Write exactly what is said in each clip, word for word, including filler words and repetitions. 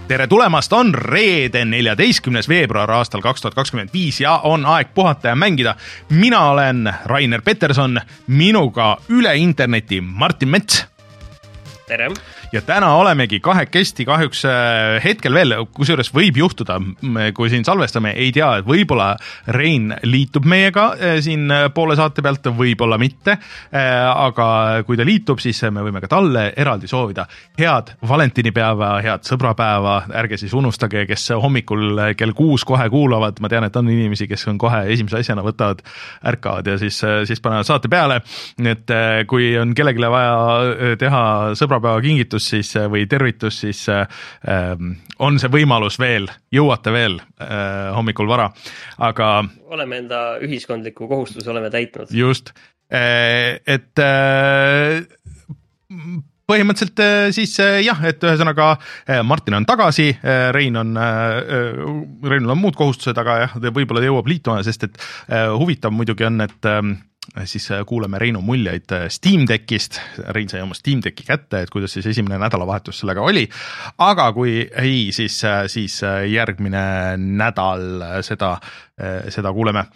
tere tulemast, on reede neljateistkümnes veebruar aastal kaks tuhat kakskümmend viis ja on aeg puhata ja mängida. Mina olen Rainer Peterson, minuga üle interneti Martin Mets. Tere. Ja täna olemegi kahekesti, kahjuks hetkel veel, kusjuures võib juhtuda, kui siin salvestame, ei tea, et võib-olla Rein liitub meiega siin poole saate pealt, võib-olla mitte, aga kui ta liitub, siis me võime ka talle eraldi soovida head valentinipäeva, head sõbrapäeva, ärge siis unustage, kes hommikul kell kuus kohe kuulavad, ma tean, et on inimesi, kes on kohe esimese asjana võtavad, ärkavad ja siis, siis panevad saate peale, et kui on kellegile vaja teha sõbrapäeva kingitus, siis, või tervitus, siis äh, on see võimalus veel, jõuate veel äh, hommikul vara, aga oleme enda ühiskondliku kohustuse oleme täitnud. Just, äh, et äh, põhimõtteliselt äh, siis äh, jah, et ühesõnaga äh, Martin on tagasi, äh, Rein on äh, Reinul on muud kohustused, aga jah, võib-olla jõuab liituma, sest et äh, huvitav muidugi on, et äh, siis kuuleme Reinu muljeid Steam Deckist, Rein sai oma Steam Decki kätte, et kuidas siis esimene nädalavahetus sellega oli, aga kui ei, siis, siis järgmine nädal seda, seda kuuleme.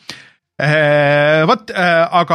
Võt, aga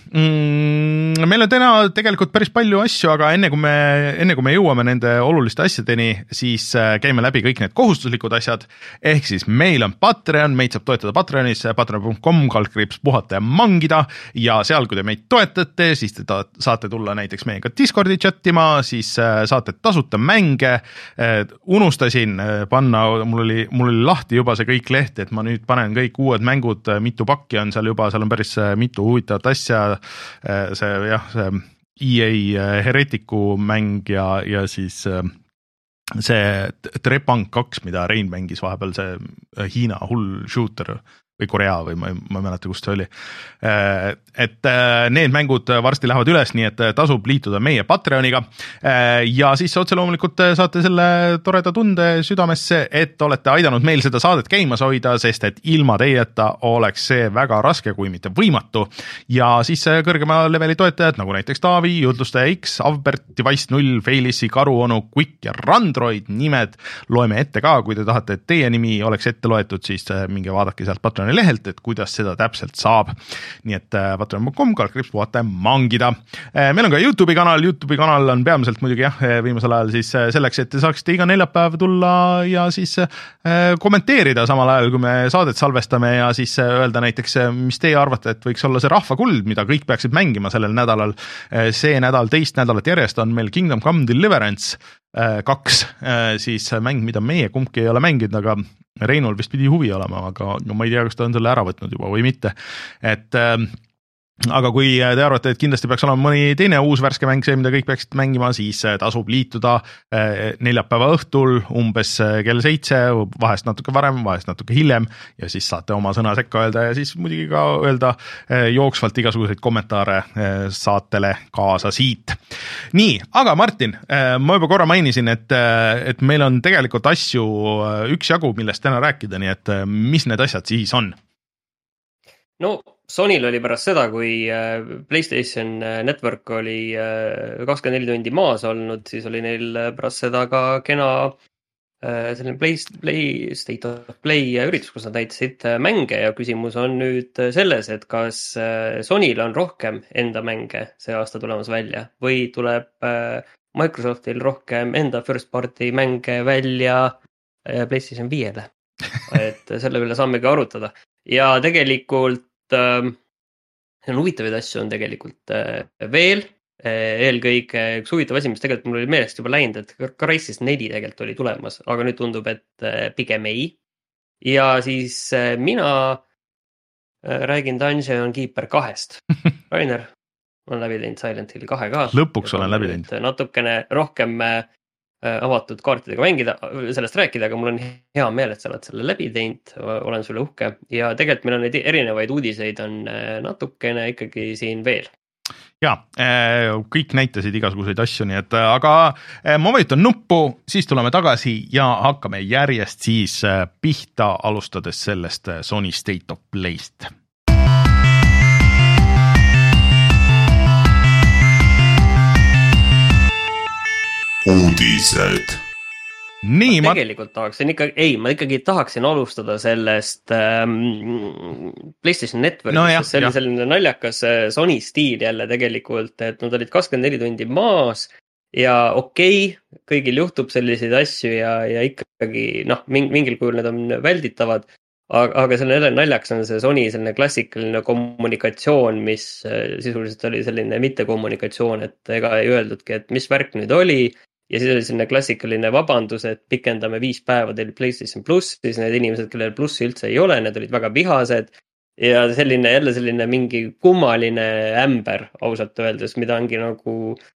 mm, meil on täna tegelikult päris palju asju, aga enne kui me, enne kui me jõuame nende oluliste asjadeni, siis käime läbi kõik need kohustuslikud asjad, ehk siis meil on Patreon, meid saab toetada Patreonis, patreon punkt com kaldkriips puhata ja mangida ja seal, kui te meid toetate, siis te ta, saate tulla näiteks meiega Discordi chattima, siis saate tasuta mänge, unustasin panna, mul oli, mul oli lahti juba see kõik leht, et ma nüüd panen kõik uued mängud, mitu pakki on seal juba, seal on päris mitu huvitavat asja, see jah, see E A Heretiku mäng ja, ja siis see Trepang kaks, mida Rein mängis vahepeal, see Hiina hull shooter või Korea või ma ei, ma ei mäleta, kust see oli. Et need mängud varsti lähevad üles, nii et tasub liituda meie Patreoniga ja siis otse loomulikult saate selle toreda tunde südamesse, et olete aidanud meil seda saadet käimas hoida, sest et ilma teieta oleks see väga raske, kui mitte võimatu ja siis kõrgema leveli toetajad, nagu näiteks Taavi, Jutlustaja X, Avbert, Device null, Failissi, Karuonu, Quick ja Randroid nimed loeme ette ka, kui te tahate, et teie nimi oleks ette loetud, siis minge vaadake sealt Patreoni lehelt, et kuidas seda täpselt saab. Nii et patreon punkt com kaldkriips puhata ja mangida. Meil on ka YouTube'i kanal, YouTube'i kanal on peamiselt muidugi jah, viimasel ajal siis selleks, et te saaksite iga neljapäev tulla ja siis kommenteerida samal ajal, kui me saadet salvestame ja siis öelda näiteks, mis teie arvate, et võiks olla see rahvakuld, mida kõik peaksid mängima sellel nädalal. See nädal, teist nädalat järjest on meil Kingdom Come Deliverance kaks, siis mäng, mida meie kumbki ei ole mänginud, aga Reinul vist pidi huvi olema, aga ma ei tea, kas ta on selle ära võtnud juba või mitte. Et aga kui te arvate, et kindlasti peaks olema mõni teine uus värske mäng, see, mida kõik peaksid mängima, siis tasub liituda neljapäeva õhtul umbes kell seitse, vahest natuke varem, vahest natuke hiljem ja siis saate oma sõna sekka öelda ja siis muidugi ka öelda jooksvalt igasuguseid kommentaare saatele kaasa siit. Nii, aga Martin, ma juba korra mainisin, et, et meil on tegelikult asju üksjagu, millest täna rääkida, nii et mis need asjad siis on? No, Sonyl oli pärast seda, kui PlayStation Network oli kakskümmend neli tundi maas olnud, siis oli neil pärast seda ka kena selline Play, Play, State of Play üritus, kus nad näitasid mänge ja küsimus on nüüd selles, et kas Sonyl on rohkem enda mänge see aasta tulemas välja või tuleb Microsoftil rohkem enda first party mänge välja PlayStation viiele. Et selle üle saamegi arutada. Ja tegelikult äh, huvitavaid asju on tegelikult äh, veel. Äh, eelkõige üks huvitav asi, mis tegelikult mul oli meelest juba läinud, et Crysis neli tegelikult oli tulemas, aga nüüd tundub, et äh, pigem ei. Ja siis äh, mina äh, räägin Dungeon Keeper kahest. Rainer on läbi teinud Silent Hill kahe ka. Lõpuks olen läbi teinud. Natukene rohkem äh, avatud kaartidega mängida, sellest rääkida, aga mul on hea meel, et sa oled selle läbi teinud, olen sulle uhke ja tegelikult meil on neid erinevaid uudiseid on natukene ikkagi siin veel. Ja, kõik näitasid igasuguseid asju, nii et aga ma vajutan nuppu, siis tuleme tagasi ja hakkame järjest siis pihta, alustades sellest Sony State of Play'st. Uudised. nii, ma tegelikult ma... tahaksin ikka, ei, ma ikkagi tahaksin alustada sellest ähm, PlayStation Networkist no, jah, see oli selline naljakas Sony stiil jälle tegelikult, et nad olid kakskümmend neli tundi maas ja okei okay,, kõigil juhtub selliseid asju ja, ja ikkagi noh, mingil kujul need on välditavad, aga, aga selle jälle naljakas on see Sony selline klassikaline kommunikatsioon, mis sisuliselt oli selline mittekommunikatsioon, et ega ei öeldudki, et mis värk nüüd oli. Ja siis oli selline klassikaline vabandus, et pikendame viis päeva teil PlayStation Plus, siis need inimesed, kellel plussi üldse ei ole, need olid väga vihased. Ja selline jälle selline mingi kummaline ämber, ausalt öeldes, mida ongi nagu,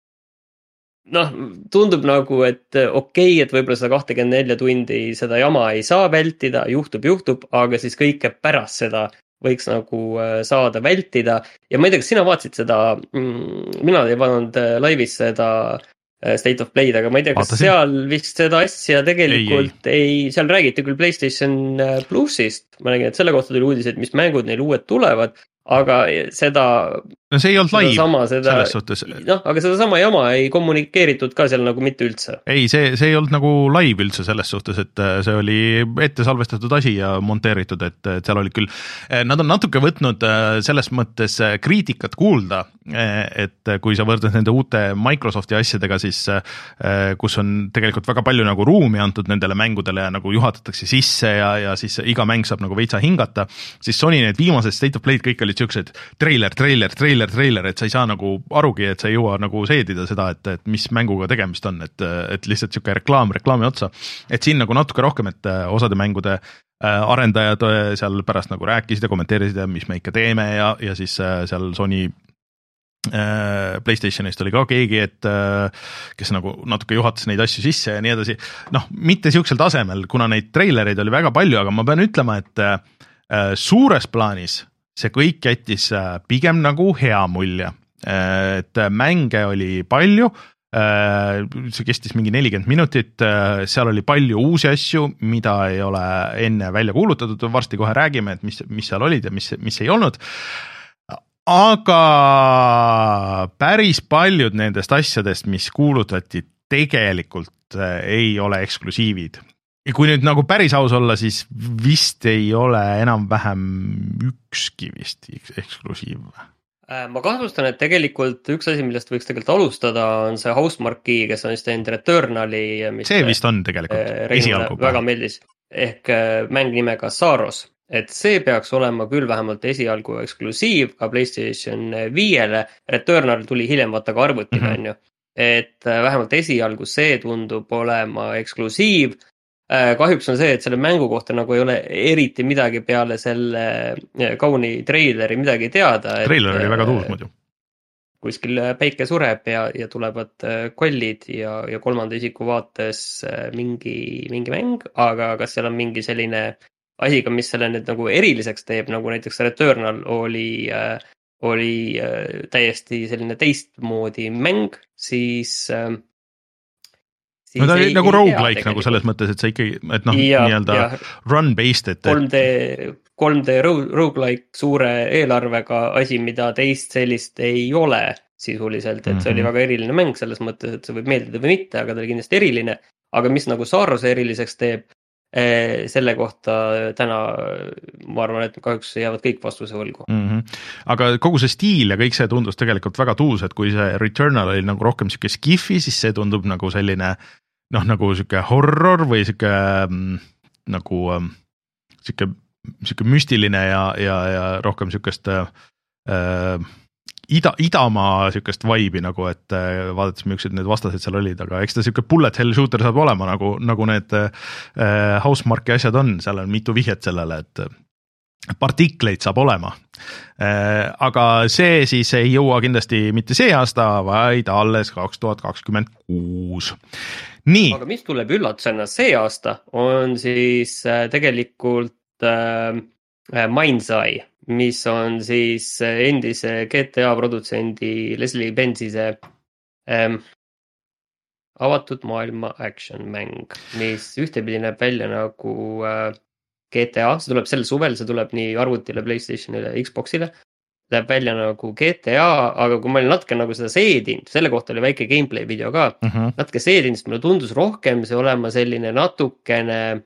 noh, tundub nagu, et okei, okay, et võib-olla seda kakskümmend neli tundi seda jama ei saa vältida, juhtub, juhtub, aga siis kõike pärast seda võiks nagu saada vältida. Ja ma ei tea, kas sina vaatasid seda, mina ei vaadanud laivis seda State of Play'd, aga ma ei tea, kas Vaatasin. Seal vist seda asja tegelikult ei, ei, seal räägiti küll PlayStation Plusist, ma nägin, et selle kohta tuli uudis, et mis mängud neil uued tulevad, aga seda no see ei olnud live sama, seda, selles suhtes. Noh, aga seda sama jama ei kommunikeeritud ka seal nagu mitte üldse. Ei, see, see ei olnud nagu live üldse selles suhtes, et see oli ette salvestatud asi ja monteeritud, et, et seal oli küll, nad on natuke võtnud selles mõttes kriitikat kuulda, et kui sa võrdad nende uute Microsofti asjadega, siis kus on tegelikult väga palju nagu ruumi antud nendele mängudele ja nagu juhatatakse sisse ja, ja siis iga mäng saab nagu veitsa hingata, siis Sony need viimased State of Play'd kõik olid siuksed treiler, treiler, treiler, treiler, et sa ei saa nagu arugi, et sa ei jõua nagu seedida seda, et, et mis mänguga tegemist on, et, et lihtsalt siuke reklaam, reklaami otsa. Et siin nagu natuke rohkem, et osade mängude arendajad seal pärast nagu rääkisid ja kommenteerisid ja mis me ikka teeme ja, ja siis seal Sony PlayStationist oli ka keegi, et kes nagu natuke juhatas neid asju sisse ja nii edasi. Noh, mitte siuksel tasemel, kuna neid treilereid oli väga palju, aga ma pean ütlema, et suures plaanis see kõik jättis pigem nagu hea mulje, et mänge oli palju, see kestis mingi nelikümmend minutit, seal oli palju uusi asju, mida ei ole enne välja kuulutatud, varsti kohe räägime, et mis, mis seal olid ja mis, mis ei olnud, aga päris paljud nendest asjadest, mis kuulutati, tegelikult ei ole eksklusiivid. Ja kui nüüd nagu päris aus olla, siis vist ei ole enam-vähem ükski vist eksklusiiv. Ma kahtlustan, et tegelikult üks asi, millest võiks tegelikult alustada, on see Housemarquee, kes on vist teinud Returnali. See vist on tegelikult esialgu. Väga meeldis. Ehk mäng nimega Saros. Et see peaks olema küll vähemalt esialgu eksklusiiv ka PlayStation viiele. Returnal tuli hiljem vaata ka arvutile, mm-hmm. on ju. Et vähemalt esialgu see tundub olema eksklusiiv. Kahjuks on see, et selle mängu kohta nagu ei ole eriti midagi peale selle kauni treileri midagi teada. Treiler oli väga tuus muidu. Kuskil päike sureb ja, ja tulevad kollid ja, ja kolmanda isiku vaates mingi, mingi mäng, aga kas seal on mingi selline asi, mis selle nüüd nagu eriliseks teeb, nagu näiteks Returnal oli, oli täiesti selline teistmoodi mäng, siis... no ta oli nagu roguelike nagu selles mõttes, et sa ikkagi, et noh, nii-öelda run-based, et... kolm D, kolm D roguelike suure eelarvega asi, mida teist sellist ei ole sisuliselt, et see oli väga eriline mäng selles mõttes, et see võib meeldida või mitte, aga ta oli kindlasti eriline, aga mis nagu Sarose eriliseks teeb, selle kohta täna ma arvan, et kahjuks jäävad kõik vastuse võlgu. Mm-hmm. Aga kogu see stiil ja kõik see tundus tegelikult väga tuus, et kui see Returnal oli nagu rohkem siuke skifi, siis see tundub nagu selline noh, nagu siuke horror või siuke nagu siuke, siuke müstiline ja, ja, ja rohkem siukest äh, ida, idamaa siukest vibe'i nagu, et äh, vaadates millised need vastased seal olid, aga eks ta siuke bullet hell shooter saab olema nagu, nagu need äh, Housemarque'i asjad on, seal on mitu vihjet sellele, et partikleid saab olema. Aga see siis ei jõua kindlasti mitte see aasta, vaid alles kaks tuhat kakskümmend kuus. Nii. Aga mis tuleb üllatusena see aasta, on siis tegelikult äh, Mind's-Eye, mis on siis endise G T A produtsendi Leslie Benzise äh, avatud maailma action mäng, mis ühtepidi näeb välja nagu äh, G T A, see tuleb sel suvel, see tuleb nii arvutile, PlayStationile, Xboxile läheb välja nagu G T A, aga kui ma olin natuke nagu seda seedinud, selle kohta oli väike gameplay video ka, uh -huh. natuke seedinud, siis mulle tundus rohkem see olema selline natukene,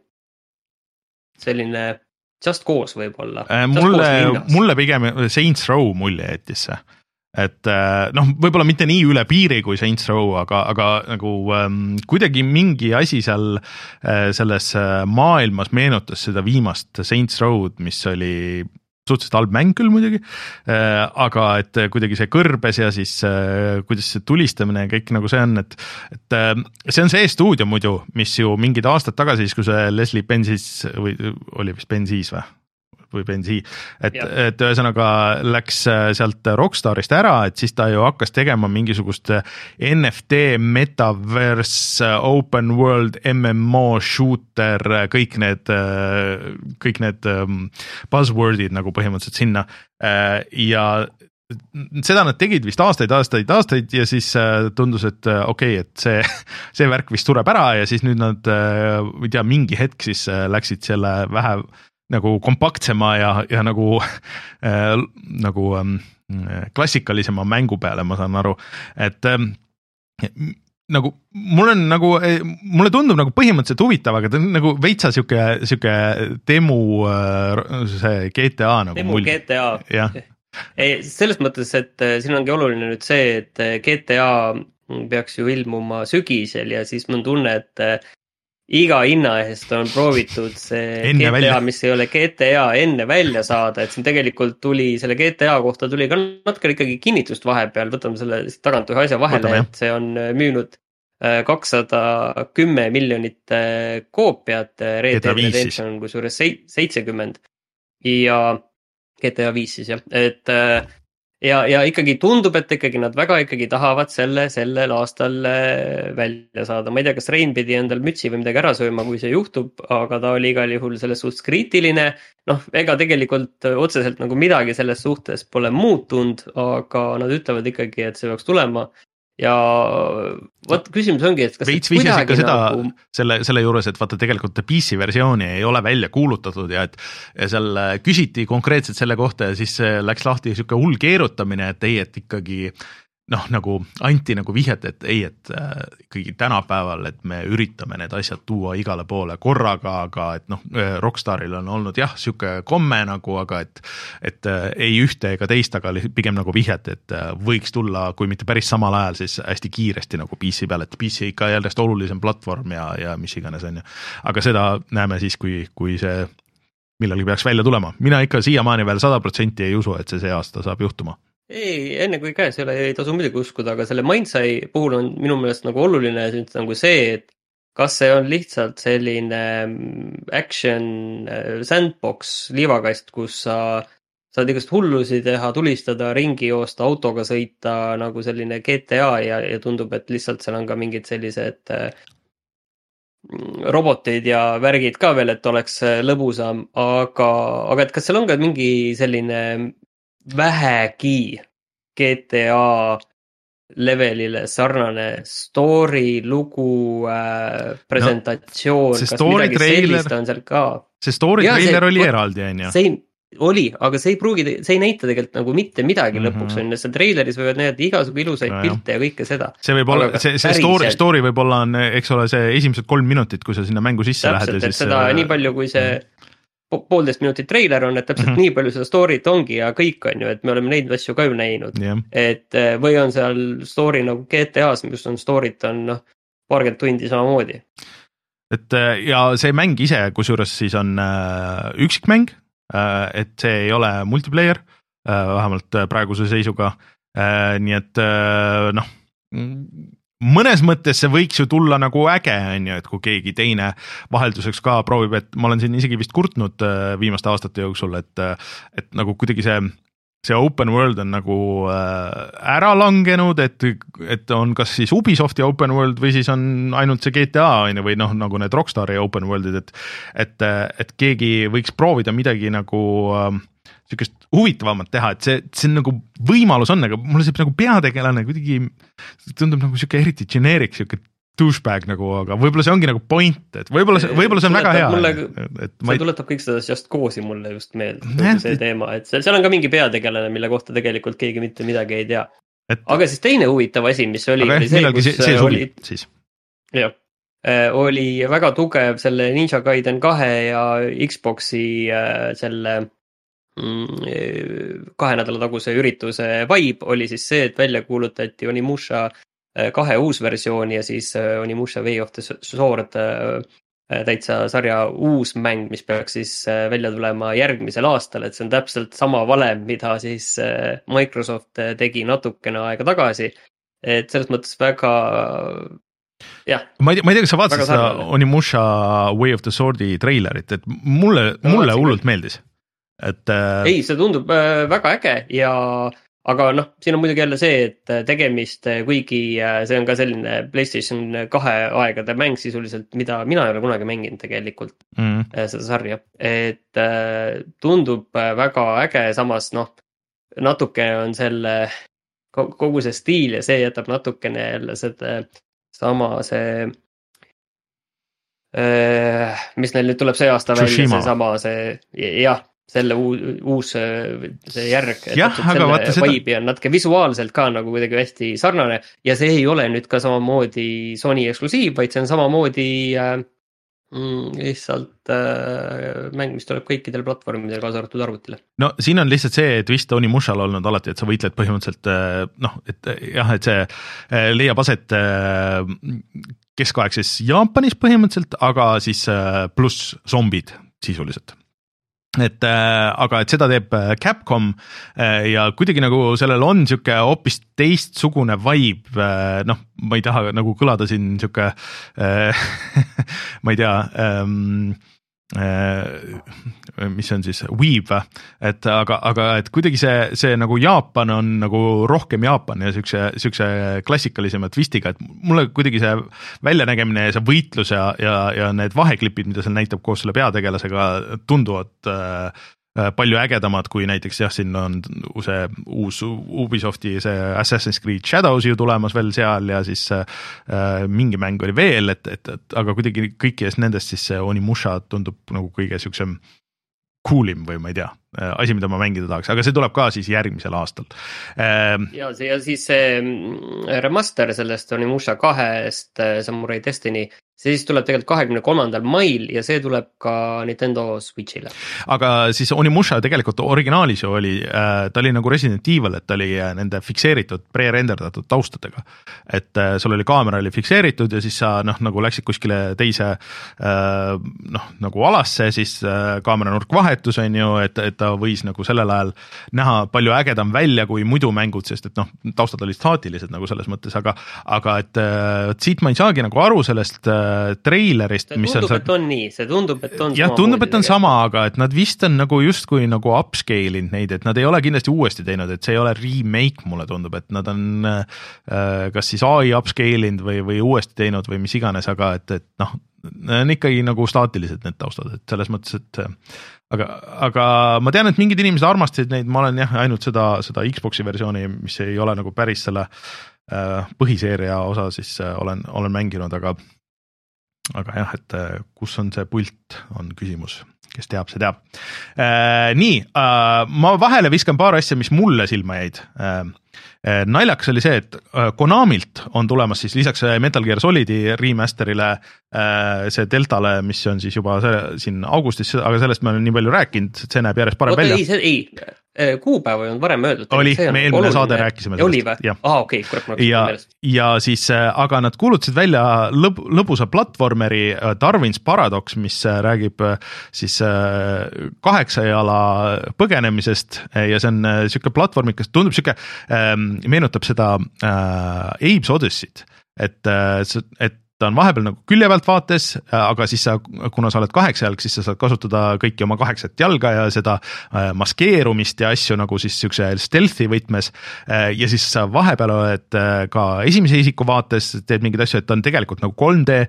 selline Just Cause võib-olla. Äh, mulle, mulle pigem Saints Row mulje jättis see. Et noh, võib-olla mitte nii üle piiri kui Saints Row, aga, aga nagu ähm, kuidagi mingi asi seal äh, selles maailmas meenutas seda viimast Saints Row'd, mis oli suhteliselt halb mäng küll muidugi, äh, aga et kuidagi see kõrbes ja siis äh, kuidas see tulistamine ja kõik nagu see on, et, et äh, see on see stuudio muidu, mis ju mingid aastad tagasi, siis kui see Leslie Benzies või oli vist Benzies või? või Benzi, et, et ühesõnaga läks sealt Rockstarist ära, et siis ta ju hakkas tegema mingisugust N F T, metaverse, open world, M M O, shooter, kõik need, kõik need buzzwordid nagu põhimõtteliselt sinna ja seda nad tegid vist aastaid, aastaid, aastaid ja siis tundus, et okei okay,, et see, see värk vist sureb ära ja siis nüüd nad, ei tea, mingi hetk siis läksid selle vähe nagu kompaktsema ja, ja nagu äh, nagu ähm, klassikalisema mängu peale, ma saan aru, et ähm, nagu mul on nagu, mulle tundub nagu põhimõtteliselt huvitav, aga ta on nagu veitsa siuke, siuke demo, see G T A nagu demo mul... G T A. Ei, selles mõttes, et siin ongi oluline nüüd see, et G T A peaks ju ilmuma sügisel ja siis mul on tunne, et iga hinna eest on proovitud see enne G T A, välja. Mis ei ole G T A enne välja saada, et siin tegelikult tuli selle G T A kohta tuli ka natuke ikkagi kinnitust vahepeal, võtame selle tagant ühe asja vahele, võtame, et see on müünud kakssada kümme miljonit koopiat, Red Dead Redemption kusjuures seitsekümmend ja G T A viis siis jah, et ja, ja ikkagi tundub, et ikkagi nad väga ikkagi tahavad selle sellel aastal välja saada. Ma ei tea, kas Rein pidi endal mütsi või midagi ära sööma, kui see juhtub, aga ta oli igal juhul selles suhtes kriitiline. Noh, ega tegelikult otseselt nagu midagi selles suhtes pole muutunud, aga nad ütlevad ikkagi, et see peaks tulema. Ja võt, küsimus ongi, et kas veits vihjasid ka seda nagu... selle, selle juures, et vaata tegelikult P C versiooni ei ole välja kuulutatud ja et ja seal küsiti konkreetselt selle kohta ja siis läks lahti siuke hull keerutamine, et ei, et ikkagi noh, nagu anti nagu vihjet, et ei, et äh, ikkagi tänapäeval, et me üritame need asjad tuua igale poole korraga, aga et noh, Rockstaril on olnud jah, siuke komme nagu, aga et, et äh, ei ühte ega teist, aga pigem nagu vihjet, et äh, võiks tulla, kui mitte päris samal ajal, siis hästi kiiresti nagu P C peal, et P C ikka järjest olulisem platvorm ja, ja mis iganes on ju. Aga seda näeme siis, kui, kui see millalgi peaks välja tulema. Mina ikka siiamaani veel sada protsenti ei usu, et see see aasta saab juhtuma. Ei, enne kui käes ei ole, ei tasu muidugi uskuda, aga selle Mindsai puhul on minu meelest nagu oluline nagu see, et kas see on lihtsalt selline action sandbox liivakast, kus sa saad igast hullusi teha, tulistada, ringi joosta, autoga sõita nagu selline G T A ja, ja tundub, et lihtsalt seal on ka mingid sellised robotid ja värgid ka veel, et oleks lõbusam, aga, aga et kas seal on ka mingi selline vähegi G T A levelile sarnane story, lugu, äh, presentatsioon, no, kas midagi trailer, sellist on seal ka? See story ja, trailer see, oli eraldi, on ju? See oli, aga see ei pruugi, see ei näita tegelikult nagu mitte midagi mm-hmm. lõpuks on, seal traileris võivad näidata igasugu ilusaid no, pilte ja kõike seda. See võib olla, see, see story, story võib olla on, eks ole, see esimesed kolm minutit, kui sa sinna mängu sisse täpselt, lähed. Täpselt, et seda äh, nii palju, kui see mm-hmm. poolteist minutit trailer on, et täpselt mm-hmm. nii palju seda story't ongi ja kõik on ju, et me oleme neid asju ka ju näinud. Yeah. Et või on seal story nagu G T A-s, mis on story't on noh, paarkümmend tundi samamoodi. Et ja see mäng ise, kusjuures siis on äh, üksikmäng, äh, et see ei ole multiplayer, äh, vähemalt praeguse seisuga, äh, nii et äh, noh, mõnes mõttes see võiks ju tulla nagu äge, on ju, et kui keegi teine vahelduseks ka proovib, et ma olen siin isegi vist kurtnud viimaste aastate jooksul, et, et nagu kuidagi see, see open world on nagu ära langenud, et, et on kas siis Ubisofti open world või siis on ainult see G T A on ju, või noh, nagu need Rockstari open worldid, et, et, et keegi võiks proovida midagi nagu niisugust huvitavamat teha, et see, see nagu võimalus on, aga mulle see nagu peategelane kuidagi tundub nagu niisugune eriti generic, niisugune douchebag nagu, aga võib-olla see ongi nagu point, et võib-olla see, võib-olla see on väga hea. Mulle, et see ei... tuletab kõik seda just koosi mulle just meelde, see et... teema, et seal, seal on ka mingi peategelane, mille kohta tegelikult keegi mitte midagi ei tea. Et... aga siis teine huvitav asi, mis oli, aga oli see, kus see, see oli, siis. jah, oli väga tugev selle Ninja Gaiden kahe ja Xboxi selle kahe nädala taguse ürituse vibe oli siis see, et välja kuulutati Onimusha kahe uus versioon ja siis Onimusha Way of the Sword täitsa sarja uus mäng, mis peaks siis välja tulema järgmisel aastal, et see on täpselt sama valem, mida siis Microsoft tegi natukene aega tagasi. Et selles mõttes väga, jah. Ma ei tea, ma ei tea, kas sa vaatasid seda Onimusha Way of the Swordi treilerit, et mulle, mulle hullult meeldis. Et, äh... ei, see tundub äh, väga äge ja aga noh, siin on muidugi jälle see, et tegemist, kuigi äh, see on ka selline PlayStation kahe aegade mäng sisuliselt, mida mina ei ole kunagi mänginud tegelikult mm. äh, seda sarja, et äh, tundub äh, väga äge, samas noh, natuke on selle kogu see stiil ja see jätab natukene jälle seda sama see äh, mis neil nüüd tuleb see aasta Tsushima. välja, see sama see, jah selle uus, uus see järg, et jah, selle vaata, vibe'i on natuke visuaalselt ka nagu kuidagi hästi sarnane ja see ei ole nüüd ka samamoodi Sony eksklusiiv, vaid see on samamoodi äh, lihtsalt äh, mäng, mis tuleb kõikidel platvormidel kaasa arvatud arvutile. No siin on lihtsalt see, et vist Onimushal olnud alati, et sa võitled põhimõtteliselt noh, et jah, et see leiab aset keskaegses Jaapanis põhimõtteliselt, aga siis pluss zombid sisuliselt. Et äh, aga et seda teeb Capcom äh, ja kuidagi nagu sellel on siuke hoopis teistsugune vibe, äh, noh, ma ei taha nagu kõlada siin siuke äh, ma ei tea ähm, äh, mis on siis Weeb, et aga, aga et kuidagi see, see nagu Jaapan on nagu rohkem Jaapan ja siukse, siukse klassikalisema twistiga, et mulle kuidagi see väljanägemine ja see võitlus ja, ja, ja need vaheklipid, mida seal näitab koos selle peategelasega, tunduvad äh, palju ägedamad kui näiteks jah, siin on see uus Ubisofti see Assassin's Creed Shadows ju tulemas veel seal ja siis äh, mingi mäng oli veel, et, et, et aga kuidagi kõikidest nendest siis see Onimusha tundub nagu kõige siuksem coolim või ma ei tea, asi, mida ma mängida tahaks, aga see tuleb ka siis järgmisel aastal. Ja, see, ja siis see remaster sellest Onimusha kahest Samurai Destiny, see siis tuleb tegelikult kahekümne kolmandal mail ja see tuleb ka Nintendo Switchile. Aga siis Onimusha tegelikult originaalis ju oli, ta oli nagu Resident Evil, et ta oli nende fikseeritud, pre-renderdatud taustadega. Et sul oli kaamera oli fikseeritud ja siis sa noh, nagu läksid kuskile teise noh, nagu alasse, siis kaamera nurk vahetus on ju, et, et ta võis nagu sellel ajal näha palju ägedam välja kui muidu mängud, sest et noh, taustad olid staatilised nagu selles mõttes, aga, aga et siit ma ei saagi nagu aru sellest treilerist, mis tundub, on, et on nii, see tundub, et on jah, tundub, et on sama, aga et nad vist on nagu justkui nagu upscale'inud neid, et nad ei ole kindlasti uuesti teinud, et see ei ole remake, mulle tundub, et nad on äh, kas siis A I upscale'inud või, või uuesti teinud või mis iganes, aga et, et noh, on ikkagi nagu staatilised need taustad, et selles mõttes, et aga, aga ma tean, et mingid inimesed armastasid neid, ma olen jah, ainult seda, seda Xboxi versiooni, mis ei ole nagu päris selle äh, põhiseeria osa, siis äh, olen, olen mänginud, aga aga jah, et kus on see pult, on küsimus, kes teab, see teab. Äh, nii, äh, ma vahele viskan paar asja, mis mulle silma jäid. Äh, naljakas oli see, et Konamilt on tulemas siis lisaks Metal Gear Solidi remasterile äh, see Deltale, mis on siis juba see, siin augustis, aga sellest me olen nii palju rääkinud, et see näeb järjest parem Oota, välja. Ei, see, ei, kuupäeva ei olnud varem öeldud. Oli, me eelmine saade rääkisime. Oli või? Aha, okei, okay, kurat, ja, ja siis, aga nad kuulutasid välja lõb, lõbusa platvormeri Darwin's Paradox, mis räägib siis kaheksajala põgenemisest ja see on siuke platvormik, kes tundub siuke, meenutab seda Abe's Odyssey't, et, et ta on vahepeal nagu külje pealt vaates, aga siis sa, kuna sa oled kaheksajalg, siis sa saad kasutada kõiki oma kaheksat jalga ja seda maskeerumist ja asju nagu siis siukse stealthi võtmes ja siis sa vahepeal oled ka esimese isiku vaates, teed mingeid asju, et ta on tegelikult nagu kolm D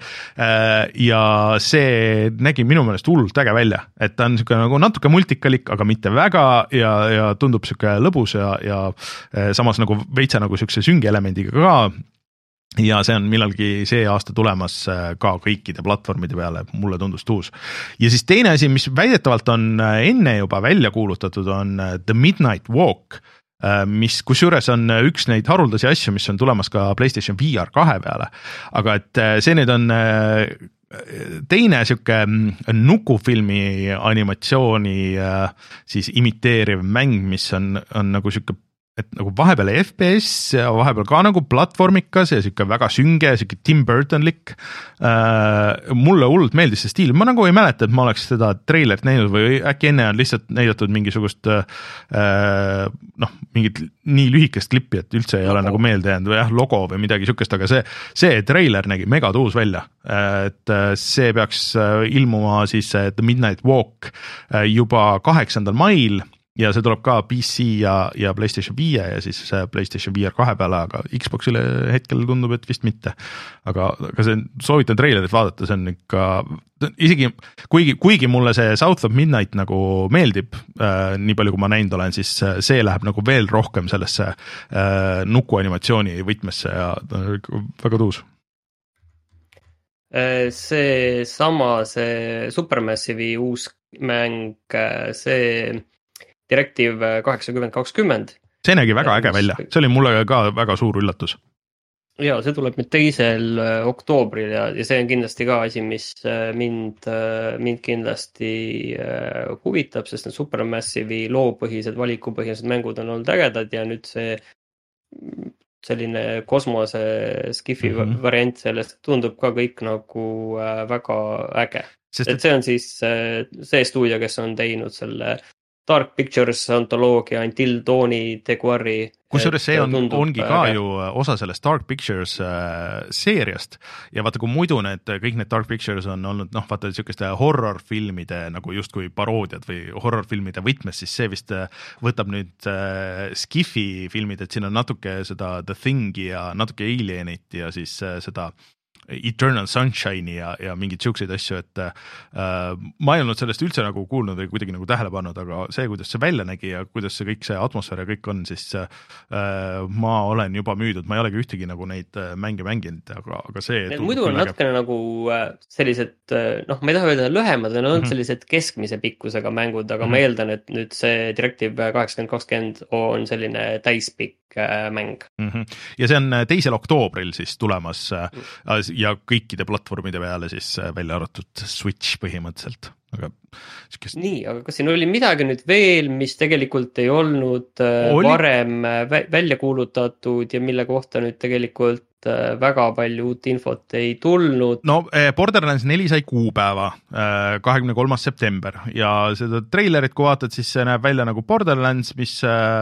ja see nägi minu meelest hullult äge välja, et ta on siuke nagu natuke multikalik, aga mitte väga ja, ja tundub siuke lõbus ja, ja samas nagu veitsa nagu siukse süngi elemendiga ka. ja see on millalgi see aasta tulemas ka kõikide platvormide peale, mulle tundus uus. Ja siis teine asi, mis väidetavalt on enne juba välja kuulutatud, on The Midnight Walk, mis kusjuures on üks neid haruldasi asju, mis on tulemas ka PlayStation V R kahe peale, aga et see nüüd on teine siuke nukufilmi animatsiooni siis imiteeriv mäng, mis on, on nagu siuke, et nagu vahepeal F P S ja vahepeal ka nagu platvormikas ja siuke väga sünge, siuke Tim Burtonlik. Mulle hullult meeldis see stiil, ma nagu ei mäleta, et ma oleks seda treilerit näinud või äkki enne on lihtsalt näidatud mingisugust noh, mingit nii lühikest klippi, et üldse ei logo. Ole nagu meelde jäänud või jah, logo või midagi siukest, aga see, see treiler nägi mega tuus välja, et see peaks ilmuma siis The Midnight Walk juba kaheksandal mail ja see tuleb ka P C ja, ja PlayStation viie ja siis PlayStation V R kahe peale, aga Xboxile hetkel tundub, et vist mitte. Aga, aga see soovitan treilerit vaadata, see on ikka, isegi kuigi, kuigi mulle see South of Midnight nagu meeldib, äh, nii palju kui ma näinud olen, siis see läheb nagu veel rohkem sellesse äh, nukuanimatsiooni võtmesse ja väga tuus. See sama, see Supermassive'i uus mäng, see Directive kaheksakümmend kakskümmend. See nägi väga äge välja, see oli mulle ka väga suur üllatus. Ja see tuleb nüüd teisel oktoobril ja, ja see on kindlasti ka asi, mis mind, mind kindlasti huvitab, sest need Supermassive'i loopõhised, valikupõhised mängud on olnud ägedad ja nüüd see selline kosmose skifi mm -hmm. variant sellest tundub ka kõik nagu väga äge. Sest et see on siis see stuudio, kes on teinud selle Dark Pictures antoloogia Until Dawni Deguari. Kusjuures see on, ongi ka äge. Ju osa sellest Dark Pictures äh, seeriast ja vaata, kui muidu need, kõik need Dark Pictures on olnud, noh, vaata niisugeste horror-filmide nagu justkui paroodiad või horror-filmide võtmes, siis see vist võtab nüüd äh, Skifi filmid, et siin on natuke seda The Thingi ja natuke Alienit ja siis äh, seda Eternal Sunshine'i ja, ja mingid siukseid asju, et äh, ma ei olnud sellest üldse nagu kuulnud või kuidagi nagu tähele pannud, aga see, kuidas see välja nägi ja kuidas see kõik see atmosfäär ja kõik on, siis äh, ma olen juba müüdud, ma ei olegi ühtegi nagu neid mänge mänginud, aga, aga see muidu on natukene nagu sellised, noh, ma ei taha öelda lühemad, on mm -hmm. sellised keskmise pikkusega mängud, aga mm -hmm. ma eeldan, et nüüd see Directive kaheksakümmend kakskümmend on selline täispikk mäng. Mm -hmm. Ja see on teisel oktoobril siis tulemas mm -hmm. ja kõikide platvormide peale siis välja arvatud Switch põhimõtteliselt. Aga sikest... Nii, aga kas siin oli midagi nüüd veel, mis tegelikult ei olnud oli... varem välja kuulutatud ja mille kohta nüüd tegelikult väga palju uut infot ei tulnud? No Borderlands neli sai kuupäeva, kahekümne kolmas september ja seda treilerit, kui vaatad, siis see näeb välja nagu Borderlands, mis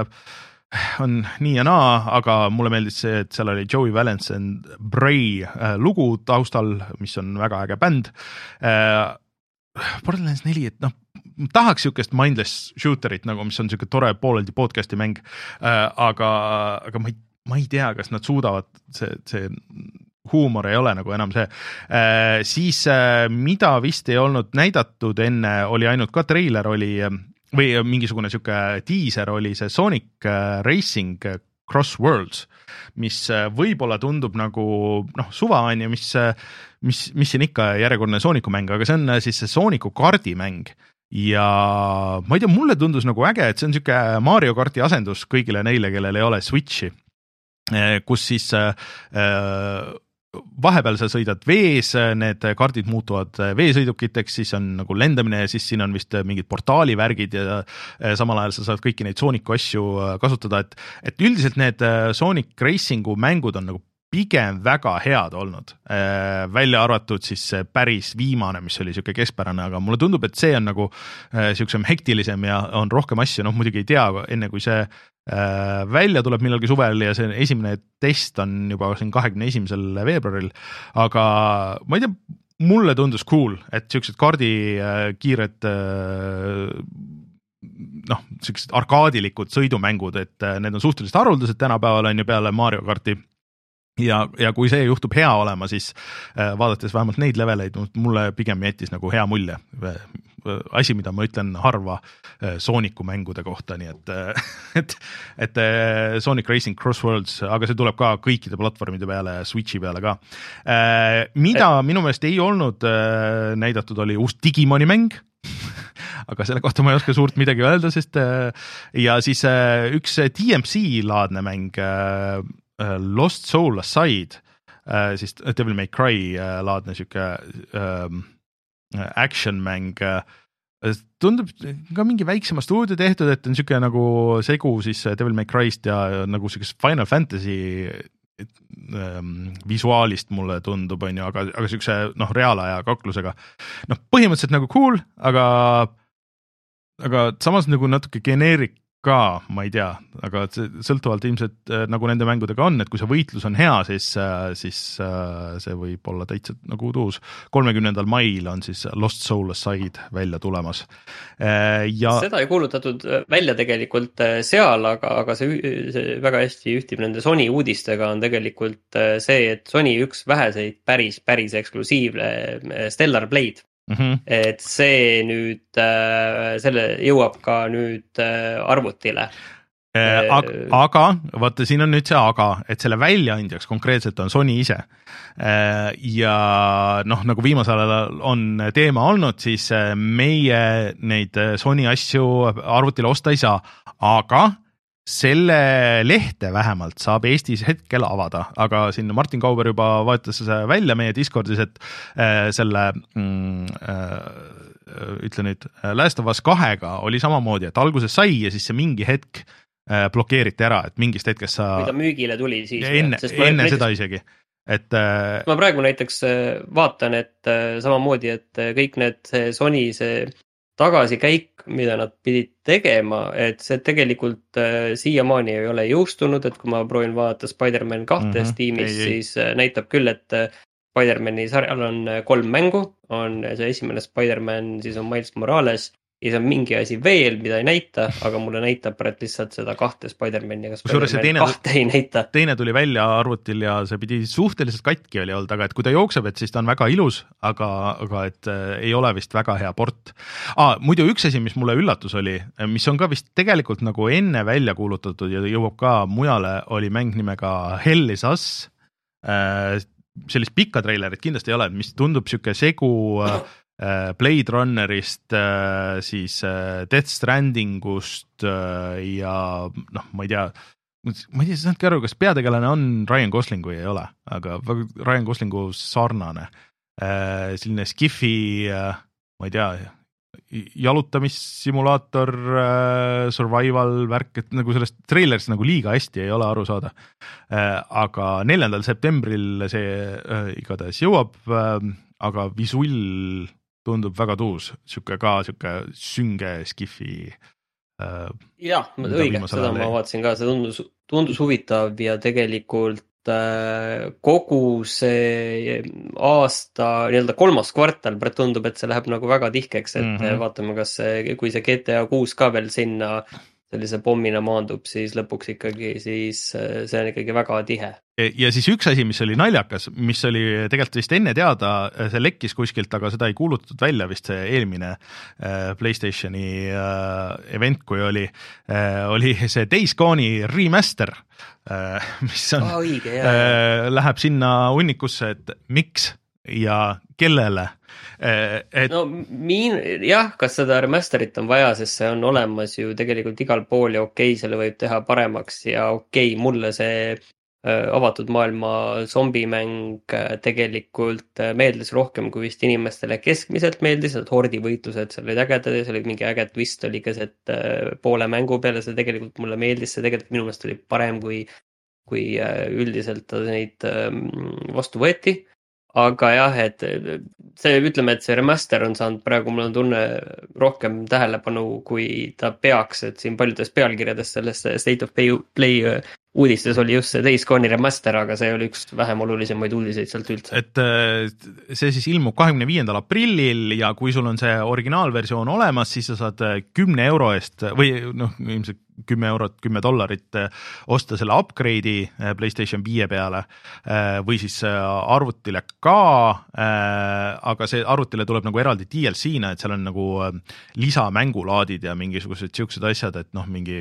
on nii ja naa, aga mulle meeldis see, et seal oli Joey Valence and Bray lugu taustal, mis on väga äge bänd. Borderlands neli, et noh, tahaks siukest mindless shooterit, nagu mis on siuke tore pooleldi podcasti mäng, aga, aga ma ei, ma ei tea, kas nad suudavad, see, see huumor ei ole nagu enam see. Siis mida vist ei olnud näidatud enne, oli ainult ka treiler oli või mingisugune siuke teaser oli see Sonic Racing Cross Worlds, mis võib-olla tundub nagu noh, suva on ja mis, mis, mis siin ikka järjekordne Sooniku mäng, aga see on siis see Sooniku kardimäng ja ma ei tea, mulle tundus nagu äge, et see on siuke Mario karti asendus kõigile neile, kellel ei ole Switchi, kus siis äh, vahepeal sa sõidad vees, need kaardid muutuvad veesõidukiteks, siis on nagu lendamine ja siis siin on vist mingid portaalivärgid ja samal ajal sa saad kõiki neid Sooniku asju kasutada, et, et üldiselt need Sonic Racingu mängud on nagu pigem väga head olnud, välja arvatud siis päris viimane, mis oli siuke keskpärane, aga mulle tundub, et see on nagu siuksem hektilisem ja on rohkem asju, noh muidugi ei tea, enne kui see välja tuleb millalgi suvel ja see esimene test on juba siin kahekümne esimesel veebruaril, aga ma ei tea, mulle tundus cool, et siuksed kaardi kiired noh, siuksed arkaadilikud sõidumängud, et need on suhteliselt haruldased tänapäeval on ju peale Mario karti ja, ja kui see juhtub hea olema, siis vaadates vähemalt neid leveleid, mulle pigem jättis nagu hea mulje. asi, mida ma ütlen harva Sooniku mängude kohta, nii et, et, et Sonic Racing Crossworlds, aga see tuleb ka kõikide platvormide peale, Switchi peale ka. Mida minu meelest ei olnud näidatud, oli uus Digimoni mäng, aga selle kohta ma ei oska suurt midagi öelda, sest ja siis üks D M C-laadne mäng, Lost Soul Aside, siis Devil May Cry laadne siuke action mäng, tundub ka mingi väiksema stuudio tehtud, et on siuke nagu segu siis Devil May Cry'st ja nagu siukest Final Fantasy visuaalist mulle tundub, on ju, aga, aga siukse noh, reaalaja kaklusega. Noh, põhimõtteliselt nagu cool, aga aga samas nagu natuke geneerik ka, ma ei tea, aga sõltuvalt ilmselt nagu nende mängudega on, et kui see võitlus on hea, siis, siis see võib olla täitsa nagu tuus. kolmekümnendal mail on siis Lost Soul Aside välja tulemas. Ja... Seda ei kuulutatud välja tegelikult seal, aga, aga see, see väga hästi ühtib nende Sony uudistega on tegelikult see, et Sony üks väheseid päris, päris eksklusiivne Stellar Blade. Mm-hmm. Et see nüüd äh, selle jõuab ka nüüd äh, arvutile. Aga, aga vaata, siin on nüüd see aga, et selle väljaandjaks konkreetselt on Sony ise. Ja noh, nagu viimasel ajal on teema olnud, siis meie neid Sony asju arvutile osta ei saa, aga selle lehte vähemalt saab Eestis hetkel avada, aga siin Martin Kauber juba vaatas välja meie Discordis, et äh, selle mm, äh, ütle nüüd, Last of Us kahega oli samamoodi, et alguses sai ja siis see mingi hetk äh, blokeeriti ära, et mingist hetkest sa... Kui ta müügile tuli siis... Enne, enne näiteks... seda isegi. Et, äh... ma praegu näiteks vaatan, et äh, samamoodi, et kõik need Sony see tagasikäik, mida nad pidid tegema, et see tegelikult äh, siiamaani ei ole jõustunud, et kui ma proovin vaadata Spider-Man kahte mm-hmm. Steamis, ei, siis äh, näitab küll, et äh, Spider-Mani sarjal on äh, kolm mängu, on see esimene Spider-Man, siis on Miles Morales, ja see on mingi asi veel, mida ei näita, aga mulle näitab praegu lihtsalt seda kahte Spider-Mani, aga Spider-Man teine, kahte ei näita. Teine tuli välja arvutil ja see pidi suhteliselt katki oli olnud, aga et kui ta jookseb, et siis ta on väga ilus, aga, aga et äh, ei ole vist väga hea port. Ah, muidu üks asi, mis mulle üllatus oli, mis on ka vist tegelikult nagu enne välja kuulutatud ja jõuab ka mujale, oli mäng nimega Hell is Us. Äh, sellist pikka treilerit kindlasti ei ole, mis tundub siuke segu... Äh, Blade Runnerist, siis Death Strandingust ja noh, ma ei tea, ma ei tea, saadki aru, kas peategelane on Ryan Gosling või ei ole, aga Ryan Goslingu sarnane. Selline skifi, ma ei tea, jalutamissimulaator, survival värk, et nagu sellest trailerist nagu liiga hästi ei ole aru saada. Aga neljandal septembril see igatahes jõuab, aga visull tundub väga tuus, siuke ka siuke sünge skifi. Äh, jah, õige, seda ma vaatasin ka, see tundus, tundus huvitav ja tegelikult äh, kogu see aasta, nii-öelda kolmas kvartal, praegu tundub, et see läheb nagu väga tihkeks, et mm-hmm. vaatame, kas see, kui see G T A kuus ka veel sinna sellise pommina maandub, siis lõpuks ikkagi, siis see on ikkagi väga tihe. Ja siis üks asi, mis oli naljakas, mis oli tegelikult vist enne teada, see lekkis kuskilt, aga seda ei kuulutatud välja vist see eelmine PlayStationi event, kui oli, oli see Days Gone'i remaster, mis on, oh, õige, jah. Läheb sinna unnikusse, et miks ja kellele. Et... No miin, jah, kas seda remasterit on vaja, sest see on olemas ju tegelikult igal pool ja okei, selle võib teha paremaks ja okei, mulle see avatud maailma zombimäng tegelikult meeldis rohkem kui vist inimestele keskmiselt meeldis, et hordi võitlused, seal olid ägedad ja seal oli mingi äge twist oli keset poole mängu peale, see tegelikult mulle meeldis, see tegelikult minu meelest oli parem kui, kui üldiselt neid vastu võeti. Aga jah, et see, ütleme, et see remaster on saanud praegu, mul on tunne rohkem tähelepanu, kui ta peaks, et siin paljudes pealkirjades sellest State of Play uudistes oli just see Days Gone'i remaster, aga see oli üks vähem olulisemaid uudiseid sealt üldse. Et see siis ilmub kahekümne viiendal aprillil ja kui sul on see originaalversioon olemas, siis sa saad kümne euro eest või noh, ilmselt kümme eurot, kümme dollarit osta selle upgrade'i PlayStation viie peale või siis arvutile ka, aga see arvutile tuleb nagu eraldi D L C-na, et seal on nagu lisamängulaadid ja mingisugused siuksed asjad, et noh, mingi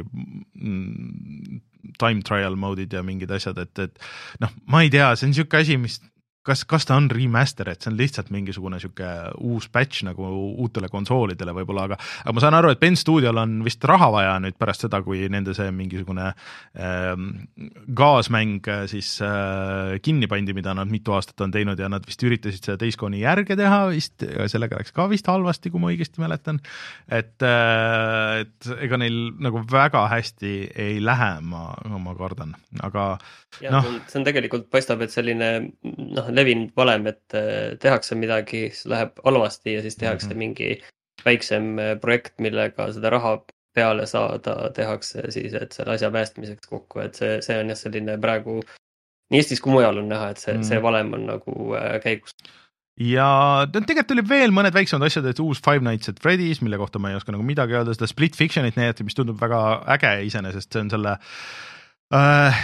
time trial mode'id ja mingid asjad, et, et noh, ma ei tea, see on siuke asi, mis kas, kas ta on remaster, et see on lihtsalt mingisugune siuke uus patch nagu uutele konsoolidele võib-olla, aga, aga ma saan aru, et Ben Studiol on vist raha vaja nüüd pärast seda, kui nende see mingisugune äh, gaasmäng siis äh, kinni pandi, mida nad mitu aastat on teinud ja nad vist üritasid seda Days Gone'i järge teha vist, sellega läks ka vist halvasti, kui ma õigesti mäletan, et, äh, et ega neil nagu väga hästi ei lähe, ma, ma kardan, aga ja, noh. See on tegelikult, paistab, et selline noh, levinud valem, et tehakse midagi, siis läheb halvasti ja siis tehakse mm-hmm. mingi väiksem projekt, millega seda raha peale saada tehakse siis, et selle asja päästmiseks kokku, et see, see on jah selline praegu nii Eestis kui mujal on näha, et see, mm. see valem on nagu käigus. Ja tegelikult oli veel mõned väiksemad asjad, et uus Five Nights at Freddy's, mille kohta ma ei oska nagu midagi öelda, seda Split Fictionit näidati, mis tundub väga äge iseenesest, see on selle uh,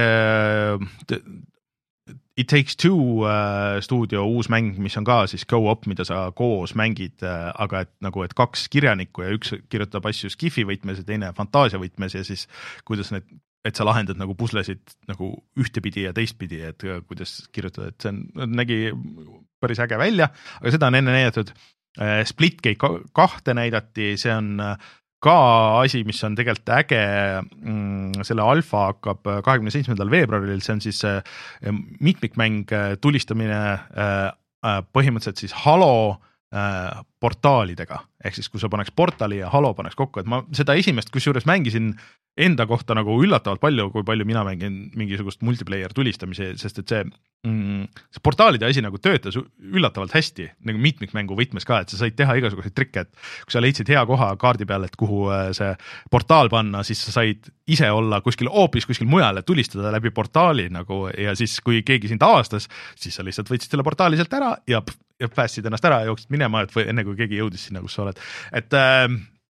uh, It Takes Two uh, stuudio uus mäng, mis on ka siis go-op, mida sa koos mängid, uh, aga et nagu, et kaks kirjanikku ja üks kirjutab asju skifi võtmes ja teine fantaasia võtmes ja siis kuidas need, et sa lahendad nagu puslesid nagu ühtepidi ja teistpidi, et uh, kuidas kirjutada, et see on, nägi päris äge välja, aga seda on enne näidatud. Uh, Splitgate kahte näidati, see on uh, ka asi, mis on tegelikult äge, selle alfa hakkab kahekümne seitsmendal veebruaril, see on siis mitmikmäng tulistamine põhimõtteliselt siis Halo portaalidega, ehk siis kui sa paneks portaali ja Halo paneks kokku, et ma seda esimest kusjuures mängisin enda kohta nagu üllatavalt palju, kui palju mina mängin mingisugust multiplayer tulistamise, sest et see, mm, see portaalide asi nagu töötas üllatavalt hästi, nagu mitmikmängu võtmes ka, et sa said teha igasuguseid trikke, et kui sa leidsid hea koha kaardi peal, et kuhu see portaal panna, siis sa said ise olla kuskil hoopis kuskil mujal ja tulistada läbi portaali nagu, ja siis kui keegi sind avastas, siis sa lihtsalt võtsid selle portaali sealt ära ja, ja päästsid ennast ära ja jooksid minema, et või enne kui keegi jõudis sinna, kus sa oled. Et äh,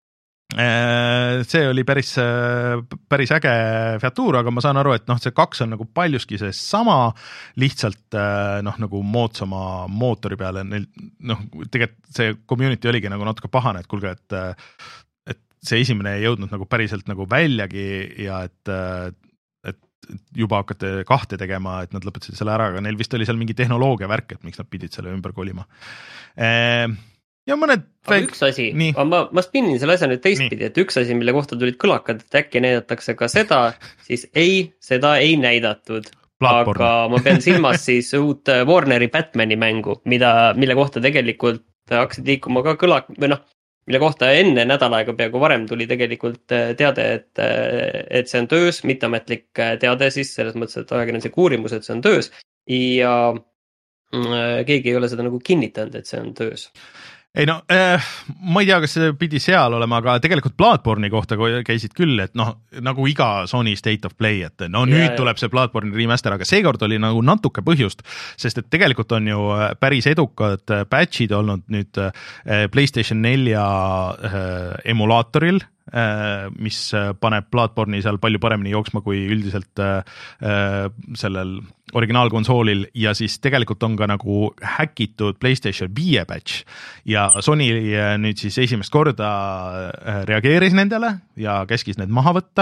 see oli päris, päris äge featuur, aga ma saan aru, et noh, see kaks on nagu paljuski see sama, lihtsalt noh, nagu moodsama mootori peale, noh, tegelikult see community oligi nagu natuke pahane, et kulge, et, et see esimene ei jõudnud nagu päriselt nagu väljagi ja et, et juba hakkate kahte tegema, et nad lõpetasid selle ära, aga neil vist oli seal mingi tehnoloogia värk, et miks nad pidid selle ümber kolima. Ja mõned aga väik... üks asi, ma, ma spinnin selle asja nüüd teistpidi, et üks asi, mille kohta tulid kõlakad, et äkki näidatakse ka seda, siis ei, seda ei näidatud. Platvorm. Aga ma pean silmas siis uut Warneri Batmani mängu, mida, mille kohta tegelikult hakkasid liikuma ka kõlak, või noh, mille kohta enne nädal aega peaaegu varem tuli tegelikult teade, et, et see on töös, mitteametlik teade siis, selles mõttes, et ajakirjanduslik uurimus, et see on töös ja keegi ei ole seda nagu kinnitanud, et see on töös. Ei no, äh, ma ei tea, kas see pidi seal olema, aga tegelikult Bloodborne'i kohta käisid küll, et noh, nagu iga Sony State of Play, et no nüüd yeah, tuleb see Bloodborne'i remaster, aga seekord oli nagu natuke põhjust, sest et tegelikult on ju päris edukad patchid olnud nüüd PlayStation nelja emulaatoril, mis paneb Bloodborne'i seal palju paremini jooksma kui üldiselt sellel originaalkonsoolil ja siis tegelikult on ka nagu häkitud PlayStation viie patch ja Sony nüüd siis esimest korda reageeris nendele ja käskis need maha võtta.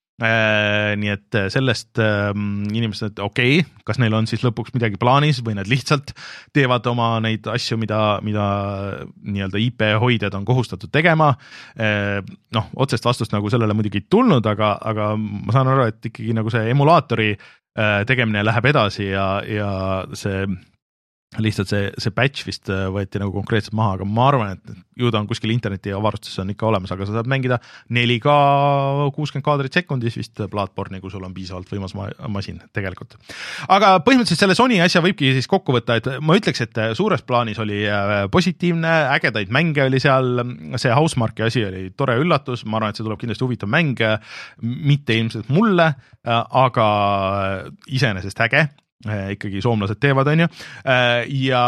Nii et sellest inimesed, et okei, okay, kas neil on siis lõpuks midagi plaanis või nad lihtsalt teevad oma neid asju, mida, mida nii-öelda I P hoidjad on kohustatud tegema. Noh, otsest vastust nagu sellele muidugi ei tulnud, aga, aga ma saan aru, et ikkagi nagu see emulaatori tegemine läheb edasi ja, ja see lihtsalt see, see patch vist võeti nagu konkreetselt maha, aga ma arvan, et ju ta on kuskil interneti avarustusesse on ikka olemas, aga sa saad mängida neli K kuuskümmend kaadrit sekundis vist Bloodborne'i, kui sul on piisavalt võimas masin tegelikult. Aga põhimõtteliselt selle Sony asja võibki siis kokku võtta, et ma ütleks, et suures plaanis oli positiivne, ägedaid mänge oli seal, see Housemarque'i asi oli tore üllatus, ma arvan, et see tuleb kindlasti huvitav mäng, mitte ilmselt mulle, aga iseenesest äge. ikkagi soomlased teevad, on ju, ja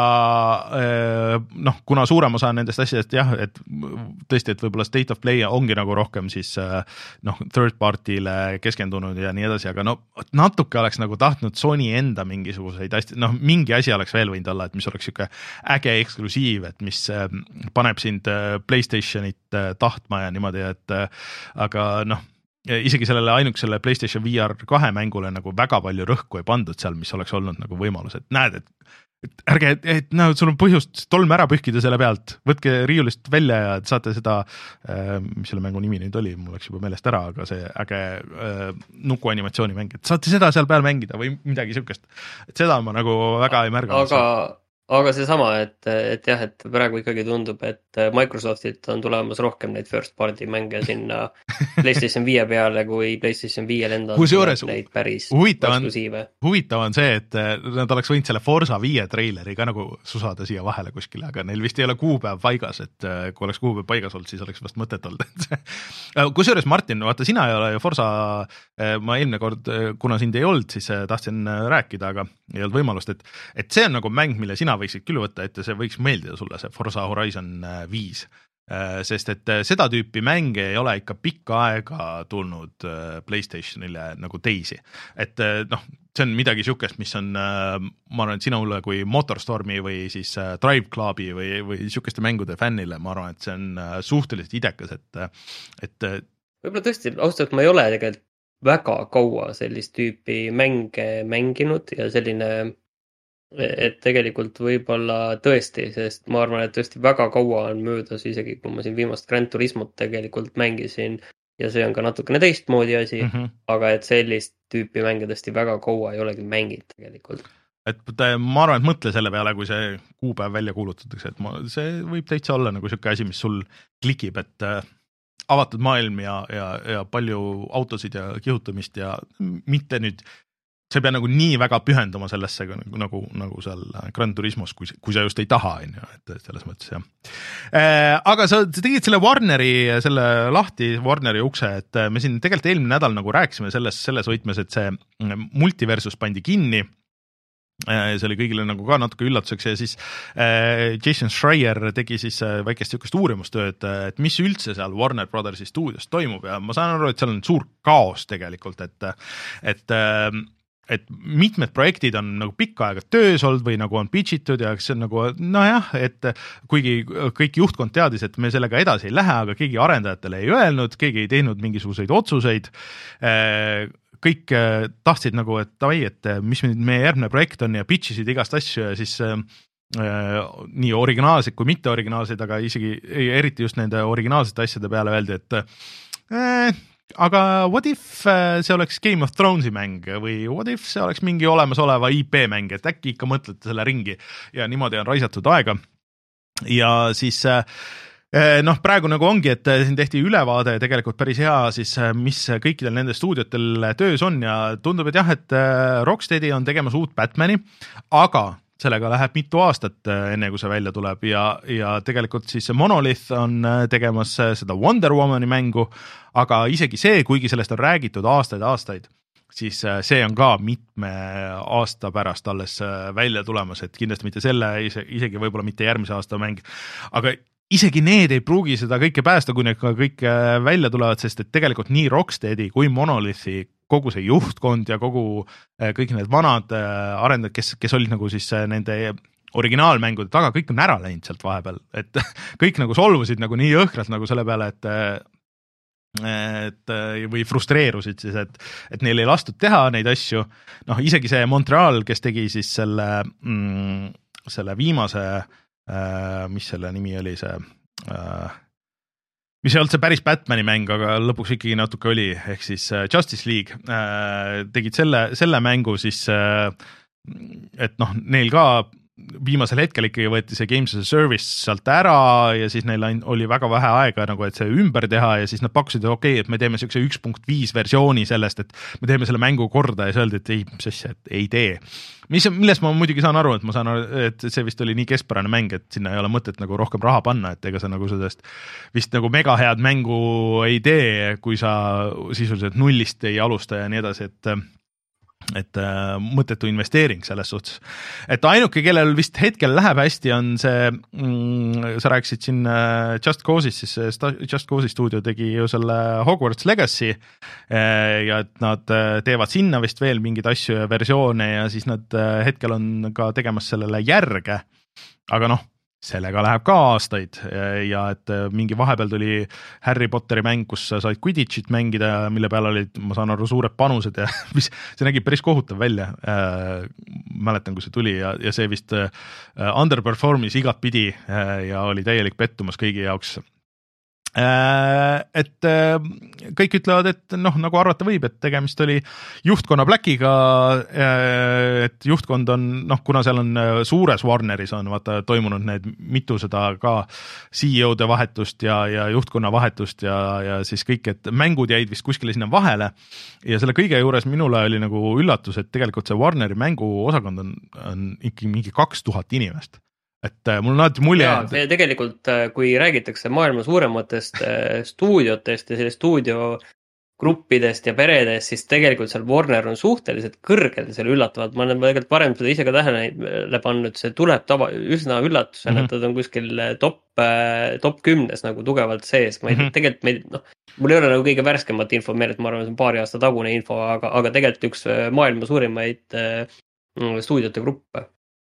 noh, kuna suurem osa nendest asjadest jah, et tõesti, et võib-olla State of Play ongi nagu rohkem siis noh, third party'le keskendunud ja nii edasi, aga no natuke oleks nagu tahtnud Sony enda mingisuguseid asju, noh, mingi asi oleks veel võinud olla, et mis oleks siuke äge eksklusiiv, et mis paneb sind PlayStationit tahtma ja niimoodi, et aga noh, isegi sellele ainukesele PlayStation V R kahe mängule nagu väga palju rõhku ei pandud seal, mis oleks olnud nagu võimalus, et näed, et, et ärge, et, et no sul on põhjust tolm ära pühkida selle pealt, võtke riiulist välja ja saate seda, mis selle mängu nimi nüüd oli, mul läks juba meelest ära, aga see äge äh, nukuanimatsiooni mäng, et saate seda seal peal mängida või midagi siukest, et seda ma nagu väga ei märganud. Aga Aga see sama, et, et jah, et praegu ikkagi tundub, et Microsoftilt on tulemas rohkem neid first party mänge sinna PlayStation viie peale, kui PlayStation viiel endal juures, neid päris huvitav on, eksklusiive. Huvitav on see, et nad oleks võinud selle Forza viie treileri ka nagu susada siia vahele kuskile, aga neil vist ei ole kuupäev paigas, et kui oleks kuupäev paigas olnud, siis oleks vast mõtet olnud. Kusjuures Martin, vaata, sina ei ole ju Forza, ma eelmine kord, kuna sind ei olnud, siis tahtsin rääkida, aga ei olnud võimalust, et, et see on nagu mäng, mille sina võiksid küll võtta, et see võiks meeldida sulle, see Forza Horizon viis, sest et seda tüüpi mänge ei ole ikka pikka aega tulnud PlayStationile nagu teisi, et noh, see on midagi siukest, mis on, ma arvan, et sinule kui Motorstormi või siis Drive Clubi või, või siukeste mängude fännile, ma arvan, et see on suhteliselt idekas, et, et võib-olla tõesti, ausalt, ma ei ole tegelikult väga kaua sellist tüüpi mänge mänginud ja selline, et tegelikult võib-olla tõesti, sest ma arvan, et tõesti väga kaua on möödas, isegi kui ma siin viimast Gran Turismot tegelikult mängisin ja see on ka natukene teistmoodi asi, mm -hmm. aga et sellist tüüpi mänge tõesti väga kaua ei olegi mängid tegelikult. Et ma arvan, et mõtle selle peale, kui see kuupäev välja kuulutatakse, et ma, see võib täitsa olla nagu siuke asi, mis sul klikib, et avatud maailm ja, ja, ja palju autosid ja kihutamist ja mitte nüüd, sa ei pea nagu nii väga pühenduma sellesse nagu, nagu, nagu seal Gran Turismos, kui, kui sa just ei taha, on ju, et selles mõttes jah. Aga sa tegid selle Warneri, selle lahti Warneri ukse, et me siin tegelikult eelmine nädal nagu rääkisime selles, selles võitmes, et see multiversus pandi kinni. See oli kõigile nagu ka natuke üllatuseks ja siis Jason Schreier tegi siis väikest sükest uurimustööd, et mis üldse seal Warner Brothersi stuudios toimub ja ma saan aru, et seal on suur kaos tegelikult, et, et, et mitmed projektid on nagu pikka aega töös olnud või nagu on pitchitud ja see on nagu, nojah, et kuigi kõik juhtkond teadis, et me sellega edasi ei lähe, aga keegi arendajatele ei öelnud, keegi ei teinud mingisuguseid otsuseid, kõik tahtsid nagu, et davai, et mis meie järgmine projekt on ja pitchisid igast asju ja siis äh, nii originaalseid kui mitte originaalseid, aga isegi eriti just nende originaalsete asjade peale öeldi, et äh, aga what if see oleks Game of Thronesi mäng või what if see oleks mingi olemasoleva I P mäng, et äkki ikka mõtlete selle ringi ja niimoodi on raisatud aega ja siis äh, noh, praegu nagu ongi, et siin tehti ülevaade tegelikult päris hea siis, mis kõikidel nende stuudiotel töös on ja tundub, et jah, et Rocksteadi on tegemas uut Batmani, aga sellega läheb mitu aastat enne, kui see välja tuleb ja, ja tegelikult siis Monolith on tegemas seda Wonder Womani mängu, aga isegi see, kuigi sellest on räägitud aastaid aastaid, siis see on ka mitme aasta pärast alles välja tulemas, et kindlasti mitte selle, isegi võib-olla mitte järgmise aasta mäng, aga isegi need ei pruugi seda kõike päästa, kui need ka kõik välja tulevad, sest et tegelikult nii Rocksteadi kui Monolithi kogu see juhtkond ja kogu kõik need vanad arendajad, kes, kes olid nagu siis nende originaalmängude taga, kõik on ära läinud sealt vahepeal, et kõik nagu solvusid nagu nii jõhkralt nagu selle peale, et et või frustreerusid siis, et, et neil ei lastud teha neid asju, noh isegi see Montreal, kes tegi siis selle, mm, selle viimase Uh, mis selle nimi oli see uh, mis ei olnud see päris Batmani mäng, aga lõpuks ikkagi natuke oli, ehk siis uh, Justice League uh, tegid selle, selle mängu siis uh, et noh, neil ka viimasel hetkel ikkagi võeti see Games as a Service sealt ära ja siis neil oli väga vähe aega nagu, et see ümber teha ja siis nad pakkusid, et okei, okay, et me teeme siukse üks punkt viis versiooni sellest, et me teeme selle mängu korda ja see öeldi, et ei, mis asja, et ei tee. Mis, millest ma muidugi saan aru, et ma saan aru, et see vist oli nii keskpärane mäng, et sinna ei ole mõtet nagu rohkem raha panna, et ega sa nagu sellest vist nagu mega head mängu ei tee, kui sa sisuliselt nullist ei alusta ja nii edasi, et et äh, mõttetu investeering selles suhtes. Et ainuke, kellel vist hetkel läheb hästi, on see, mm, sa rääkisid siin äh, Just Cause'is, siis see Just Cause'i stuudio tegi ju selle Hogwarts Legacy äh, ja et nad teevad sinna vist veel mingeid asju ja versioone ja siis nad äh, hetkel on ka tegemas sellele järge, aga noh, sellega läheb ka aastaid ja et mingi vahepeal tuli Harry Potteri mäng, kus sa said Quidditchit mängida, mille peal olid, ma saan aru, suured panused ja mis, see nägi päris kohutav välja. Äh, mäletan, kui see tuli ja, ja see vist äh, underperformis igat pidi äh, ja oli täielik pettumus kõigi jaoks. Et kõik ütlevad, et noh, nagu arvata võib, et tegemist oli juhtkonna Blackiga, et juhtkond on, noh, kuna seal on suures Warneris on vaata toimunud need mitu seda ka C E O-de vahetust ja, ja juhtkonna vahetust ja, ja siis kõik, et mängud jäid vist kuskile sinna vahele ja selle kõige juures minule oli nagu üllatus, et tegelikult see Warneri mängu osakond on, on ikkagi mingi kaks tuhat inimest. Et mul on alati mulje... Ja, et... tegelikult, kui räägitakse maailma suurematest stuudiotest ja selle stuudio gruppidest ja peredest, siis tegelikult seal Warner on suhteliselt kõrgel seal üllatavalt. Ma olen tegelikult varem seda ise ka tähele pannud, see tuleb tava, üsna üllatusena, mm -hmm. et ta on kuskil top, top kümnes nagu tugevalt sees. Ma ei, mm -hmm. tegelikult me, noh, mul ei ole nagu kõige värskemat info meeles, ma arvan, see on paari aasta tagune info, aga, aga tegelikult üks maailma suurimaid stuudiote gruppe.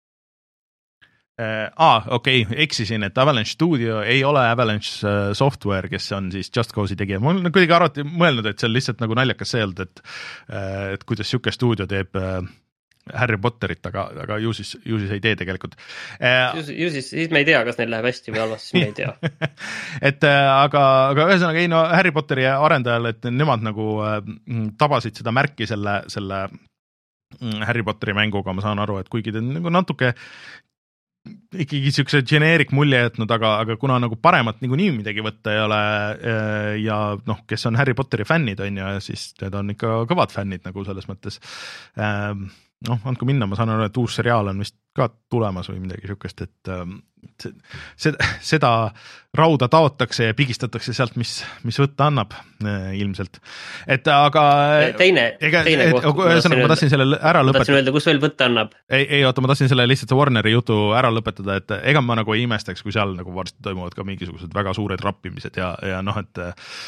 Äh, ah, okei, okay, eksisin, et Avalanche Studio ei ole Avalanche Software, kes on siis Just Cause'i tegija. Ma olen kuidagi arvati mõelnud, et see on lihtsalt nagu naljakas see olnud, et, et kuidas siuke stuudio teeb Harry Potterit, aga, aga ju siis, ju siis ei tee tegelikult. Ju, ju siis, siis me ei tea, kas neil läheb hästi või halvasti, siis me ei tea. et aga, aga ühesõnaga ei no Harry Potteri arendajal, et nemad nagu tabasid seda märki selle, selle Harry Potteri mänguga, ma saan aru, et kuigi ta nagu natuke ikkagi siukse generic mulje jätnud, aga, aga kuna nagu paremat nagu nii midagi võtta ei ole ja noh, kes on Harry Potteri fännid on ju, siis need on ikka kõvad fännid nagu selles mõttes. Noh, andku minna, ma saan aru, et uus seriaal on vist ka tulemas või midagi siukest, et seda, seda rauda taotakse ja pigistatakse sealt, mis, mis võtta annab ilmselt. Et aga... Teine, ega, teine et, koht. Ühesõnaga, ma tahtsin selle ära lõpetada. Tahtsin öelda, kus veel võtta annab? Ei, ei oota, ma tahtsin selle lihtsalt Warneri jutu ära lõpetada, et ega ma nagu ei imestaks, kui seal nagu varsti toimuvad ka mingisugused väga suured rappimised ja, ja noh, et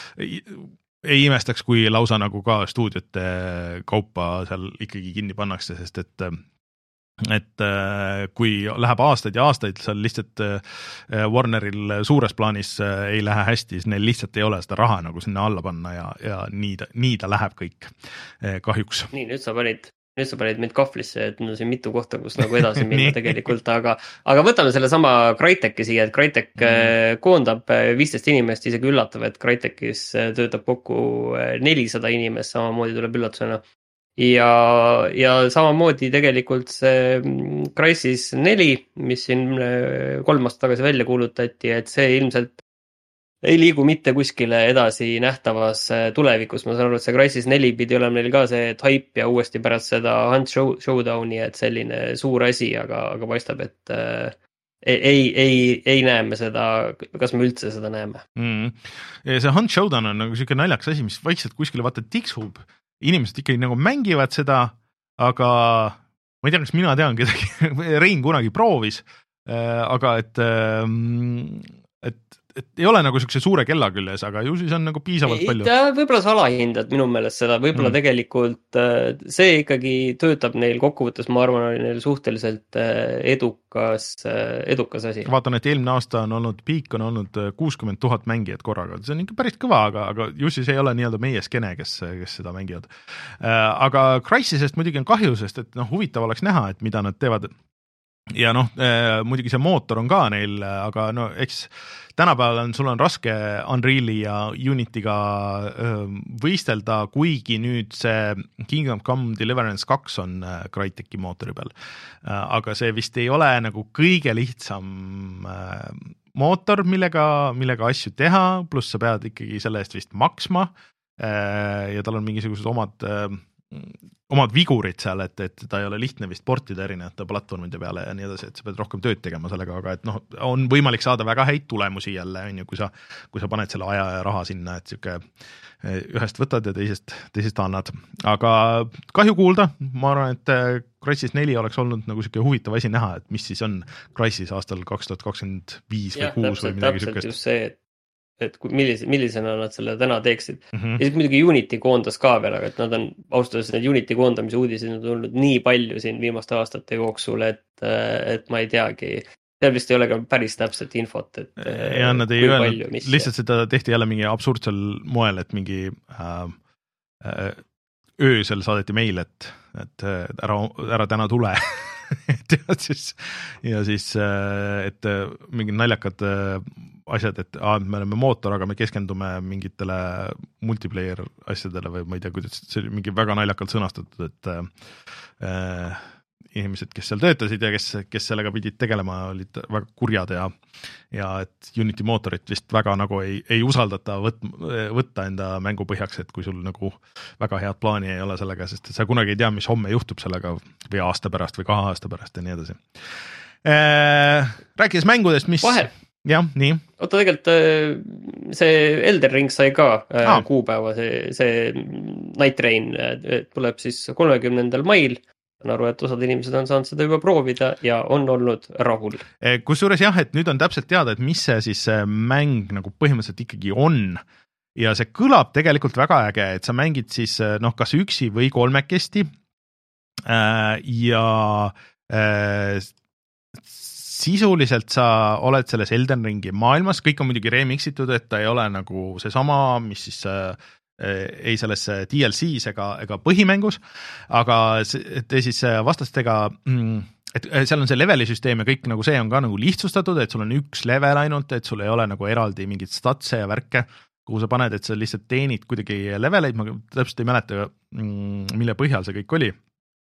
ei imestaks, kui lausa nagu ka stuudiote kaupa seal ikkagi kinni pannakse, sest et et kui läheb aastaid ja aastaid seal lihtsalt Warneril suures plaanis ei lähe hästi, siis neil lihtsalt ei ole seda raha nagu sinna alla panna ja, ja nii, ta, nii ta läheb kõik kahjuks. Nii, nüüd sa panid, nüüd sa panid mind kahvlisse, et mul on siin mitu kohta, kus nagu edasi minna tegelikult, aga, aga võtame selle sama Crytek'i siia, et Crytek mm. koondab viisteist inimest, isegi üllatav, et Crytek'is töötab kokku nelisada inimest, samamoodi tuleb üllatusena. Ja, ja samamoodi tegelikult see Crysis neli, mis siin kolm aastat tagasi välja kuulutati, et see ilmselt ei liigu mitte kuskile edasi nähtavas tulevikus. Ma saan aru, et see Crysis neli pidi olema neil ka see hype ja uuesti pärast seda Hunt show, Showdowni, et selline suur asi, aga, aga paistab, et äh, ei, ei, ei näe me seda, kas me üldse seda näeme. Mm. See Hunt Showdown on nagu selline naljakas asi, mis vaikselt kuskile vaata tiksub. Inimesed ikkagi nagu mängivad seda, aga ma ei tea, kas mina tean kedagi, Rein kunagi proovis, aga et, et, et ei ole nagu selline suure kella küljes, aga ju siis on nagu piisavalt ei, palju. Võib-olla sa alahindad minu meelest seda, võib-olla mm. tegelikult see ikkagi töötab neil kokkuvõttes, ma arvan, oli neil suhteliselt edukas, edukas asi. Vaatan, et eelmine aasta on olnud, piik on olnud kuuskümmend tuhat mängijat korraga, see on ikka päris kõva, aga, aga ju siis ei ole nii-öelda meie skene, kes, kes seda mängivad. Aga Crysisest muidugi on kahju, sest et noh, huvitav oleks näha, et mida nad teevad. Ja noh, muidugi see mootor on ka neil, aga no eks tänapäeval on, sul on raske Unreali ja Unityga võistelda, kuigi nüüd see Kingdom Come Deliverance kaks on Crytek'i mootori peal. Aga see vist ei ole nagu kõige lihtsam mootor, millega, millega asju teha, pluss sa pead ikkagi selle eest vist maksma ja tal on mingisugused omad omad vigurid seal, et, et ta ei ole lihtne vist portida erinevate platvormide peale ja nii edasi, et sa pead rohkem tööd tegema sellega, aga et noh, on võimalik saada väga häid tulemusi jälle, on ju, kui sa, kui sa paned selle aja ja raha sinna, et siuke ühest võtad ja teisest, teisest annad. Aga kahju kuulda, ma arvan, et Crysis neli oleks olnud nagu siuke huvitav asi näha, et mis siis on Crysis aastal kaks tuhat kakskümmend viis või kuus või midagi siukest. Just see, et et millise, millisena nad selle täna teeksid. Mm -hmm. Ja siis muidugi Unity koondas ka veel, aga et nad on, austades need Unity koondamise uudised on tulnud nii palju siin viimaste aastate jooksul, et, et ma ei teagi, seal vist ei ole ka päris täpselt infot, et ja nad ei öelnud, lihtsalt seda tehti jälle mingi absurdsel moel, et mingi äh, äh, öösel saadeti meil, et, et ära, ära täna tule ja siis, ja siis et mingid naljakad asjad, et aa, me oleme mootor, aga me keskendume mingitele multiplayer asjadele või ma ei tea, kuidas see oli mingi väga naljakalt sõnastatud, et äh, inimesed, kes seal töötasid ja kes, kes sellega pidid tegelema, olid väga kurjad ja, ja et Unity mootorit vist väga nagu ei, ei usaldata võt, võtta enda mängu põhjaks, et kui sul nagu väga head plaani ei ole sellega, sest sa kunagi ei tea, mis homme juhtub sellega või aasta pärast või kahe aasta pärast ja nii edasi. Rääkides mängudest, mis... Vahel. Jah, nii. Oota, tegelikult see Elden Ring sai ka ah. kuupäeva, see, see Night Rain tuleb siis kolmekümnendal mail. On aru, et osad inimesed on saanud seda juba proovida ja on olnud rahul. Kusjuures jah, et nüüd on täpselt teada, et mis see siis mäng nagu põhimõtteliselt ikkagi on. Ja see kõlab tegelikult väga äge, et sa mängid siis noh, kas üksi või kolmekesti ja sisuliselt sa oled selles Elden Ringi maailmas, kõik on muidugi remixitud, et ta ei ole nagu see sama, mis siis ei selles D L C-s ega, ega põhimängus, aga te siis vastastega, et seal on see levelisüsteem ja kõik nagu see on ka nagu lihtsustatud, et sul on üks level ainult, et sul ei ole nagu eraldi mingit statse ja värke, kuhu sa paned, et sa lihtsalt teenid kuidagi leveleid, ma täpselt ei mäleta, mille põhjal see kõik oli.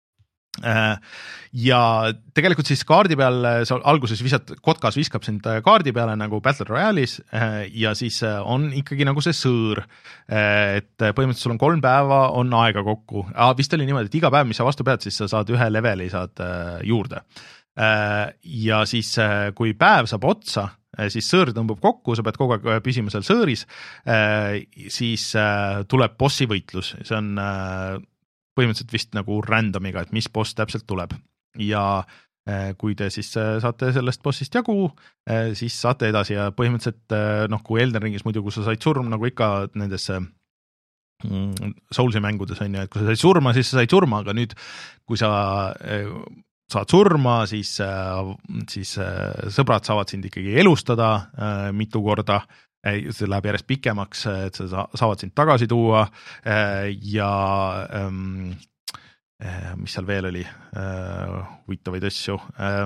Ja tegelikult siis kaardi peal, sa alguses visad, kotkas viskab sind kaardi peale nagu Battle Royale'is ja siis on ikkagi nagu see sõõr, et põhimõtteliselt sul on kolm päeva, on aega kokku. Vist oli niimoodi, et iga päev, mis sa vastu pead, siis sa saad ühe leveli saad juurde. Ja siis, kui päev saab otsa, siis sõõr tõmbub kokku, sa pead kogu aeg püsima seal sõõris, siis tuleb bossi võitlus, see on põhimõtteliselt vist nagu randomiga, et mis boss täpselt tuleb. Ja kui te siis saate sellest bossist jagu, siis saate edasi ja põhimõtteliselt, noh, kui Elden Ringis muidu, kui sa said surma, nagu ikka nendes Soulsi mängudes on ju, et kui sa said surma, siis sa said surma, aga nüüd, kui sa saad surma, siis, siis sõbrad saavad sind ikkagi elustada mitu korda, see läheb järjest pikemaks, et sa saavad sind tagasi tuua ja ähm, mis seal veel oli, huvitavaid asju.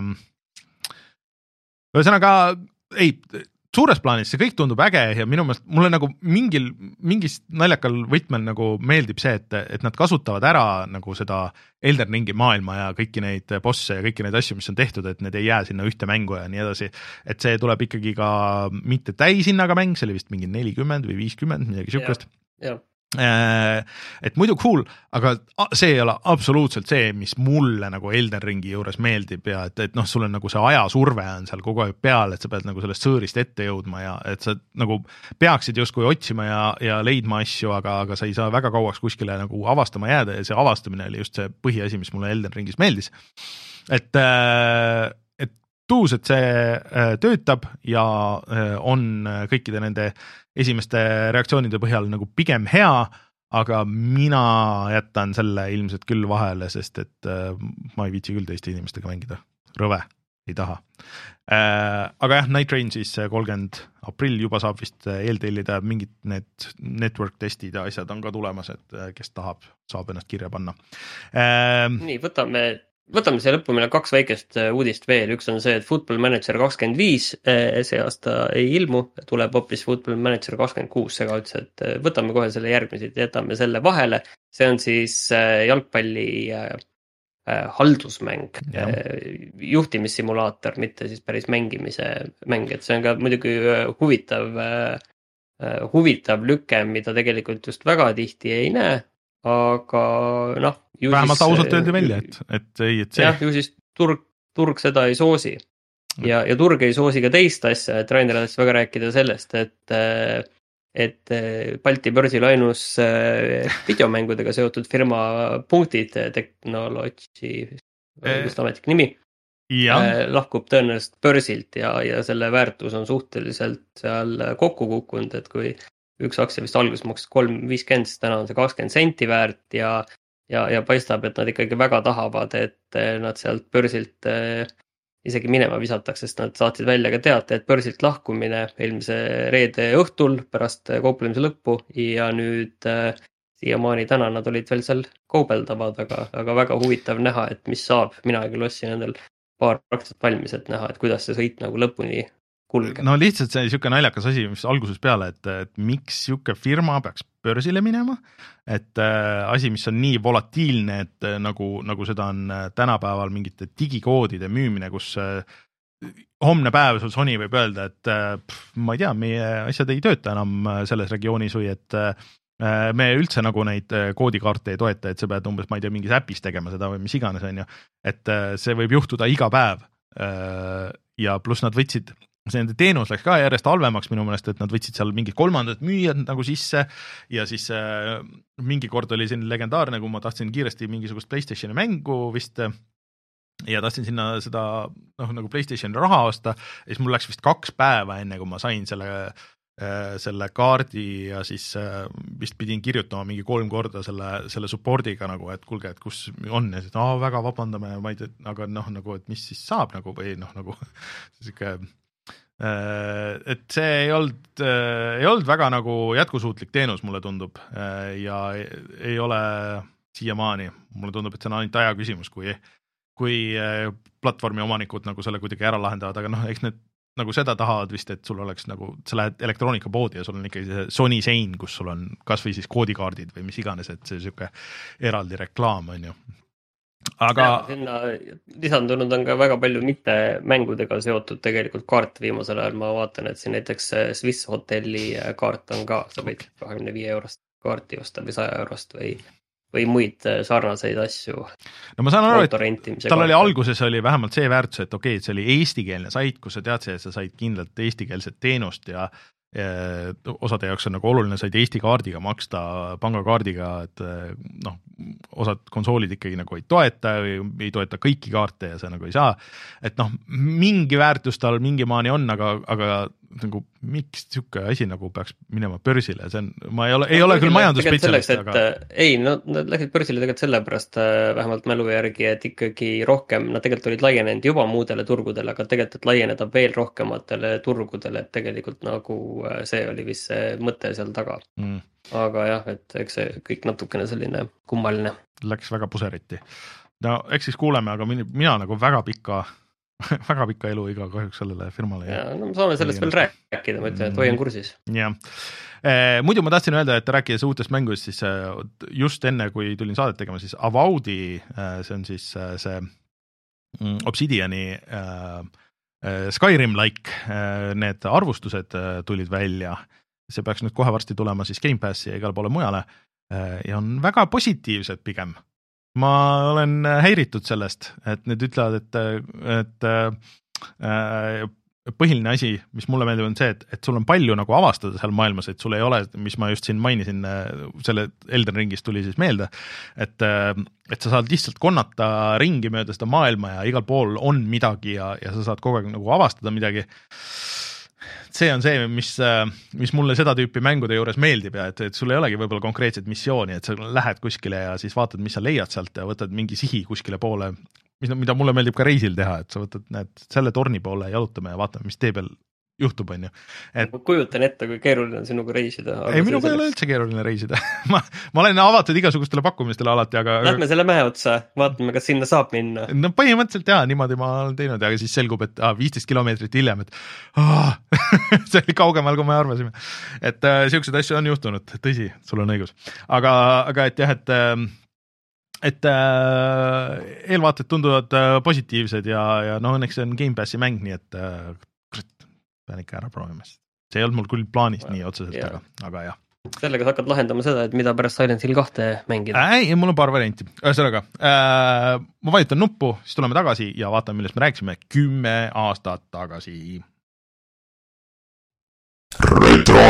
Ühesõnaga, ei, suures plaanis see kõik tundub äge ja minu meelest mulle nagu mingil, mingis naljakal võtmel nagu meeldib see, et, et nad kasutavad ära nagu seda Elden Ringi maailma ja kõiki neid bosse ja kõiki neid asju, mis on tehtud, et need ei jää sinna ühte mängu ja nii edasi. Et see tuleb ikkagi ka mitte täishinnaga mäng, see oli vist mingi nelikümmend või viiskümmend, midagi siukest. Ja, ja. Et muidu cool, aga see ei ole absoluutselt see, mis mulle nagu Elden Ringi juures meeldib ja et, et noh, sul on nagu see ajasurve on seal kogu aeg peal, et sa pead nagu sellest sõõrist ette jõudma ja et sa nagu peaksid justkui otsima ja, ja leidma asju, aga, aga sa ei saa väga kauaks kuskile nagu avastama jääda ja see avastamine oli just see põhiasi, mis mulle Elden Ringis meeldis. Et, et tuus, et see töötab ja on kõikide nende esimeste reaktsioonide põhjal nagu pigem hea, aga mina jätan selle ilmselt küll vahele, sest et äh, ma ei viitsi küll teiste inimestega mängida. Rõve, ei taha. Äh, aga jah, Night Rain siis kolmkümmend aprill juba saab vist eeltellida, mingid need network testid ja asjad on ka tulemas, et kes tahab, saab ennast kirja panna. Äh, Nii, võtame... Võtame see lõppu, meil on kaks väikest uudist veel. Üks on see, et Football Manager kakskümmend viis see aasta ei ilmu, tuleb hoopis Football Manager kakskümmend kuus, see ka ütles, et võtame kohe selle järgmised, jätame selle vahele. See on siis jalgpalli haldusmäng, ja. Juhtimissimulaator, mitte siis päris mängimise mäng, et see on ka muidugi huvitav, huvitav lüke, mida tegelikult just väga tihti ei näe. aga noh. Vähemalt ausalt öeldi välja, et, et ei, et see. jah, ju siis turg, turg seda ei soosi. Ja, ja turg ei soosi ka teist asja, et Rainer tahtis väga rääkida sellest, et, et Balti börsil ainus videomängudega seotud firma Punktid Technology, just ametlik nimi, ja. lahkub tõenäoliselt börsilt ja, ja selle väärtus on suhteliselt seal kokku kukkunud, et kui üks aktsia vist alguses maksis kolm viiskümmend, siis täna on see kakskümmend senti väärt ja, ja, ja paistab, et nad ikkagi väga tahavad, et nad sealt börsilt isegi minema visatakse, sest nad saatsid välja ka teate, et börsilt lahkumine eelmise reede õhtul pärast kauplemise lõppu ja nüüd äh, siiamaani täna nad olid veel seal kaubeldavad, aga, aga väga huvitav näha, et mis saab. Mina küll ostsin endal paar aktsiat valmis, et näha, et kuidas see sõit nagu lõpuni kulgeb. No lihtsalt see niisugune naljakas asi, mis alguses peale, et, et miks niisugune firma peaks börsile minema, et äh, asi, mis on nii volatiilne, et äh, nagu, nagu seda on äh, tänapäeval mingite digikoodide müümine, kus äh, homne päev Sony võib öelda, et äh, pff, ma ei tea, meie asjad ei tööta enam äh, selles regioonis või et äh, me üldse nagu neid äh, koodikaarte ei toeta, et sa pead umbes, ma ei tea, mingis äpis tegema seda või mis iganes, on ju, et äh, see võib juhtuda iga päev äh, ja pluss nad võtsid see nende teenus läks ka järjest halvemaks minu meelest, et nad võtsid seal mingid kolmandad müüjad nagu sisse ja siis äh, mingi kord oli siin legendaarne, kui ma tahtsin kiiresti mingisugust PlayStationi mängu vist ja tahtsin sinna seda noh, nagu PlayStationi raha osta ja siis mul läks vist kaks päeva enne, kui ma sain selle, äh, selle kaardi ja siis äh, vist pidin kirjutama mingi kolm korda selle, selle supportiga nagu, et kuulge, et kus on ja siis, no väga vabandame, ma ei tea, aga noh, nagu, et mis siis saab nagu või noh, nagu siuke et see ei olnud, ei olnud väga nagu jätkusuutlik teenus, mulle tundub, ja ei ole siiamaani, mulle tundub, et see on ainult aja küsimus, kui, kui platvormi omanikud nagu selle kuidagi ära lahendavad, aga noh, eks need nagu seda tahavad vist, et sul oleks nagu, sa lähed elektroonikapoodi ja sul on ikkagi see Sony sein, kus sul on kas või siis koodikaardid või mis iganes, et see siuke eraldi reklaam on ju. Aga ja, sinna lisandunud on ka väga palju mitte mängudega seotud tegelikult kaart viimasel ajal. Ma vaatan, et siin näiteks Swiss hotelli kaart on ka, sa võid kahekümne viie eurost kaarti osta või saja eurost või, või muid sarnaseid asju. No ma saan aru, et tal oli alguses oli vähemalt see väärtus, et okei, okay, see oli eestikeelne sait, kus sa teadsid, et sa said kindlalt eestikeelset teenust ja osade jaoks on nagu oluline, said Eesti kaardiga maksta pangakaardiga, et noh, osad konsoolid ikkagi nagu ei toeta või ei toeta kõiki kaarte ja see nagu ei saa, et noh, mingi väärtus tal mingi maani on, aga, aga nagu miks siuke asi nagu peaks minema börsile, see on, ma ei ole, ei no, ole küll majandusspetsialist, aga ei, no nad läksid börsile tegelikult sellepärast vähemalt mälu järgi, et ikkagi rohkem, nad tegelikult olid laienenud juba muudele turgudele, aga tegelikult, et laieneda veel rohkematele turgudele, et tegelikult nagu see oli vist see mõte seal taga. Mm. Aga jah, et eks see kõik natukene selline kummaline. Läks väga puseriti. No eks siis kuuleme, aga mina, mina nagu väga pikka väga pikka elu iga kahjuks sellele firmale. Ja, no me saame sellest veel rääkida, ma ütlen, et hoian kursis. Ja. E, muidu ma tahtsin öelda, et rääkides uutest mängudest, siis just enne, kui tulin saadet tegema, siis Avaudi, see on siis see Obsidiani Skyrim-like, need arvustused tulid välja. See peaks nüüd kohe varsti tulema siis Game Passi ja igale poole mujale ja on väga positiivsed pigem. Ma olen häiritud sellest, et need ütlevad, et, et põhiline asi, mis mulle meeldib, on see, et, et sul on palju nagu avastada seal maailmas, et sul ei ole, mis ma just siin mainisin, selle Elden Ringist tuli siis meelde, et, et sa saad lihtsalt konnata ringi mööda seda maailma ja igal pool on midagi ja, ja sa saad kogu aeg nagu avastada midagi. See on see, mis, mis mulle seda tüüpi mängude juures meeldib ja et, et sul ei olegi võib-olla konkreetset missiooni, et sa lähed kuskile ja siis vaatad, mis sa leiad sealt ja võtad mingi sihi kuskile poole, mis, mida mulle meeldib ka reisil teha, et sa võtad, näed, selle torni poole jalutame ja vaatame, mis tee peal juhtub, on ju. Et... ma kujutan ette, kui keeruline on sinuga reisida. Ei, minuga ei ole üldse keeruline reisida. ma, ma olen avatud igasugustele pakkumistele alati, aga... Lähme selle mehe otsa, vaatame, kas sinna saab minna. No põhimõtteliselt jah, niimoodi ma olen teinud, aga siis selgub, et ah, viisteist kilomeetrit hiljem, et ah, see oli kaugemal, kui me arvasime. Et äh, siuksed asju on juhtunud, tõsi, sul on õigus. Aga, aga et jah, et... Äh, et äh, eelvaated tunduvad äh, positiivsed ja, ja no õnneks see on Game Passi mäng, nii et äh, pean ikka ära proovimas. See ei olnud mul küll plaanis ja, nii otseselt, aga, aga jah. sellega sa hakkad lahendama seda, et mida pärast Silent Hill kahte mängida. Ei, mul on paar varianti. Ühesõnaga, äh, ma vajutan nuppu, siis tuleme tagasi ja vaatame, millest me rääkisime kümme aastat tagasi. Retro!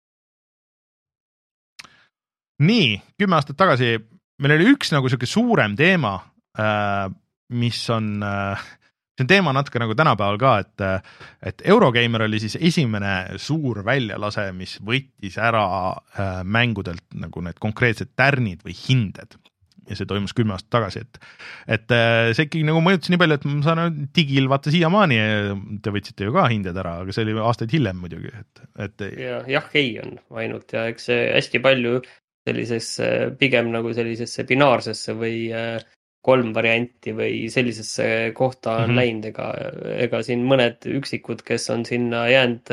Nii, kümme aastat tagasi meil oli üks nagu selline suurem teema, äh, mis on... Äh, see on teema natuke nagu tänapäeval ka, et, et Eurogamer oli siis esimene suur väljalase, mis võttis ära äh, mängudelt nagu need konkreetsed tärnid või hinded. Ja see toimus kümme aastat tagasi, et, et äh, see ikkagi nagu mõjutas nii palju, et ma saan digil vaata siiamaani, te võtsite ju ka hinded ära, aga see oli aastaid hiljem muidugi. Et, et... Ja, jah, ei on ainult ja eks see hästi palju sellisesse, pigem nagu sellisesse binaarsesse või äh, kolm varianti või sellisesse kohta on mm-hmm. läinud, ega, ega siin mõned üksikud, kes on sinna jäänud,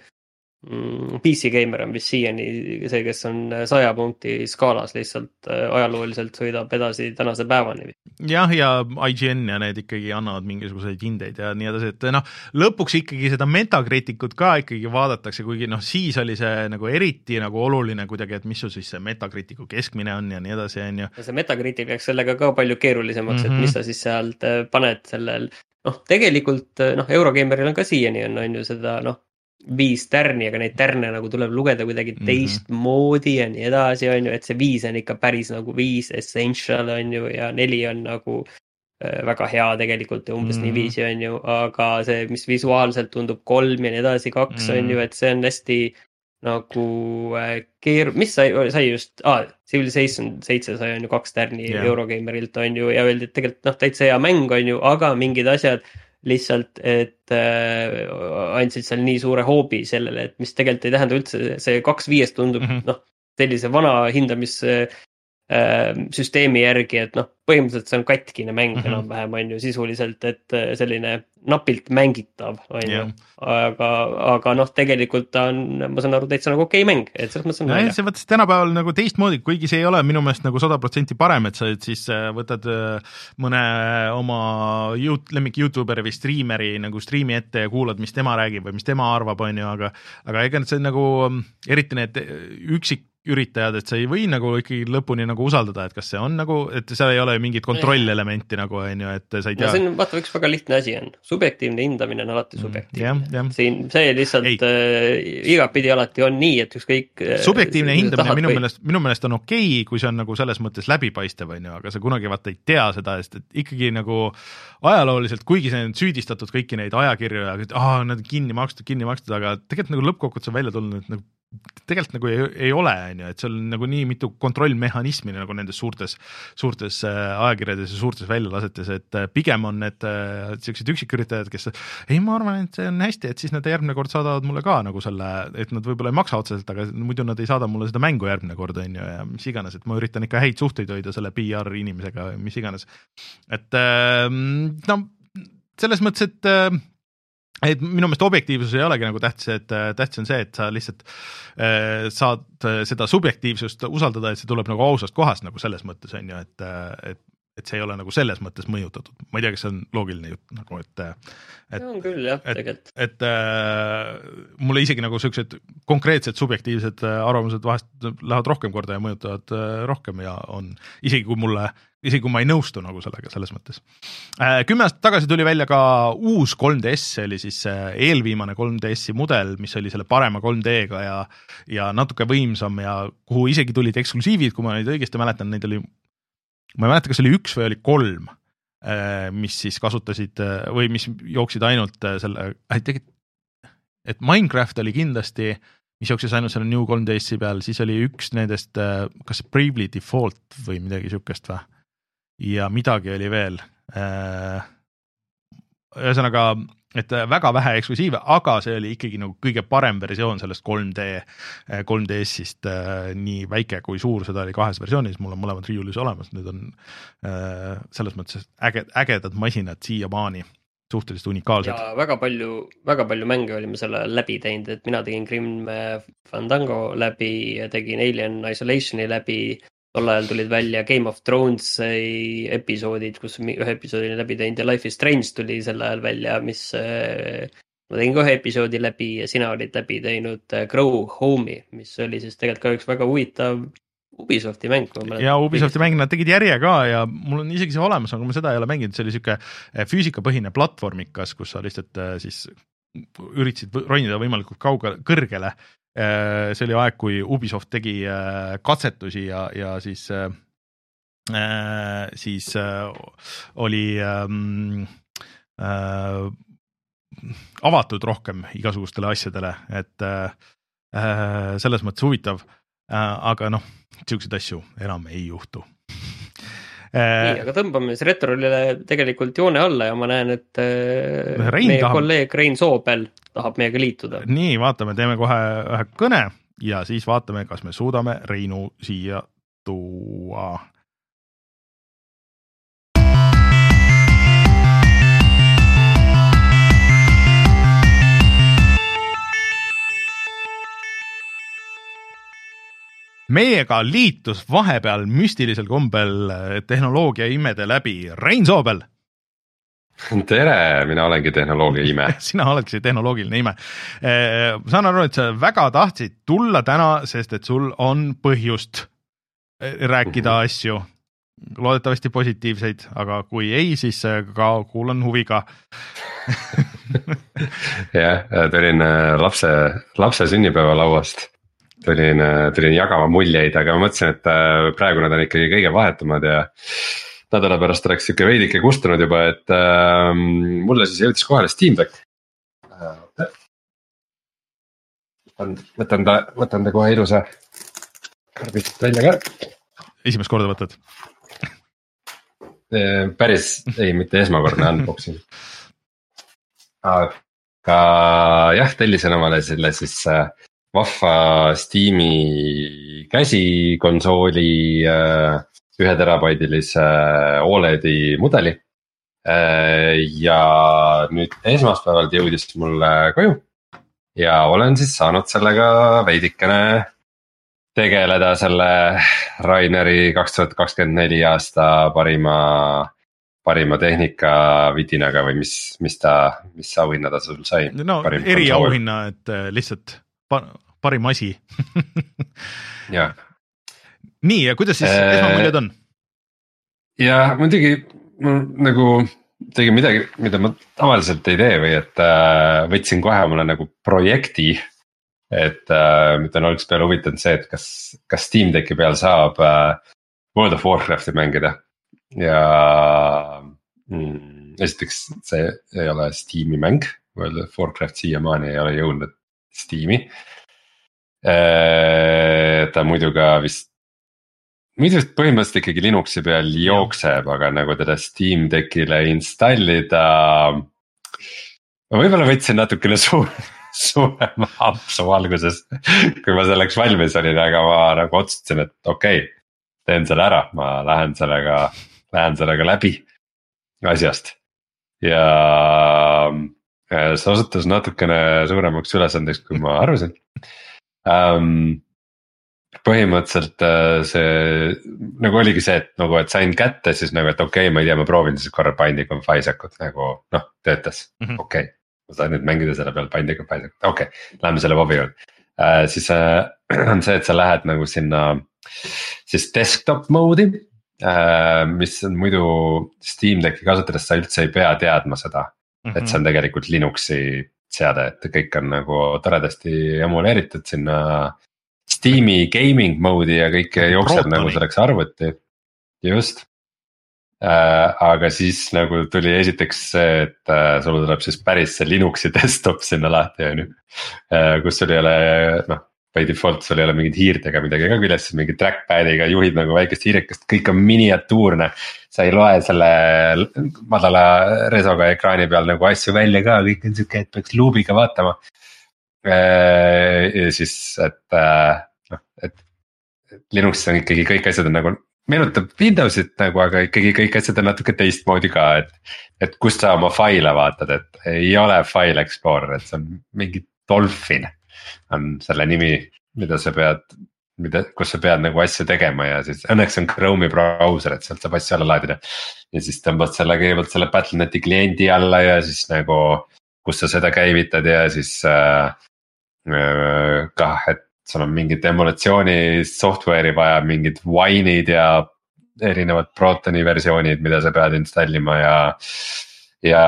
mm, P C Gamer on vist siiani see, kes on saja punkti skaalas lihtsalt ajalooliselt sõidab edasi tänase päevani. Jah, ja I G N ja need ikkagi annavad mingisuguseid hindeid ja nii edasi, et noh, lõpuks ikkagi seda Metacriticut ka ikkagi vaadatakse, kuigi noh, siis oli see nagu eriti nagu oluline kuidagi, et mis su siis see Metacriticu keskmine on ja nii edasi. On ju. Ja see Metacritic läks sellega ka palju keerulisemaks, mm-hmm. et mis sa siis sealt paned sellel, noh, tegelikult noh, Eurogameril on ka siiani on, on ju seda, noh, viis tärni, aga neid tärne nagu tuleb lugeda kuidagi teistmoodi ja nii edasi, on ju, et see viis on ikka päris nagu viis essential, on ju, ja neli on nagu äh, väga hea tegelikult ja umbes mm. nii viisi, on ju, aga see, mis visuaalselt tundub kolm ja nii edasi, kaks mm. on ju, et see on hästi nagu äh, keeru-, mis sai, sai just, aa, Civilization seitse sai on ju kaks tärni yeah. Eurogamerilt, on ju, ja öeldi, et tegelikult noh, täitsa hea mäng, on ju, aga mingid asjad lihtsalt, et äh, andsid seal nii suure hoobi sellele, et mis tegelikult ei tähenda üldse, see kaks viiest tundub mm-hmm. noh, sellise vana hindamissüsteemi äh, järgi, et noh, põhimõtteliselt see on katkine mäng mm-hmm. enam-vähem, on ju, sisuliselt, et selline napilt mängitav, on ju, yeah. aga, aga noh, tegelikult ta on, ma saan aru, täitsa nagu okei mäng, et selles mõttes on väga. See võttes tänapäeval nagu teistmoodi, kuigi see ei ole minu meelest nagu sada protsenti parem, et sa siis võtad mõne oma lemmik YouTuberi või streameri nagu streami ette ja kuulad, mis tema räägib või mis tema arvab, on ju, aga, aga ega see nagu eriti need üksik üritajad, et sa ei või nagu ikkagi lõpuni nagu usaldada, et kas see on nagu, et seal ei ole mingit kontrollelementi nagu, on ju, et sa ei tea. No see on, vaata, üks väga lihtne asi on. Subjektiivne hindamine on alati subjektiivne. Mm, jah, jah. Siin see lihtsalt äh, igapidi alati on nii, et ükskõik äh, subjektiivne hindamine minu meelest, minu meelest on okei, kui see on nagu selles mõttes läbipaistev, on ju, aga sa kunagi vaata ei tea seda, sest et ikkagi nagu ajalooliselt, kuigi see on süüdistatud kõiki neid ajakirju ja et ah, nad on kinni makstud, kinni makstud, aga tegelikult nagu lõppkokkuvõttes on välja tulnud, et nagu tegelikult nagu ei, ei ole, on ju, et seal on nagu nii mitu kontrollmehhanismi nagu nendes suurtes, suurtes ajakirjades ja suurtes väljalasetes, et pigem on need sellised üksiküritajad, kes ei, ma arvan, et see on hästi, et siis nad järgmine kord saadavad mulle ka nagu selle, et nad võib-olla ei maksa otseselt, aga muidu nad ei saada mulle seda mängu järgmine kord, on ju, ja mis iganes, et ma üritan ikka häid suhteid hoida selle P R inimesega, mis iganes. Et no, selles mõttes, et et minu meelest objektiivsus ei olegi nagu tähtis, et tähtis on see, et sa lihtsalt äh, saad seda subjektiivsust usaldada, et see tuleb nagu ausast kohast nagu selles mõttes, on ju, et, et, et see ei ole nagu selles mõttes mõjutatud. Ma ei tea, kas see on loogiline jutt, nagu, et, et see on küll, jah, et, tegelikult. Et äh, mulle isegi nagu sellised konkreetsed subjektiivsed arvamused vahest lähevad rohkem korda ja mõjutavad äh, rohkem ja on, isegi kui mulle isegi kui ma ei nõustu nagu sellega selles mõttes. Kümme aastat tagasi tuli välja ka uus kolm D S, see oli siis eelviimane kolm D S-i mudel, mis oli selle parema kolm D-ga ja, ja natuke võimsam ja kuhu isegi tulid eksklusiivid, kui ma neid õigesti mäletan, neid oli, ma ei mäleta, kas oli üks või oli kolm, mis siis kasutasid või mis jooksid ainult selle, et Minecraft oli kindlasti, mis jooksis ainult selle New kolm D S-i peal, siis oli üks nendest, kas Bravely Default või midagi sükest või? Ja midagi oli veel. Ühesõnaga, et väga vähe eksklusiive, aga see oli ikkagi nagu kõige parem versioon sellest kolm D, kolm D S-ist, nii väike kui suur, seda oli kahes versioonis, mul on mõlemad riiulis olemas, need on selles mõttes äge, ägedad masinad siia-maani, suhteliselt unikaalsed. Ja väga palju, väga palju mänge olime selle läbi teinud, et mina tegin Grim Fandango läbi ja tegin Alien Isolationi läbi. Tol ajal tulid välja Game of Thrones episoodid, kus ühe episoodini läbi teinud ja Life is Strange tuli sel ajal välja, mis ma tegin ka ühe episoodi läbi ja sina olid läbi teinud Grow Home'i, mis oli siis tegelikult ka üks väga huvitav Ubisofti mäng. ja Ubisofti mäng, nad tegid järje ka ja mul on isegi see olemas, aga ma seda ei ole mänginud, see oli siuke füüsikapõhine platvormikas, kus sa lihtsalt siis üritasid ronida võimalikult kaugele, kõrgele. See oli aeg, kui Ubisoft tegi katsetusi ja, ja siis siis oli ähm, äh, avatud rohkem igasugustele asjadele, et äh, selles mõttes huvitav, äh, aga noh, siukseid asju enam ei juhtu. Nii, aga tõmbame siis Retrolile tegelikult joone alla ja ma näen, et Rein meie tahab... kolleeg Rein Soobel tahab meiega liituda. Nii, vaatame, teeme kohe ühe kõne ja siis vaatame, kas me suudame Reinu siia tuua. Meiega liitus vahepeal müstilisel kombel tehnoloogia imede läbi Rein Soobel. Tere, mina olengi tehnoloogia ime. Sina oledki see tehnoloogiline ime. Saan aru, et sa väga tahtsid tulla täna, sest et sul on põhjust rääkida mm-hmm. asju. Loodetavasti positiivseid, aga kui ei, siis ka kuulan huviga. Jah, tulin lapse, lapse sünnipäeva lauast. Tulin, tulin jagama muljeid, aga ma mõtlesin, et praegu nad on ikkagi kõige vahetumad ja nädala pärast oleks siuke veidike kustunud juba, et äh, mulle siis jõudis kohale Steam Deck. Võtan, võtan ta, võtan ta kohe ilusa karbist välja ka. Esimest korda võtad? Päris, ei, mitte esmakordne unboxing. Aga jah, tellisin omale selle siis äh, vahva Steam'i käsikonsooli äh, ühe terabaidilise O L E D-i mudeli. Ja nüüd esmaspäeval jõudis mulle koju ja olen siis saanud sellega veidikene tegeleda selle Raineri kaks tuhat kakskümmend neli aasta parima, parima tehnika vidinaga või mis, mis ta, mis auhinna ta sul sai? No parim eriauhinna, et lihtsalt parim asi. Jah. Nii, ja kuidas siis esmamuljed on? Ja muidugi nagu tegin midagi, mida ma tavaliselt ei tee või et äh, võtsin kohe mulle nagu projekti. Et äh, mida on alguses peale huvitanud see, et kas, kas Steam Decki peal saab äh, World of Warcrafti mängida. Ja mm, esiteks see ei ole Steam'i mäng, World of Warcraft siiamaani ei ole jõudnud Steam'i. Äh, ta muidu ka vist muidu vist põhimõtteliselt ikkagi Linuxi peal jookseb, aga nagu teda Steam Deckile installida. Ma võib-olla võtsin natukene suur, suurema hapsu alguses, kui ma selleks valmis olin, aga ma nagu otsustasin, et okei, okay, teen selle ära, ma lähen sellega, lähen sellega läbi asjast. Ja see osutus natukene suuremaks ülesandeks, kui ma arvasin. Um, põhimõtteliselt see nagu oligi see, et nagu, et sain kätte siis nagu, et okei okay,, ma ei tea, ma proovin siis korra Binding of Isaac'ut nagu noh, töötas, mm-hmm. okei okay.. ma saan nüüd mängida selle peal Binding of Isaac'ut, okei okay,, läheme selle Vovi juurde äh,. siis äh, on see, et sa lähed nagu sinna siis desktop mode'i äh,, mis on muidu Steam Decki kasutades sa üldse ei pea teadma seda mm, -hmm. et see on tegelikult Linuxi seade, et kõik on nagu toredasti emuleeritud sinna Steam'i gaming mode'i ja kõik jookseb Protoni. Nagu selleks arvuti, just äh,. aga siis nagu tuli esiteks see, et äh, sul tuleb siis päris see Linuxi desktop sinna lahti on ju äh,. kus sul ei ole noh, by default sul ei ole mingid hiirtega midagi ka küljes, siis mingi trackpad'iga juhid nagu väikest hiirekest, kõik on miniatuurne. Sa ei loe selle madala resoga ekraani peal nagu asju välja ka, kõik on siuke, et peaks luubiga vaatama. Ja siis, et noh, et Linuxis on ikkagi kõik asjad on nagu, meenutab Windowsit nagu, aga ikkagi kõik asjad on natuke teistmoodi ka, et. Et kust sa oma faile vaatad, et ei ole File Explorer, et see on mingi Dolphin. On selle nimi, mida sa pead, mida, kus sa pead nagu asju tegema ja siis õnneks on Chrome'i browser, et sealt saab asju alla laadida. Ja siis tõmbad selle kõigepealt selle Battle dot neti kliendi alla ja siis nagu kus sa seda käivitad ja siis äh, kah, et sul on mingit emulatsiooni software'i vaja, mingid Wine'id ja erinevad Protoni versioonid, mida sa pead installima ja, ja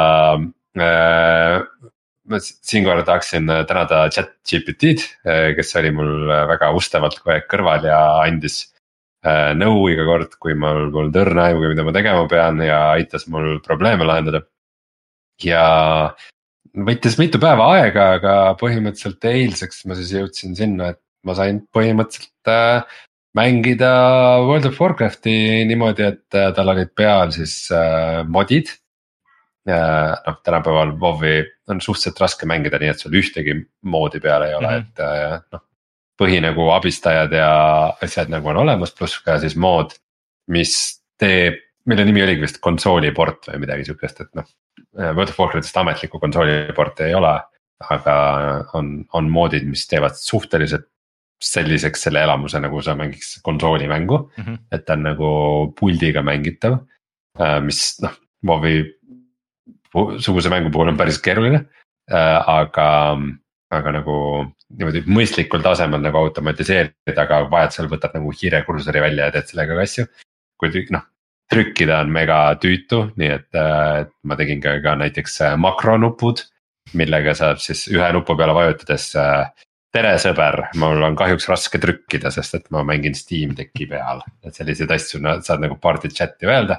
äh, ma siinkohal tahaksin tänada ChatGPT'd, kes oli mul väga ustavalt kogu aeg kõrval ja andis nõu iga kord, kui mul polnud õrna aimugi, mida ma tegema pean ja aitas mul probleeme lahendada. Ja võttis mitu päeva aega, aga põhimõtteliselt eilseks ma siis jõudsin sinna, et ma sain põhimõtteliselt mängida World of Warcrafti niimoodi, et tal olid peal siis modid. Noh, tänapäeval WoW'i on suhteliselt raske mängida, nii et sul ühtegi moodi peal ei ole, mm-hmm. et noh. Põhi nagu abistajad ja asjad nagu on olemas, pluss ka siis mood, mis teeb, mille nimi oligi vist konsooliport või midagi sihukest, et noh. World of Warcraftist ametlikku konsooliporti ei ole, aga on, on moodid, mis teevad suhteliselt selliseks selle elamuse, nagu sa mängiks konsoolimängu, mm-hmm. et ta on nagu puldiga mängitav, mis noh, WoW'i suguse mängu puhul on päris keeruline, aga, aga nagu niimoodi mõistlikul tasemel nagu automatiseerida, aga vajadusel võtad nagu hiirekursori välja ja teed sellega ka asju. Kui noh, trükkida on mega tüütu, nii et, et ma tegin ka, ka näiteks makronupud, millega saab siis ühe nupu peale vajutades tere sõber, mul on kahjuks raske trükkida, sest et ma mängin Steam Decki peal, et selliseid asju saad nagu party chati öelda.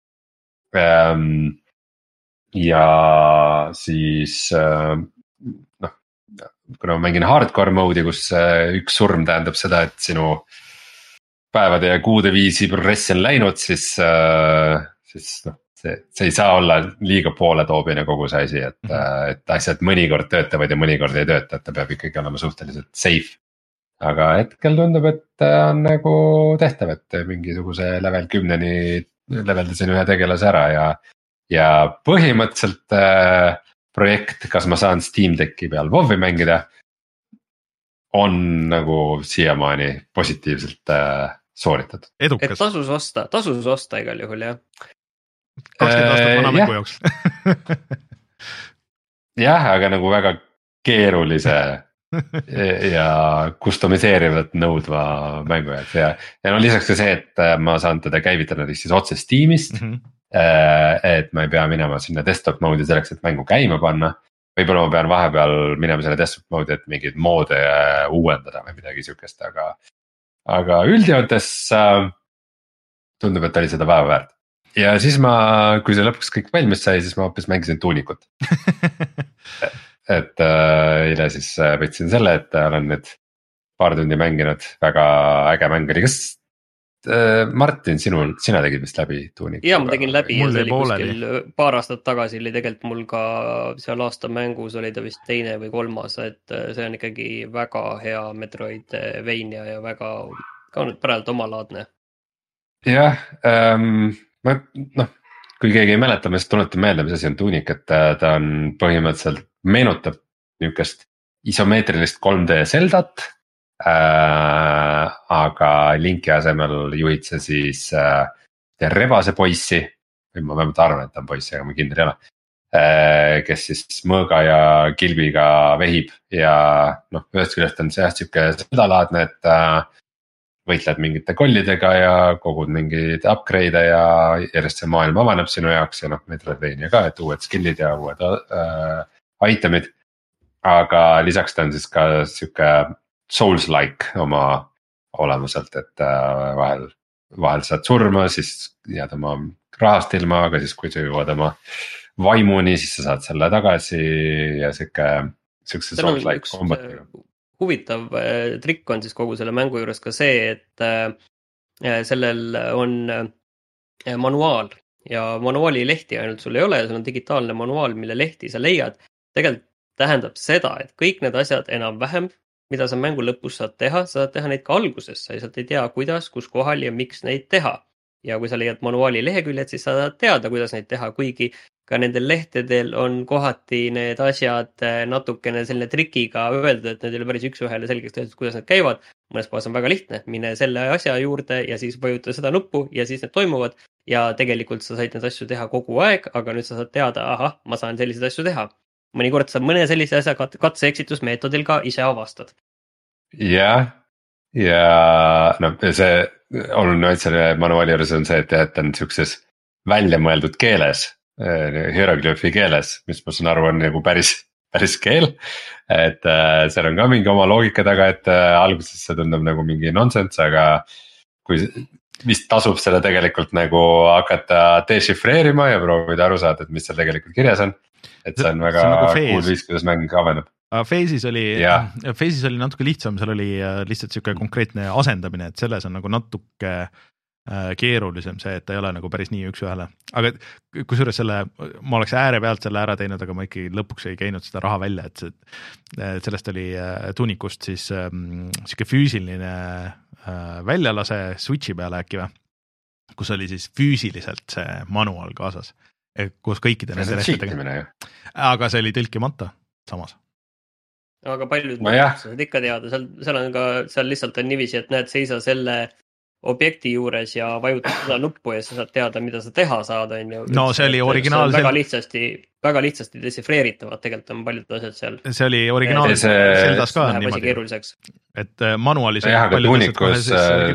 Ja siis noh, kuna ma mängin hardcore mode'i, kus üks surm tähendab seda, et sinu päevade ja kuude viisi progressi on läinud, siis, siis noh, see, see ei saa olla liiga pooletoobine kogu see asi, et, et asjad mõnikord töötavad ja mõnikord ei tööta, et ta peab ikkagi olema suhteliselt safe. Aga hetkel tundub, et on nagu tehtav, et mingisuguse level kümneni leveldasin ühe tegelase ära ja Ja põhimõtteliselt äh, projekt, kas ma saan Steam Decki peal WoW'i mängida, on nagu siiamaani positiivselt äh, sooritatud. Edukas. Et tasus osta, tasus osta igal juhul, jah. kakskümmend aastat vana mängu jooks. Jah, aga nagu väga keerulise ja customiseerivat nõudva mängu jaoks ja, ja no lisaks ka see, et ma saan teda käivitada siis otse Steamist. Mm-hmm. Et ma ei pea minema sinna desktop mode'i selleks, et mängu käima panna. Võib-olla ma pean vahepeal minema selle desktop mode'i, et mingid moode uuendada või midagi sihukest, aga, aga üldjoontes äh, tundub, et oli seda päeva väärt. Ja siis ma, kui see lõpuks kõik valmis sai, siis ma hoopis mängisin tuunikut. et äh, eile siis võtsin selle, et olen nüüd paar tundi mänginud, väga äge mäng oli, kas Martin, sinul, sina tegid vist läbi tuunik? Jaa, ma tegin läbi ja see oli kuskil paar aastat tagasi oli tegelikult mul ka seal aasta mängus oli ta vist teine või kolmas, et see on ikkagi väga hea Metroidvania ja väga ka nüüd praegu omalaadne. Jah, ähm, ma noh, kui keegi ei mäleta, ma just tuletan meelde, mis asi on tuunik, et ta on põhimõtteliselt meenutab niukest isomeetrilist kolm D Zeldat. Äh, aga linki asemel juhid sa siis äh, rebase poissi, või ma vähemalt arvan, et ta on poiss, aga ma kindel ei ole, äh, kes siis mõõga ja kilbiga vehib ja noh, ühest küljest on see jah siuke sedalaadne, et äh, võitled mingite kollidega ja kogud mingeid upgrade'e ja järjest see maailm avaneb sinu jaoks ja noh, Metroidvania ka, et uued skill'id ja uued äh, itemid. Aga lisaks ta on siis ka siuke Souls-like oma olemuselt, et vahel, vahel saad surma, siis jääd oma rahast ilma, aga siis kui sa jõuad oma vaimuni, siis sa saad selle tagasi ja siuke, siukse Souls-like kombatiga. Huvitav trikk on siis kogu selle mängu juures ka see, et sellel on manuaal ja manuaali lehti ainult sul ei ole, sul on digitaalne manuaal, mille lehti sa leiad. Tegelikult tähendab seda, et kõik need asjad enam-vähem, mida sa mängu lõpus saad teha, sa saad teha neid ka alguses, sa lihtsalt ei tea, kuidas, kus kohal ja miks neid teha. Ja kui sa leiad manuaali leheküljed, siis sa saad teada, kuidas neid teha, kuigi ka nendel lehtedel on kohati need asjad natukene selline trikiga öeldud, et need ei ole päris üks ühele selgeks tehtud, kuidas need käivad. Mõnes kohas on väga lihtne, mine selle asja juurde ja siis vajuta seda nuppu ja siis need toimuvad. Ja tegelikult sa said need asju teha kogu aeg, aga nüüd sa saad teada, ahah, ma saan selliseid asju teha. mõnikord sa mõne sellise asja katse-eksitusmeetodil ka ise avastad. jah, ja noh, see oluline nüanss selle manuaali juures on see, et jah, et ta on siukses välja mõeldud keeles, hieroglüüfi keeles, mis ma saan aru, on nagu päris, päris keel. et äh, seal on ka mingi oma loogika taga, et äh, alguses see tundub nagu mingi nonsense, aga kui vist tasub selle tegelikult nagu hakata dešifreerima ja proovida aru saada, et mis seal tegelikult kirjas on. et see on väga see on nagu cool viis, kuidas mäng aveneb. Phase'is oli, Phase'is oli natuke lihtsam, seal oli lihtsalt siuke konkreetne asendamine, et selles on nagu natuke keerulisem see, et ta ei ole nagu päris nii üks-ühele. aga kusjuures selle, ma oleks ääre pealt selle ära teinud, aga ma ikkagi lõpuks ei käinud seda raha välja, et, see, et sellest oli Tuunikust siis ähm, siuke füüsiline äh, väljalase Switchi peale äkki või, kus oli siis füüsiliselt see manual kaasas, koos kõikide nende restidega. aga see oli tõlkimata samas. aga paljud saad ikka teada, seal, seal on ka, seal lihtsalt on niiviisi, et näed, seisa selle objekti juures ja vajutad seda nuppu ja sa saad teada, mida sa teha saad, on ju. no see oli originaalsel. väga lihtsasti, väga lihtsasti desifreeritavad, tegelikult on paljud asjad seal. see oli originaalsel Zeldas ka niimoodi. Et manualis jah, aga Tuunikus,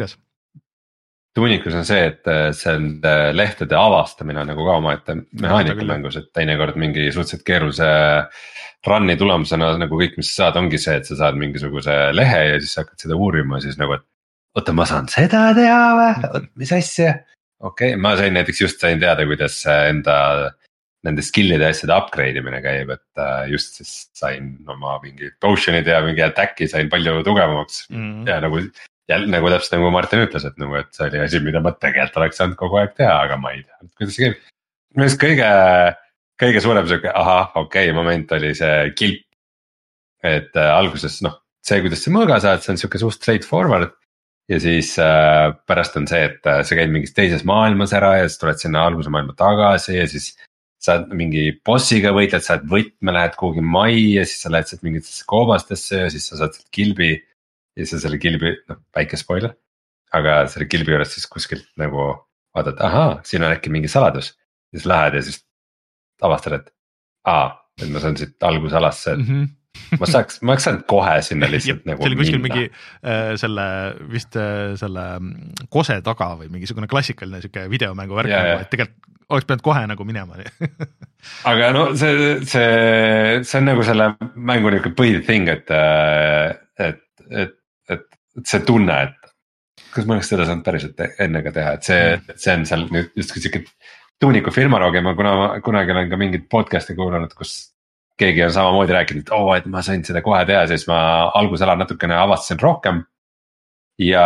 Tuunikus on see, et see on lehtede avastamine nagu ka omaette mehaanika mängus, et teinekord mingi suhteliselt keerulise run'i tulemusena nagu kõik, mis sa saad, ongi see, et sa saad mingisuguse lehe ja siis hakkad seda uurima siis nagu, et oota, ma saan seda teha või? Mis asja? okei okay,, ma sain näiteks just sain teada, kuidas enda nende skill'ide asjade upgrade imine käib, et just siis sain oma mingi potion'id ja mingi attack'i sain palju tugevamaks mm. ja nagu, ja nagu täpselt nagu Martin ütles, et nagu, et see oli asi, mida ma tegelikult oleks saanud kogu aeg teha, aga ma ei tea, kuidas see käib. minu arust kõige, kõige suurem siuke, ahah, okei okay, moment oli see kilp. et äh, alguses noh, see, kuidas sa mõõga saad, see on siuke suht straight forward. ja siis äh, pärast on see, et äh, sa käid mingis teises maailmas ära ja siis tuled sinna alguse maailma tagasi ja siis sa mingi bossiga võitled, sa oled võtme, lähed kuhugi majja, siis sa lähed sealt mingitesse koobastesse ja siis sa saad sealt kilbi. ja siis sa selle kilbi, noh väike spoiler, aga selle kilbi juures siis kuskilt nagu vaatad, ahaa, siin on äkki mingi saladus. siis lähed ja siis avastad, et aa, et ma saan siit algusalasse mm. -hmm. ma saaks, ma oleks saanud kohe sinna lihtsalt nagu minna. See oli kuskil mingi äh, selle, vist äh, selle kose taga või mingisugune klassikaline siuke videomängu värk, nagu, et tegelikult oleks pidanud kohe nagu minema. aga no see, see, see on nagu selle mängu niisugune põhithing, et, et, et, et, et see tunne, et kas ma oleks seda saanud päriselt enne ka teha, et see, see on seal nüüd just siuke Tuuniku firmaroogi, ma kuna, kunagi olen ka mingit podcast'i kuulanud, kus keegi on samamoodi rääkinud, et oo, et ma sain seda kohe teha, siis ma algusala natukene avastasin rohkem. Ja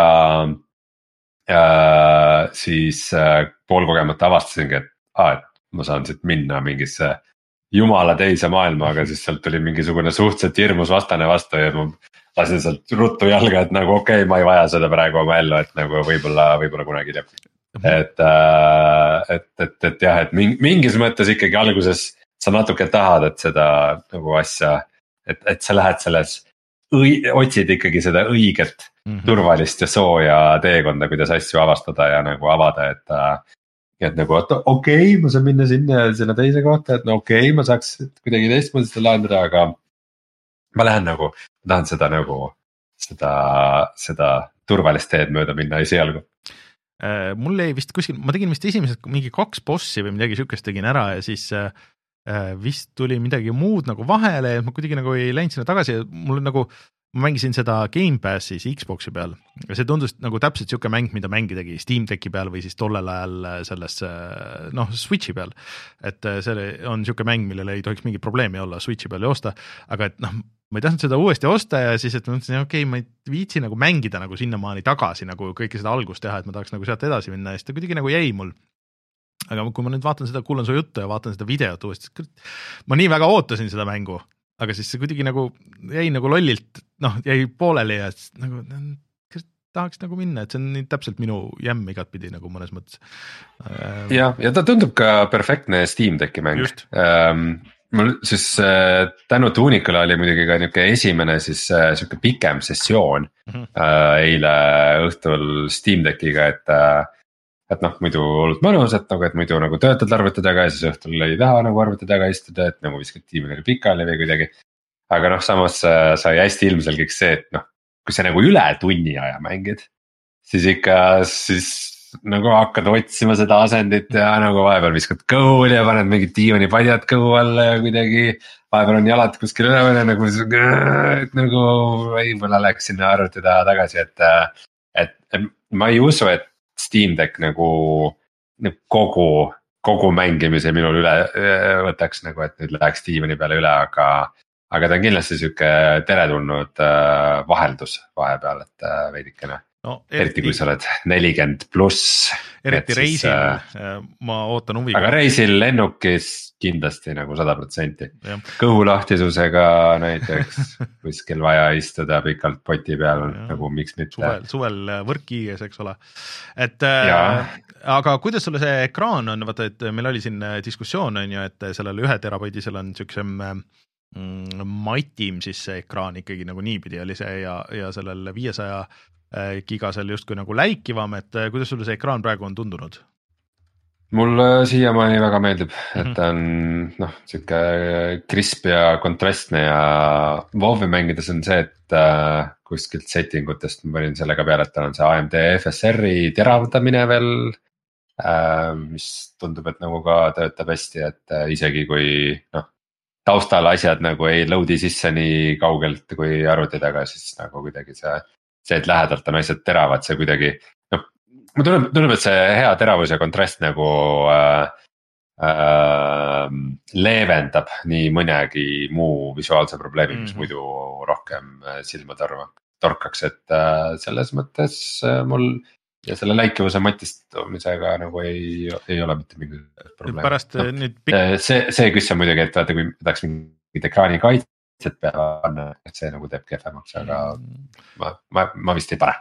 äh, siis äh, poolkogemata avastasingi, et, ah, et ma saan siit minna mingisse jumala teise maailma, aga siis sealt tuli mingisugune suhteliselt hirmus vastane vastu ja ma lasin sealt ruttu jalga, et nagu okei okay,, ma ei vaja seda praegu oma ellu, et nagu võib-olla, võib-olla kunagi teab. et, äh, et, et, et jah, et mingis mõttes ikkagi alguses sa natuke tahad, et seda nagu asja, et, et sa lähed selles, otsid ikkagi seda õiget mm -hmm. turvalist ja sooja teekonda, kuidas asju avastada ja nagu avada, et. et nagu, et okei okay,, ma saan minna sinna ja sinna teise kohta, et no okei okay,, ma saaks kuidagi teistmoodi seda lahendada, aga. ma lähen nagu, ma tahan seda nagu, seda, seda turvalist teed mööda minna esialgu. Mul jäi vist kuskil, ma tegin vist esimesed mingi kaks bossi või midagi sihukest tegin ära ja siis äh, vist tuli midagi muud nagu vahele ja ma kuidagi nagu ei läinud sinna tagasi ja mul nagu, ma mängisin seda Gamepassis Xbox'i peal ja see tundus nagu täpselt sihuke mäng, mida mängidagi Steam Decki peal või siis tollel ajal selles noh Switchi peal. et see on sihuke mäng, millele ei tohiks mingit probleemi olla Switchi peal joosta, aga et noh, ma ei tahtnud seda uuesti osta ja siis, et ma mõtlesin, okei okay,, ma ei viitsi nagu mängida nagu sinnamaani tagasi nagu kõike seda algust teha, et ma tahaks nagu sealt edasi minna ja siis ta kuidagi nagu jäi mul. Aga kui ma nüüd vaatan seda, kuulan su juttu ja vaatan seda videot uuesti, ma nii väga ootasin seda mängu, aga siis see kuidagi nagu jäi nagu lollilt, noh, jäi pooleli ja nagu tahaks nagu minna, et see on nii täpselt minu jämm igatpidi nagu mõnes mõttes. Ja, ja ta tundub ka perfektne Steam Decki mäng. Ähm, mul siis äh, tänu Tuunikule oli muidugi ka niisugune esimene siis äh, siuke pikem sessioon mm -hmm. äh, eile õhtul Steam Deckiga, et äh, et noh, muidu hullult mõnus, et nagu, et muidu nagu töötad arvuti taga ja siis õhtul ei taha nagu arvuti taga istuda, et nagu viskad tiimi nagu pikali või kuidagi. aga noh, samas sai hästi ilmselgeks see, et noh, kui sa nagu üle tunni aja mängid, siis ikka siis nagu hakkad otsima seda asendit ja nagu vahepeal viskad kõhuli ja paned mingid diivanipadjad kõhu alla ja kuidagi. vahepeal on jalad kuskil üleval ja nagu, et nagu võib-olla läks sinna arvuti taha tagasi, et, et, et ma ei usu, et Steam Deck nagu kogu, kogu mängimise minul üle võtaks nagu, et nüüd läheks diivani peale üle, aga. aga ta on kindlasti sihuke teretulnud vaheldus vahepeal, et veidikene. No, eriti, eriti kui sa oled nelikümmend pluss. Eriti reisil äh, ma ootan huviga. Aga reisil lennukis kindlasti nagu sada protsenti. Kõhulahtisusega näiteks kuskil vaja istuda pikalt poti peal, ja. Nagu miks mitte. Suvel, suvel võrkkiiges, eks ole. Et, äh, aga kuidas sulle see ekraan on, vaata, et meil oli siin diskussioon, on ju, et sellel ühe terabaidisel on siuksem mm, matim siis see ekraan ikkagi nagu niipidi oli see ja, ja sellel viiesaja gigasel justkui nagu läikivam, et kuidas sulle see ekraan praegu on tundunud? Mul siiamaani väga meeldib, et ta on noh, siuke crisp ja kontrastne ja WoW-i mängides on see, et äh, kuskilt setting utest ma panin sellega peale, et tal on see A M D F S R-i teravdamine veel äh,, mis tundub, et nagu ka töötab hästi, et äh, isegi kui noh, taustal asjad nagu ei load'i sisse nii kaugelt kui arvuti taga, siis nagu kuidagi see see, et lähedalt on asjad teravad, see kuidagi, noh, mulle tundub, tundub, et see hea teravus ja kontrast nagu äh, äh, leevendab nii mõnegi muu visuaalse probleemi, mis mm-hmm. muidu rohkem silma torkaks, et äh, selles mõttes äh, mul ja selle läikivuse matistumisega nagu ei, ei ole mitte mingi probleem. Pärast no, nüüd pik- see, see küsimus on muidugi, et vaata, kui tahaks mingit ekraani kaitse, et peab, et see nagu teeb kehvemaks, aga ma, ma, ma vist ei pane.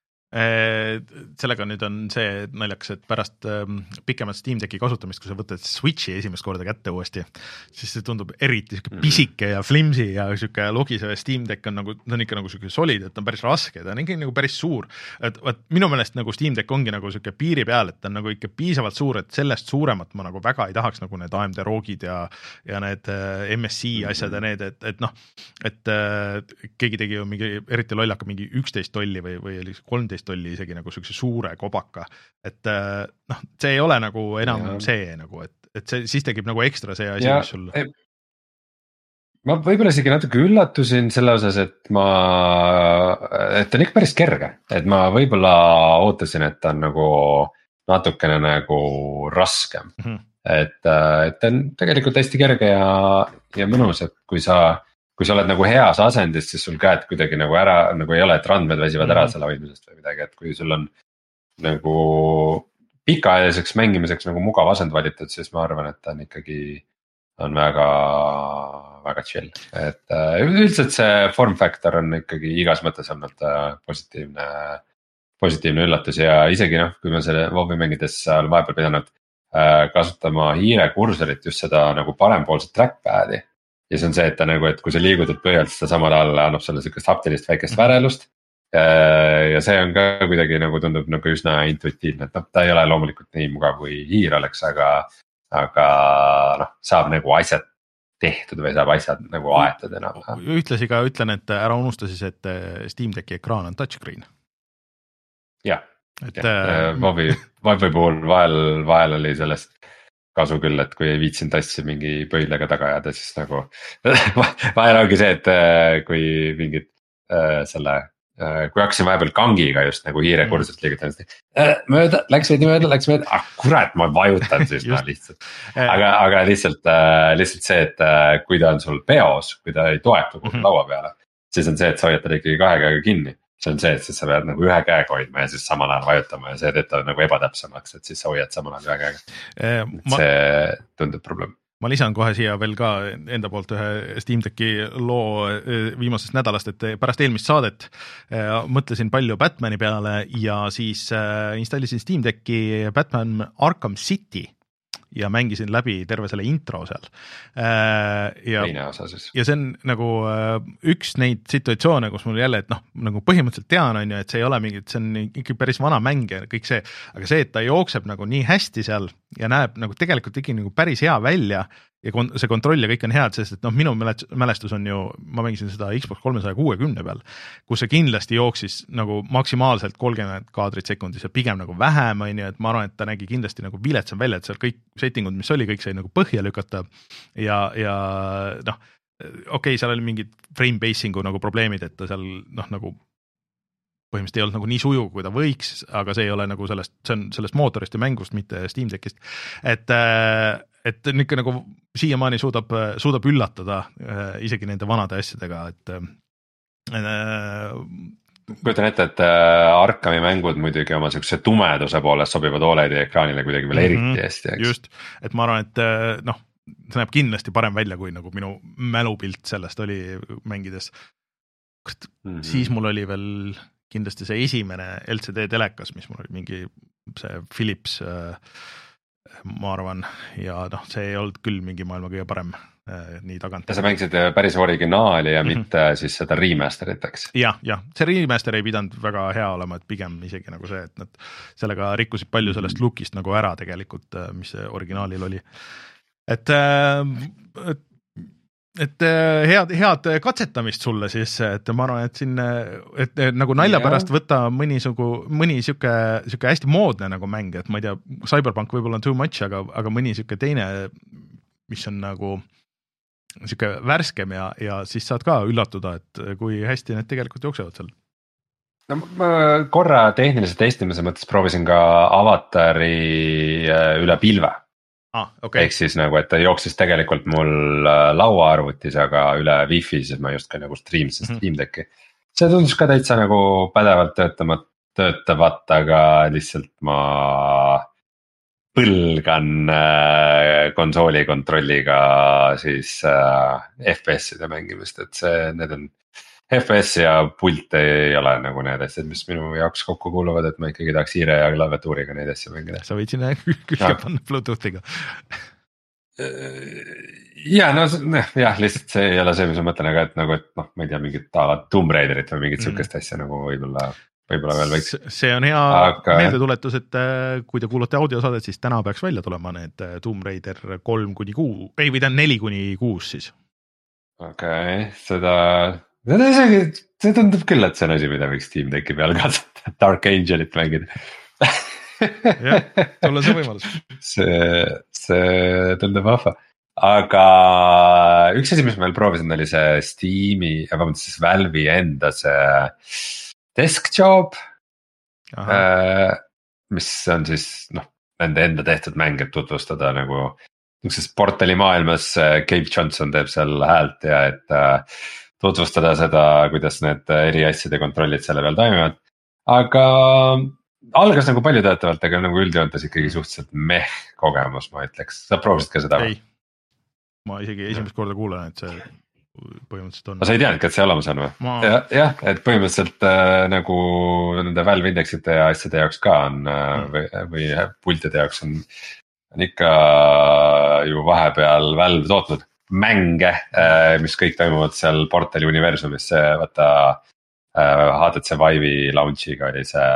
Sellega nüüd on see naljakas, et pärast pikemat Steam Decki kasutamist, kui sa võtad Switchi esimest korda kätte uuesti, siis see tundub eriti siuke pisike ja flimsi ja siuke logisev Steam Deck on nagu, ta on ikka nagu siuke solid, et ta on päris raske, ta on ikka nagu päris suur. Et vaat minu meelest nagu Steam Deck ongi nagu siuke piiri peal, et ta on nagu ikka piisavalt suur, et sellest suuremat ma nagu väga ei tahaks nagu need A M D roogid ja, ja need M S I asjad ja need, et, et noh, et äh, keegi tegi ju mingi eriti lollaka mingi üksteist tolli või, või oli kolmteist tolli isegi nagu siukse suure kobaka, et noh, see ei ole nagu enam ja. See nagu, et, et see siis tekib nagu ekstra see asi, mis sul. Ma võib-olla isegi natuke üllatusin selle osas, et ma, et ta on ikka päris kerge, et ma võib-olla ootasin, et ta on nagu natukene nagu raskem, mm-hmm. et, et ta on tegelikult hästi kerge ja, ja mõnus, et kui sa kui sa oled nagu heas asendis, siis sul käed kuidagi nagu ära, nagu ei ole, et randmed väsivad ära selle hoidmisest või midagi, et kui sul on nagu pikaajaliseks mängimiseks nagu mugav asend valitud, siis ma arvan, et ta on ikkagi, on väga, väga chill. Et üldiselt see form factor on ikkagi igas mõttes olnud positiivne, positiivne üllatus ja isegi noh, kui ma selle WoW-i mängides olen vahepeal pidanud kasutama hiire kursorit, just seda nagu parempoolset trackpad'i. Ja see on see, et ta nagu, et kui sa liigutad põhjalt, siis ta samal ajal annab sulle sellist haptilist väikest värelust. Ja see on ka kuidagi nagu tundub nagu üsna intuitiivne, et noh, ta ei ole loomulikult nii mugav kui hiir oleks, aga, aga noh, saab nagu asjad tehtud või saab asjad nagu aetud enam. Ühtlasi ka ütlen, et ära unusta siis, et Steam Decki ekraan on touchscreen. Jah, Vovi, Vovi puhul vahel, vahel oli sellest kasu küll, et kui ei viitsin tassi mingi pöidlaga taga ajada, siis nagu vahel ongi see, et kui mingid äh, selle, äh, kui hakkasin vahepeal kangiga just nagu hiire kursust liigutama, äh, mööda, läks veidi mööda, läks mööda, ah kurat, ma vajutan siis no, lihtsalt. aga, aga lihtsalt, äh, lihtsalt see, et äh, kui ta on sul peos, kui ta ei toetu kuhugi laua peale, siis on see, et sa hoiatad ikkagi kahe käega kinni. See on see, et siis sa pead nagu ühe käega hoidma ja siis samal ajal vajutama ja see teeb ta nagu ebatäpsemaks, et siis sa hoiad samal ajal ühe käega. Ma, see tundub probleem. Ma lisan kohe siia veel ka enda poolt ühe Steam Decki loo viimasest nädalast, et pärast eelmist saadet mõtlesin palju Batmani peale ja siis installisin Steam Decki Batman Arkham City ja mängisin läbi terve selle intro seal. Ja, teine osa siis. Ja see on nagu üks neid situatsioone, kus mul jälle, et noh, nagu põhimõtteliselt tean, on ju, et see ei ole mingi, see on ikka päris vana mäng ja kõik see, aga see, et ta jookseb nagu nii hästi seal ja näeb nagu tegelikult ikkagi nagu päris hea välja ja kon- see kontroll ja kõik on head, sest et noh, minu mälestus on ju, ma mängisin seda Xbox kolmesaja kuuekümne peal, kus see kindlasti jooksis nagu maksimaalselt kolmkümmend kaadrit sekundis ja pigem nagu vähem, on ju, et ma arvan, et ta nägi kindlasti nagu viletsam välja, et seal kõik settingud, mis oli, kõik sai nagu põhja lükata ja, ja noh, okei okay,, seal oli mingid frame basing'u nagu probleemid, et ta seal noh, nagu põhimõtteliselt ei olnud nagu nii sujuv, kui ta võiks, aga see ei ole nagu sellest, see on sellest mootorist ja mängust, mitte Steam Deckist. Et, et ikka nagu siiamaani suudab, suudab üllatada isegi nende vanade asjadega, et äh, kujutan ette, et Arkami mängud muidugi oma siukse tumeduse poolest sobivad O L E D-i ekraanile kuidagi veel eriti mm-hmm. hästi, eks? Just, et ma arvan, et noh, see näeb kindlasti parem välja, kui nagu minu mälupilt sellest oli mängides. Mm-hmm. Siis mul oli veel kindlasti see esimene L C D telekas, mis mul oli mingi see Philips, ma arvan, ja noh, see ei olnud küll mingi maailma kõige parem nii tagant. Ja sa mängisid päris originaali ja mm-hmm. mitte siis seda remasterit, eks? Jah, jah, see remaster ei pidanud väga hea olema, et pigem isegi nagu see, et nad sellega rikkusid palju sellest lookist nagu ära tegelikult, mis see originaalil oli. Et, et et head, head katsetamist sulle siis, et ma arvan, et siin et nagu nalja pärast võtta mõni sugu, mõni siuke, siuke hästi moodne nagu mäng, et ma ei tea, Cyberpunk võib-olla on too much, aga, aga mõni siuke teine, mis on nagu siuke värskem ja, ja siis saad ka üllatuda, et kui hästi need tegelikult jooksevad seal. No ma korra tehnilise testimise mõttes proovisin ka Avatari üle pilve. Ah, okay. Ehk siis nagu, et ta jooksis tegelikult mul lauaarvutis, aga üle wifi, siis ma just ka nagu streamsin mm-hmm. Steam Decki. See tundus ka täitsa nagu pädevalt töötamat, töötavat, aga lihtsalt ma põlgan äh, konsooli kontrolliga siis äh, F P S-ide mängimist, et see, need on F P S ja pult ei ole nagu need asjad, mis minu jaoks kokku kuuluvad, et ma ikkagi tahaks hiire ja klaviatuuriga neid asju mängida. Sa võid sinna külge panna Bluetoothiga. Ja no jah, lihtsalt see ei ole see, mis ma mõtlen, aga et nagu, et noh, ma ei tea, mingit Tomb Raiderit või mingit mm. sukest asja nagu võib-olla, võib-olla veel võiks. See on hea aga... meeldetuletus, et kui te kuulate audiosaadet, siis täna peaks välja tulema need Tomb Raider kolm kuni kuus, ei või ta neli kuni kuus siis. Okei, okay, seda... See, see tundub küll, et see on asi, mida võiks Steam Decki peal katsata, Dark Angelit mängida. Jah, sul on see võimalus. See, see tundub vahva. Aga üks asi, mis ma veel proovisin, oli see Steam'i, vabandust siis Valve'i enda see Desk Job, äh, mis on siis noh, nende enda tehtud mäng, et tutvustada nagu niisuguses portali maailmas Cave Johnson teeb seal häält ja et äh, tutvustada seda, kuidas need eri asjade kontrollid selle peal toimivad. Aga algas nagu palju töötavalt, aga nagu üldjoontes ikkagi suhteliselt meh kogemus, ma ütleks. Sa proovisid ka seda? Ei, ma isegi esimest korda kuulen, et see põhimõtteliselt on. Sa ei teadnud, et see olemas on või? Ma... Ja, jah, et põhimõtteliselt äh, nagu nende Valve indeksite ja asjade jaoks ka on äh, või, või pultide jaoks on, on ikka ju vahepeal Valve tootnud mänge, mis kõik toimuvad seal portali universumis, see vaata H T C Vive'i launch'iga oli see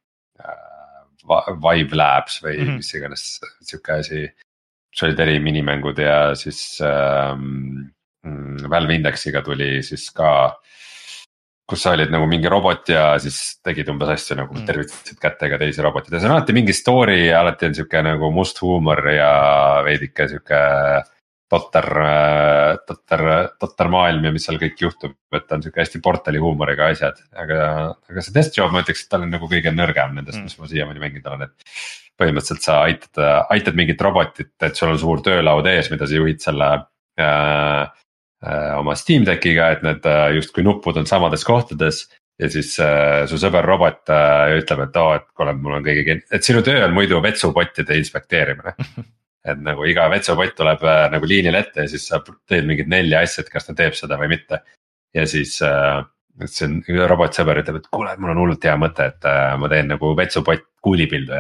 Vive Labs või mm-hmm. mis iganes siuke asi. See olid eri minimängud ja siis ähm, Valve Indexiga tuli siis ka, kus sa olid nagu mingi robot ja siis tegid umbes asju nagu mm. tervitasid kätega teisi robotid ja see on alati mingi story, alati on siuke nagu must huumor ja veidike siuke totter, totter, totter maailm ja mis seal kõik juhtub, et on siuke hästi portali huumoriga asjad, aga, aga see Desk Job ma ütleks, et tal on nagu kõige nõrgem nendest mm., mis ma siiamaani mänginud olen, et põhimõtteliselt sa aitad, aitad mingit robotit, et sul on suur töölaud ees, mida sa juhid selle äh, äh, oma Steam Deckiga, et need äh, justkui nupud on samades kohtades ja siis äh, su sõber robot äh, ütleb, et oo, et kuule, mul on kõige, et sinu töö on muidu vetsupottide inspekteerimine. Et nagu iga vetsupott tuleb äh, nagu liinil ette ja siis sa teed mingid nelja asja, et kas ta teeb seda või mitte. Ja siis äh, see on, robotsõber ütleb, et kuule, mul on hullult hea mõte, et äh, ma teen nagu vetsupott kuulipildu ja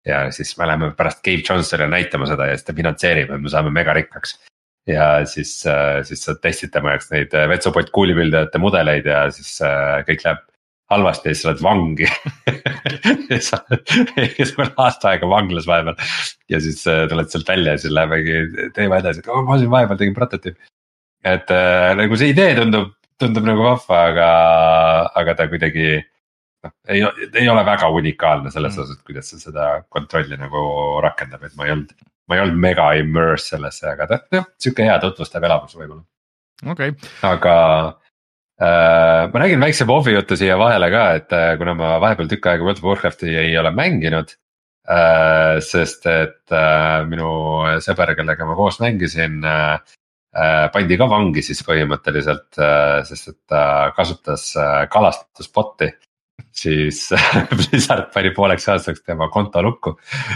ja siis me läheme pärast Cave Johnsonile näitama seda ja siis ta finantseerib, et me saame mega rikkaks. ja siis, siis sa testid tema jaoks neid vetsupott kuulipildajate mudeleid ja siis kõik läheb halvasti ja siis sa oled vangi ja sa oled aasta aega vanglas vahepeal. ja siis tuled sealt välja ja siis lähemegi teema edasi, et oh, ma siin vahepeal tegin prototüüp. et äh, nagu see idee tundub, tundub nagu vahva, aga, aga ta kuidagi noh, ei, ei ole väga unikaalne selles osas, et kuidas sa seda kontrolli nagu rakendab, et ma ei olnud, ma ei olnud mega immerse sellesse, aga ta noh, sihuke hea tutvustav elamus võib-olla. okei okay. aga äh, ma räägin väikse Wovi jutu siia vahele ka, et äh, kuna ma vahepeal tükk aega World of Warcrafti ei ole mänginud äh,. sest et äh, minu sõber, kellega ma koos mängisin äh, äh, pandi ka vangi siis põhimõtteliselt äh,, sest et ta äh, kasutas äh, kalastusbotti. Siis Blizzard pani pooleks aastaks tema konto lukku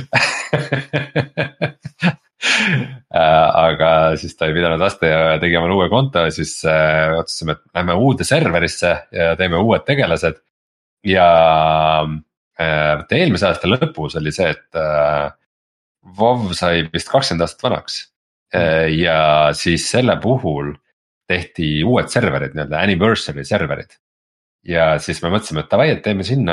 aga siis ta ei pidanud vastu ja tegi omale uue konto ja siis äh, otsustasime, et lähme uude serverisse ja teeme uued tegelased. Ja äh, eelmise aasta lõpus oli see, et äh, WoW sai vist kakskümmend aastat vanaks äh, ja siis selle puhul tehti uued serverid, nii-öelda anniversary serverid. Ja siis me mõtlesime, et davai, et teeme sinna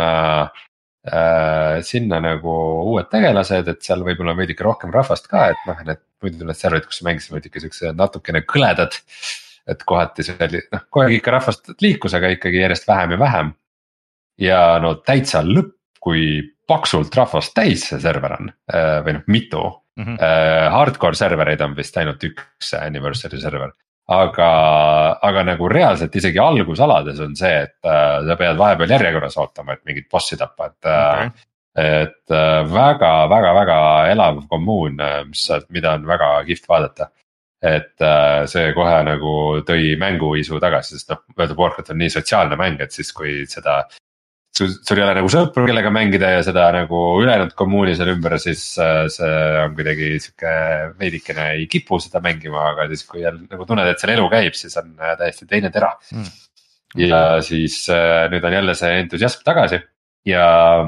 äh,, sinna nagu uued tegelased, et seal võib-olla veidike rohkem rahvast ka, et noh, need muidu need serverid, kus mängisime, olid ikka siukse natukene kõledad. et kohati see oli, noh kogu aeg ikka rahvast liikus, aga ikkagi järjest vähem ja vähem. ja no täitsa lõpp, kui paksult rahvast täis see server on äh, või noh mitu mm. -hmm. Äh, hardcore servereid on vist ainult üks anniversary server. aga, aga nagu reaalselt isegi algusalades on see, et äh, sa pead vahepeal järjekorras ootama, et mingit bossi tappa, et okay. äh, et äh, väga, väga, väga elav kommuun, mis, mida on väga kihvt vaadata. et äh, see kohe nagu tõi mänguisu tagasi, sest noh, World of Warcraft on nii sotsiaalne mäng, et siis kui seda sul, sul ei ole nagu sõpru, kellega mängida ja seda nagu ülejäänud kommuuni seal ümber, siis see on kuidagi sihuke veidikene ei kipu seda mängima, aga siis kui jälle nagu tunned, et seal elu käib, siis on täiesti teine tera mm.. ja siis nüüd on jälle see entusiasm tagasi ja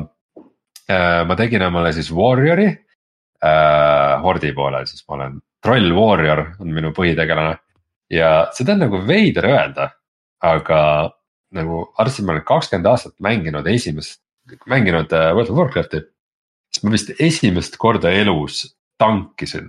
äh, ma tegin omale siis Warrior'i äh, Hordi poole, siis ma olen Troll Warrior on minu põhitegelane ja seda on nagu veider öelda, aga nagu arvasin, ma olen kakskümmend aastat mänginud esimest, mänginud World of Warcrafti. siis ma vist esimest korda elus tankisin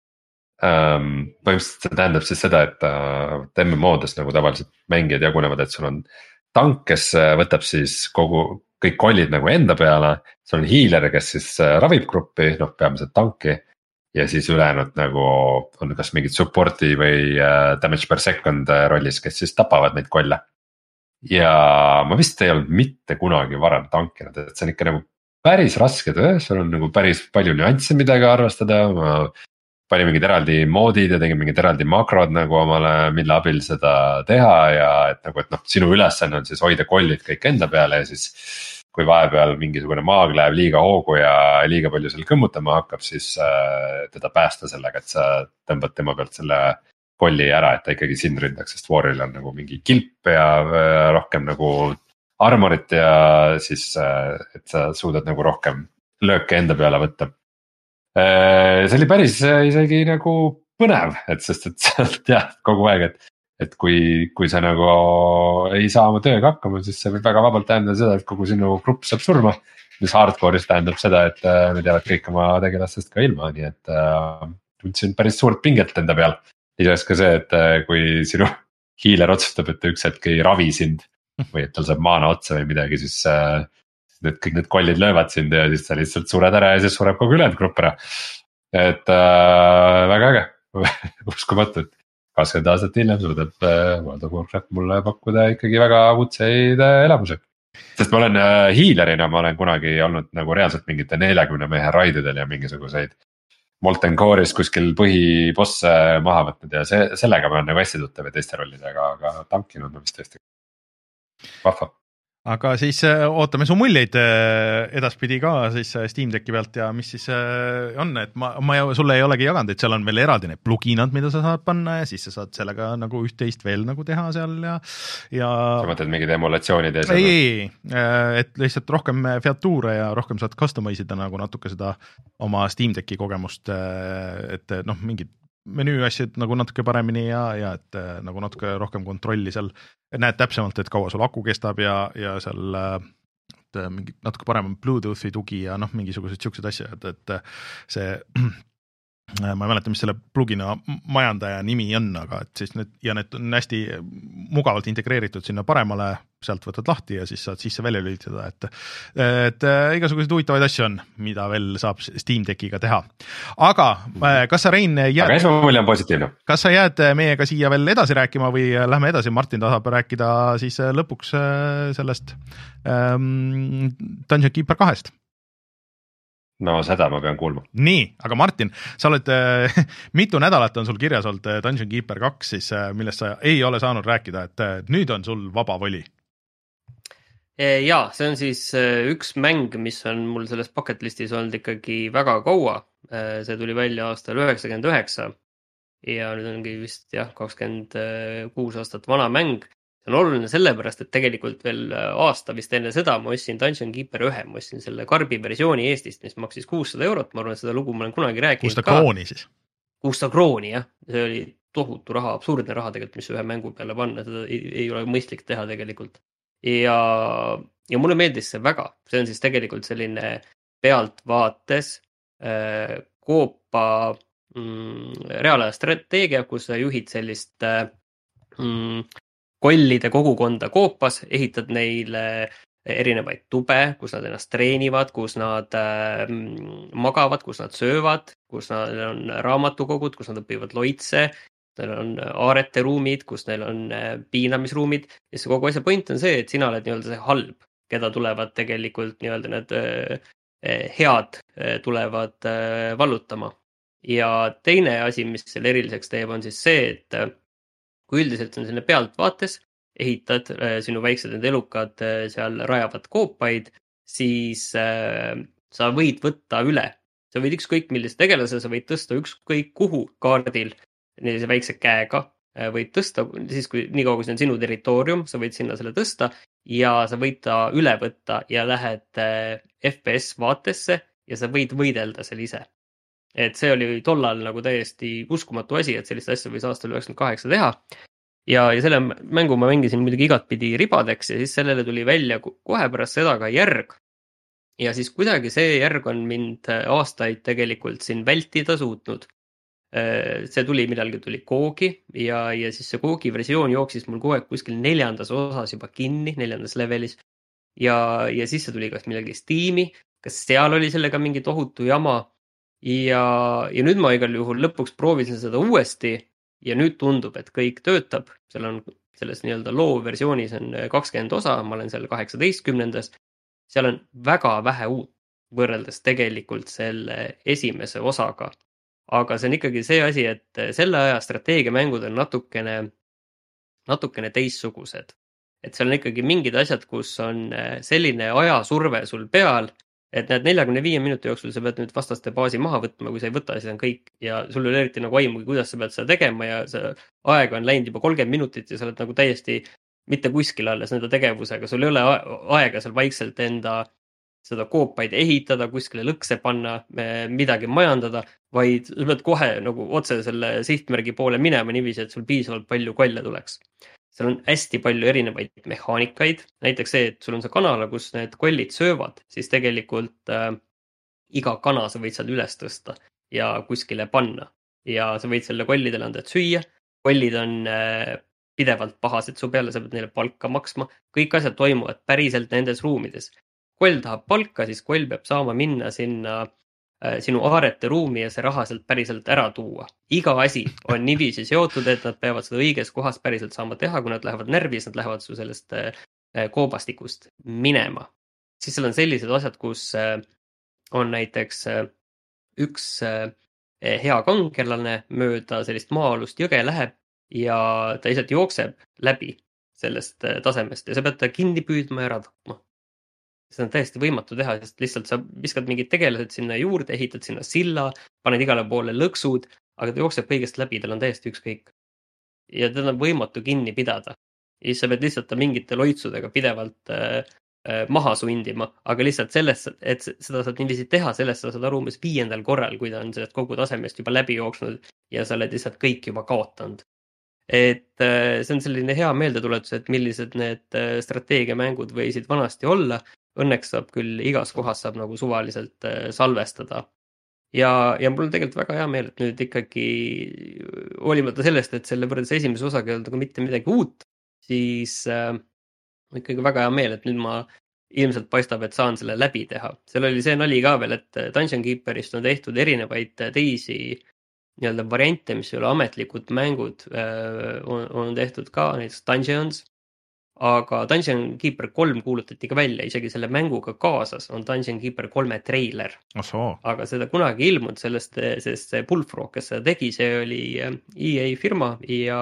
um,. põhimõtteliselt see tähendab siis seda, et uh, M M O-des nagu tavaliselt mängijad jagunevad, et sul on tank, kes võtab siis kogu, kõik kollid nagu enda peale. sul on healer, kes siis ravib gruppi, noh peamiselt tanki. ja siis ülejäänud nagu on kas mingid support'i või uh, damage per second rollis, kes siis tapavad neid kolle. ja ma vist ei olnud mitte kunagi varem tankinud, et see on ikka nagu päris raske töö, seal on nagu päris palju nüansse, midagi arvestada. ma panin mingid eraldi moodid ja tegin mingid eraldi makrod nagu omale, mille abil seda teha ja et nagu, et noh, sinu ülesanne on siis hoida kollid kõik enda peale ja siis. kui vahepeal mingisugune maag läheb liiga hoogu ja liiga palju seal kõmmutama hakkab, siis äh, teda päästa sellega, et sa tõmbad tema pealt selle kolli ära, et ta ikkagi sind ründaks, sest Warrior'il on nagu mingi kilp ja äh, rohkem nagu armorit ja siis äh, et sa suudad nagu rohkem lööke enda peale võtta äh,. see oli päris äh, isegi nagu põnev, et sest et sa tead kogu aeg, et, et kui, kui sa nagu ei saa oma tööga hakkama, siis see võib väga vabalt tähendada seda, et kogu sinu grupp saab surma. mis hardcore'is tähendab seda, et äh, me teavad kõik oma tegelastest ka ilma, nii et äh, tundsin päris suurt pinget enda peal. lisaks ka see, et kui sinu healer otsustab, et ta üks hetk ei ravi sind või et tal saab maana otsa või midagi, siis äh, need kõik need kollid löövad sind ja siis sa lihtsalt sured ära ja siis sureb kogu ülejäänud grupp ära. et äh, väga äge uskumatu, et kakskümmend aastat hiljem suudab äh, World of Warcraft mulle pakkuda ikkagi väga uudseid äh, elamusi. sest ma olen äh, healer'ina, ma olen kunagi olnud nagu reaalselt mingite neljakümne mehe raididel ja mingisuguseid Molten Core'is kuskil põhibosse maha võtnud ja see, sellega ma olen nagu hästi tuttav ja teiste rollidega, aga tankinud ma vist tõesti. Vahva. aga siis ootame su muljeid edaspidi ka siis Steam Decki pealt ja mis siis on, et ma, ma sulle ei olegi jaganud, et seal on veel eraldi need pluginad, mida sa saad panna ja siis sa saad sellega nagu üht-teist veel nagu teha seal ja, ja sa mõtled mingid emulatsioonid ja ei, ei, et lihtsalt rohkem featuure ja rohkem saad customize ida nagu natuke seda oma Steam Decki kogemust, et noh, mingid menüü asjad nagu natuke paremini ja, ja et nagu natuke rohkem kontrolli seal, näed täpsemalt, et kaua sul aku kestab ja, ja seal et mingi natuke parem Bluetoothi tugi ja noh, mingisugused siuksed asjad, et see ma ei mäleta, mis selle plugina majandaja nimi on, aga et siis need ja need on hästi mugavalt integreeritud sinna paremale, sealt võtad lahti ja siis saad sisse välja lülitada, et, et igasuguseid huvitavaid asju on, mida veel saab Steam Deckiga teha. Aga kas sa, Rein, jääd, aga esmamulje on positiivne. Kas sa jääd meiega siia veel edasi rääkima või lähme edasi, Martin tahab rääkida siis lõpuks sellest um, Dungeon Keeper kahest? No seda ma pean kuulma. Nii, aga Martin, sa oled, mitu nädalat on sul kirjas olnud Dungeon Keeper kaks, siis, millest sa ei ole saanud rääkida, et nüüd on sul vaba voli. Jaa, see on siis üks mäng, mis on mul selles bucket listis olnud ikkagi väga kaua. See tuli välja aastal üheksakümmend üheksa ja nüüd ongi vist jah, kakskümmend kuus aastat vana mäng. See on oluline sellepärast, et tegelikult veel aasta vist enne seda ma ostsin Dungeon Keeper ühe, ma ostsin selle karbi versiooni Eestist, mis maksis kuussada eurot, ma arvan, et seda lugu ma olen kunagi rääkinud kuussada krooni siis? kuussada krooni, jah. See oli tohutu raha, absurdne raha tegelikult, mis ühe mängu peale panna, seda ei, ei ole mõistlik teha tegelikult. Ja, ja mulle meeldis see väga. See on siis tegelikult selline pealtvaates äh, koopa mm, reaalaja strateegia, kus sa juhid sellist äh, mm, kollide kogukonda koopas, ehitad neile erinevaid tube, kus nad ennast treenivad, kus nad äh, magavad, kus nad söövad, kus neil on raamatukogud, kus nad õpivad loitse, neil on aarete ruumid, kus neil on äh, piinamisruumid. Ja see kogu asja point on see, et sina oled nii-öelda see halb, keda tulevad tegelikult nii-öelda need äh, head äh, tulevad äh, vallutama. Ja teine asi, mis selle eriliseks teeb, on siis see, et äh, kui üldiselt on selline pealtvaates, ehitad, sinu väiksed need elukad seal rajavad koopaid, siis äh, sa võid võtta üle. Sa võid ükskõik millise tegelase, sa võid tõsta ükskõik kuhu kaardil sellise väikse käega, võid tõsta, siis kui nii kaua kui see on sinu territoorium, sa võid sinna selle tõsta ja sa võid ta üle võtta ja lähed äh, F P S vaatesse ja sa võid võidelda seal ise. Et see oli tollal nagu täiesti uskumatu asi, et sellist asja võis aastal üheksakümmend kaheksa teha. Ja, ja selle mängu ma mängisin muidugi igatpidi ribadeks ja siis sellele tuli välja kohe pärast seda ka järg. Ja siis kuidagi see järg on mind aastaid tegelikult siin vältida suutnud. See tuli midagi tuli koogi ja, ja siis see koogi versioon jooksis mul kogu aeg kuskil neljandas osas juba kinni, neljandas levelis. Ja, ja siis see tuli kas midagi Steam'i, kas seal oli sellega mingi tohutu jama. Ja, ja nüüd ma igal juhul lõpuks proovisin seda uuesti ja nüüd tundub, et kõik töötab. Seal on selles nii-öelda loo versioonis on kakskümmend osa, ma olen seal kaheksateistkümnendas. Seal on väga vähe uut võrreldes tegelikult selle esimese osaga. Aga see on ikkagi see asi, et selle aja strateegiamängud on natukene, natukene teissugused. Et seal on ikkagi mingid asjad, kus on selline ajasurve sul peal, et need neljakümne viie minuti jooksul sa pead nüüd vastaste baasi maha võtma, kui sa ei võta, siis on kõik. Ja sul ei eriti nagu aimugi, kuidas sa pead seda tegema ja see aega on läinud juba kolmkümmend minutit ja sa oled nagu täiesti mitte kuskil alles nende tegevusega. Sul ei ole aega seal vaikselt enda seda koopaid ehitada, kuskile lõkse panna, midagi majandada, vaid sa pead kohe nagu otse selle sihtmärgi poole minema niiviisi, et sul piisavalt palju kolle tuleks. Seal on hästi palju erinevaid mehaanikaid, näiteks see, et sul on see kanala, kus need kollid söövad, siis tegelikult äh, iga kana sa võid seal üles tõsta ja kuskile panna. Ja sa võid selle kollidele anda, et süüa. Kollid on äh, pidevalt pahased su peale, sa pead neile palka maksma. Kõik asjad toimuvad päriselt nendes ruumides. Koll tahab palka, siis koll peab saama minna sinna sinu aarete ruumi ja see raha sealt päriselt ära tuua. Iga asi on niiviisi seotud, et nad peavad seda õiges kohas päriselt saama teha, kui nad lähevad närvi, siis nad lähevad su sellest koobastikust minema. Siis seal on sellised asjad, kus on näiteks üks hea kangelane mööda sellist maa-alust jõge läheb ja ta lihtsalt jookseb läbi sellest tasemest ja sa pead ta kinni püüdma ja ära tapma. See on täiesti võimatu teha, sest lihtsalt sa viskad mingid tegelased sinna juurde, ehitad sinna silla, paned igale poole lõksud, aga ta jookseb kõigest läbi, tal on täiesti ükskõik. Ja teda on võimatu kinni pidada. Ja siis sa pead lihtsalt ta mingite loitsudega pidevalt äh, äh, maha sundima, aga lihtsalt sellest, et seda saad niiviisi teha, sellest sa saad aru umbes viiendal korral, kui ta on sellest kogu tasemest juba läbi jooksnud ja sa oled lihtsalt kõik juba kaotanud. Et äh, see on selline hea meeldetuletus, et millised need äh, strateegiamängud võisid vanasti olla. Õnneks saab küll igas kohas saab nagu suvaliselt äh, salvestada. Ja, ja mul on tegelikult väga hea meel, et nüüd ikkagi hoolimata sellest, et selle võrreldes esimese osaga ei olnud nagu mitte midagi uut, siis äh, ikkagi väga hea meel, et nüüd ma ilmselt paistab, et saan selle läbi teha. Seal oli see nali ka veel, et Dungeon Keeperist on tehtud erinevaid teisi nii-öelda variante, mis ei ole ametlikud mängud, äh, on, on tehtud ka, näiteks Dungeons. Aga Dungeon Keeper kolm kuulutati ka välja, isegi selle mänguga kaasas on Dungeon Keeper kolme treiler. Osoo. Aga seda kunagi ilmunud sellest, sest see Bullfrog, kes seda tegi, see oli E A firma ja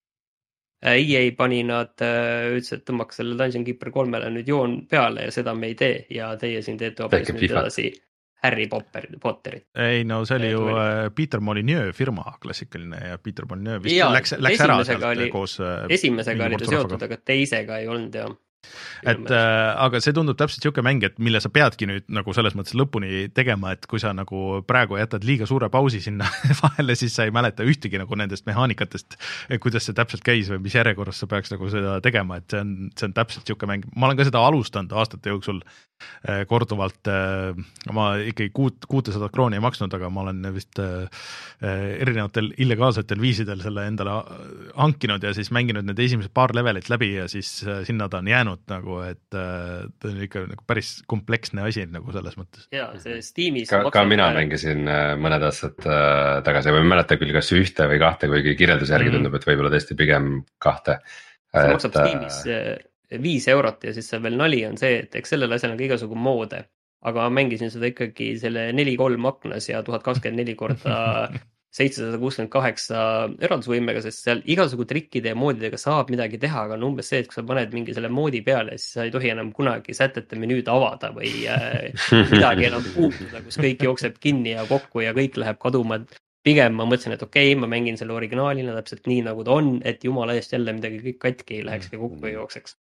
E A pani nad, ütles, et tõmbaks selle Dungeon Keeper kolmele nüüd joon peale ja seda me ei tee ja teie siin teete hoopis nüüd edasi Harry Potterit. Ei, no see oli ju äh, Peter Molyneux firma klassikaline ja Peter Molyneux vist ja, läks, läks ära sealt oli, koos äh, esimesega oli ta seotud, aga teisega ei olnud ja et äh, aga see tundub täpselt siuke mäng, et mille sa peadki nüüd nagu selles mõttes lõpuni tegema, et kui sa nagu praegu jätad liiga suure pausi sinna vahele, siis sa ei mäleta ühtegi nagu nendest mehaanikatest, kuidas see täpselt käis või mis järjekorras sa peaks nagu seda tegema, et see on, see on täpselt siuke mäng. Ma olen ka seda alustanud aastate jooksul äh, korduvalt, äh, ma ikkagi kuut, kuutesadat krooni ei maksnud, aga ma olen vist äh, erinevatel illegaalsetel viisidel selle endale hankinud ja siis mänginud need esimesed paar levelit läbi ja siis äh, sinna ta on jäänud nagu, et äh, ta on ikka nagu päris kompleksne asi nagu selles mõttes. Jaa, see Steamis ka, ka mina ära. Mängisin äh, mõned aastad äh, tagasi, ma ei mäleta küll kas ühte või kahte, kuigi kirjelduse järgi mm. tundub, et võib-olla tõesti pigem kahte. See et, maksab Steamis äh, viis eurot ja siis see veel nali on see, et eks sellel asjal on ka igasugu moode, aga mängisin seda ikkagi selle neli kolm aknas ja tuhat kakskümmend neli korda seitsesada kuuskümmend kaheksa eraldusvõimega, sest seal igasugu trikkide ja moodidega saab midagi teha, aga on umbes see, et kui sa paned mingi selle moodi peale, siis sa ei tohi enam kunagi sätete menüüd avada või äh, midagi enam puutuda, kus kõik jookseb kinni ja kokku ja kõik läheb kaduma. Pigem ma mõtlesin, et okei, okay, ma mängin selle originaalina täpselt nii, nagu ta on, et jumala eest jälle midagi kõik katki ei läheks ja kokku ei jookseks.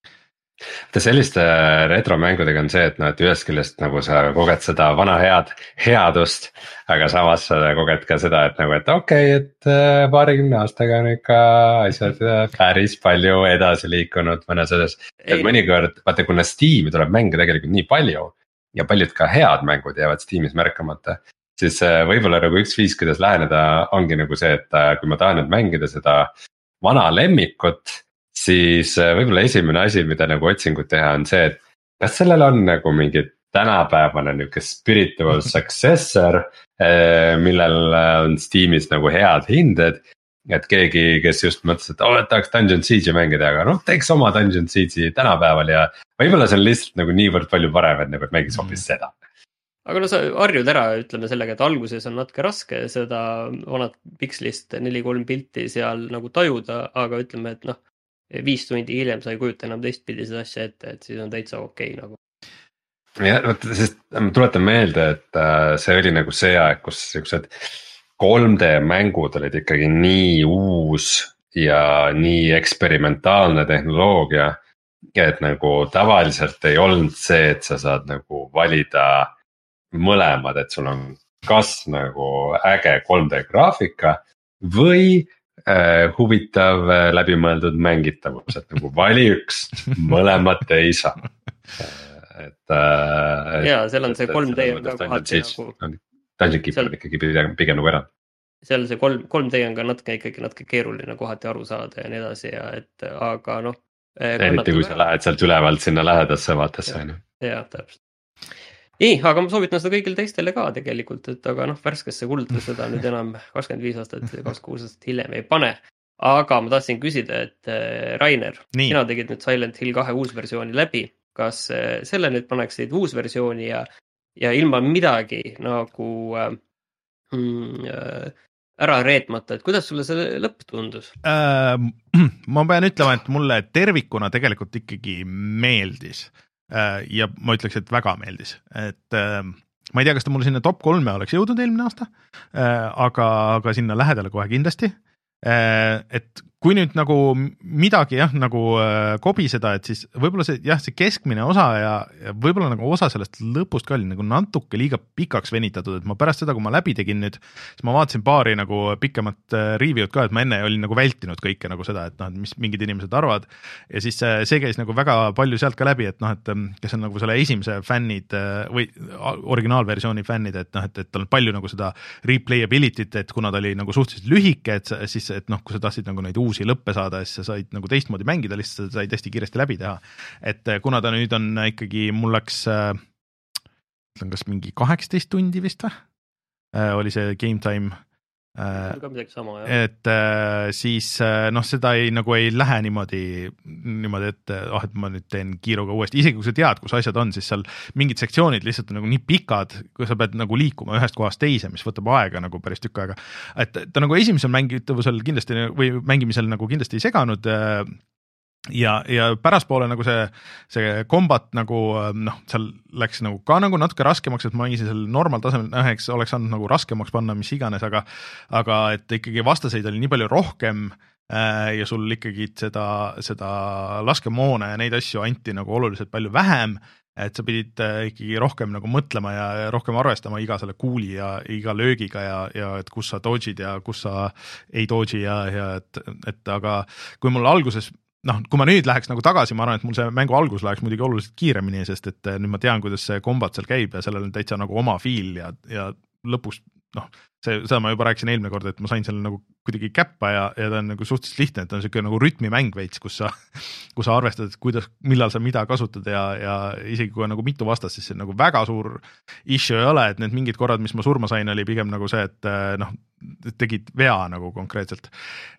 Selliste retromängudega on see, et noh, et ühest küljest nagu sa koged seda vana head headust, aga samas sa koged ka seda, et nagu, et okei okay,, et paarikümne aastaga on ikka asjad päris palju edasi liikunud mõnes selles. Et mõnikord, vaata kuna Steam'i tuleb mänge tegelikult nii palju ja paljud ka head mängud jäävad Steam'is märkamata, siis võib-olla nagu üks viis, kuidas läheneda ongi nagu see, et kui ma tahan nüüd mängida seda vana lemmikut, siis võib-olla esimene asi, mida nagu otsingut teha on see, et kas sellel on nagu mingi tänapäevane niuke spiritual successor, millel on Steamis nagu head hinded. Et keegi, kes just mõtles, et oh, et tahaks Dungeon Siege'i mängida, aga noh, teeks oma Dungeon Siege'i tänapäeval ja võib-olla see on lihtsalt nagu niivõrd palju parem, et nagu mängis hoopis seda. Aga no sa harjud ära, ütleme sellega, et alguses on natuke raske seda vanat pikslist neli kolm pilti seal nagu tajuda, aga ütleme, et noh, viis tundi hiljem sa ei kujuta enam teistpidi seda asja ette, et siis on täitsa okei okay, nagu. Ja, sest ma tuletan meelde, et see oli nagu see aeg, kus siuksed kolm D mängud olid ikkagi nii uus ja nii eksperimentaalne tehnoloogia, et nagu tavaliselt ei olnud see, et sa saad nagu valida mõlemad, et sul on kas nagu äge kolm D graafika või äh, huvitav äh, läbimõeldud mängitavus, et nagu vali üks, mõlemat ei saa. Et äh, jaa, seal on see kolm D on ka kohati nagu Dungeon Keeper on ikkagi pigem, pigem nagu erand. Seal see kolm D on ka natuke ikkagi natuke keeruline kohati aru saada ja nii edasi ja et aga noh. Eriti kui sa lähed sealt ülevalt sinna lähedasse vaatesse. Jah, täpselt. Ei, aga ma soovitan seda kõigil teistele ka tegelikult, et aga noh, värskesse kulda seda nüüd enam kakskümmend viis aastat, kakskümmend kuus aastat hiljem ei pane. Aga ma tahtsin küsida, et Rainer, nii. Sina tegid nüüd Silent Hill kahe uusversiooni läbi. Kas selle nüüd paneksid uusversiooni ja, ja ilma midagi nagu mm, ära reetmata, et kuidas sulle see lõpp tundus? Äh, ma pean ütlema, et mulle tervikuna tegelikult ikkagi meeldis äh, ja ma ütleks, et väga meeldis, et äh, ma ei tea, kas ta mulle sinna top kolme oleks jõudnud eelmine aasta, äh, aga, aga sinna lähedale kohe kindlasti, äh, et kui nüüd nagu midagi jah, nagu äh, kobiseda, et siis võib-olla see, jah, see keskmine osa ja, ja võib-olla nagu osa sellest lõpust ka oli nagu natuke liiga pikaks venitatud, et ma pärast seda, kui ma läbi tegin nüüd, siis ma vaatasin paari nagu pikemat äh, review'd ka, et ma enne olin nagu vältinud kõike nagu seda, et noh, et mis mingid inimesed arvavad ja siis äh, see käis nagu väga palju sealt ka läbi, et noh, et kes on nagu selle esimese fännid äh, või originaalversiooni fännid, et noh, et, et tal on palju nagu seda replayability't, et kuna ta oli nagu suhteliselt lühike, et siis, et noh, kui sa tahtsid nagu neid uusi lõppe saada, siis sa said nagu teistmoodi mängida, lihtsalt said hästi kiiresti läbi teha. Et kuna ta nüüd on ikkagi, mul läks, ütlen kas mingi kaheksateist tundi vist või? Oli see game time. Ka midagi sama, jah. Et siis noh, seda ei, nagu ei lähe niimoodi, niimoodi, et oh, et ma nüüd teen kiiruga uuesti, isegi kui sa tead, kus asjad on, siis seal mingid sektsioonid lihtsalt on nagu nii pikad, kui sa pead nagu liikuma ühest kohast teise, mis võtab aega nagu päris tükk aega. Et ta nagu esimesel mängitavusel kindlasti või mängimisel nagu kindlasti ei seganud ja, ja päraspoole nagu see, see kombat nagu noh, seal läks nagu ka nagu natuke raskemaks, et ma mängisin seal normal tasemel, noh, eks oleks saanud nagu raskemaks panna, mis iganes, aga, aga et ikkagi vastaseid oli nii palju rohkem äh, ja sul ikkagi seda, seda laskemoona ja neid asju anti nagu oluliselt palju vähem, et sa pidid äh, ikkagi rohkem nagu mõtlema ja rohkem arvestama iga selle kuuli ja iga löögiga ja, ja et kus sa dodge'id ja kus sa ei dodge'i ja, ja et, et aga kui mul alguses noh, kui ma nüüd läheks nagu tagasi, ma arvan, et mul see mängu algus läheks muidugi oluliselt kiiremini, sest et nüüd ma tean, kuidas see kombat seal käib ja sellel on täitsa nagu oma feel ja, ja lõpus, noh, see, seda ma juba rääkisin eelmine kord, et ma sain selle nagu kuidagi käppa ja, ja ta on nagu suhteliselt lihtne, et ta on selline nagu rütmimäng veits, kus sa, kus sa arvestad, et kuidas, millal sa mida kasutad ja, ja isegi kui on nagu mitu vastast, siis see nagu väga suur issue ei ole, et need mingid korrad, mis ma surma sain, oli pigem nagu see, et noh, tegid vea nagu konkreetselt.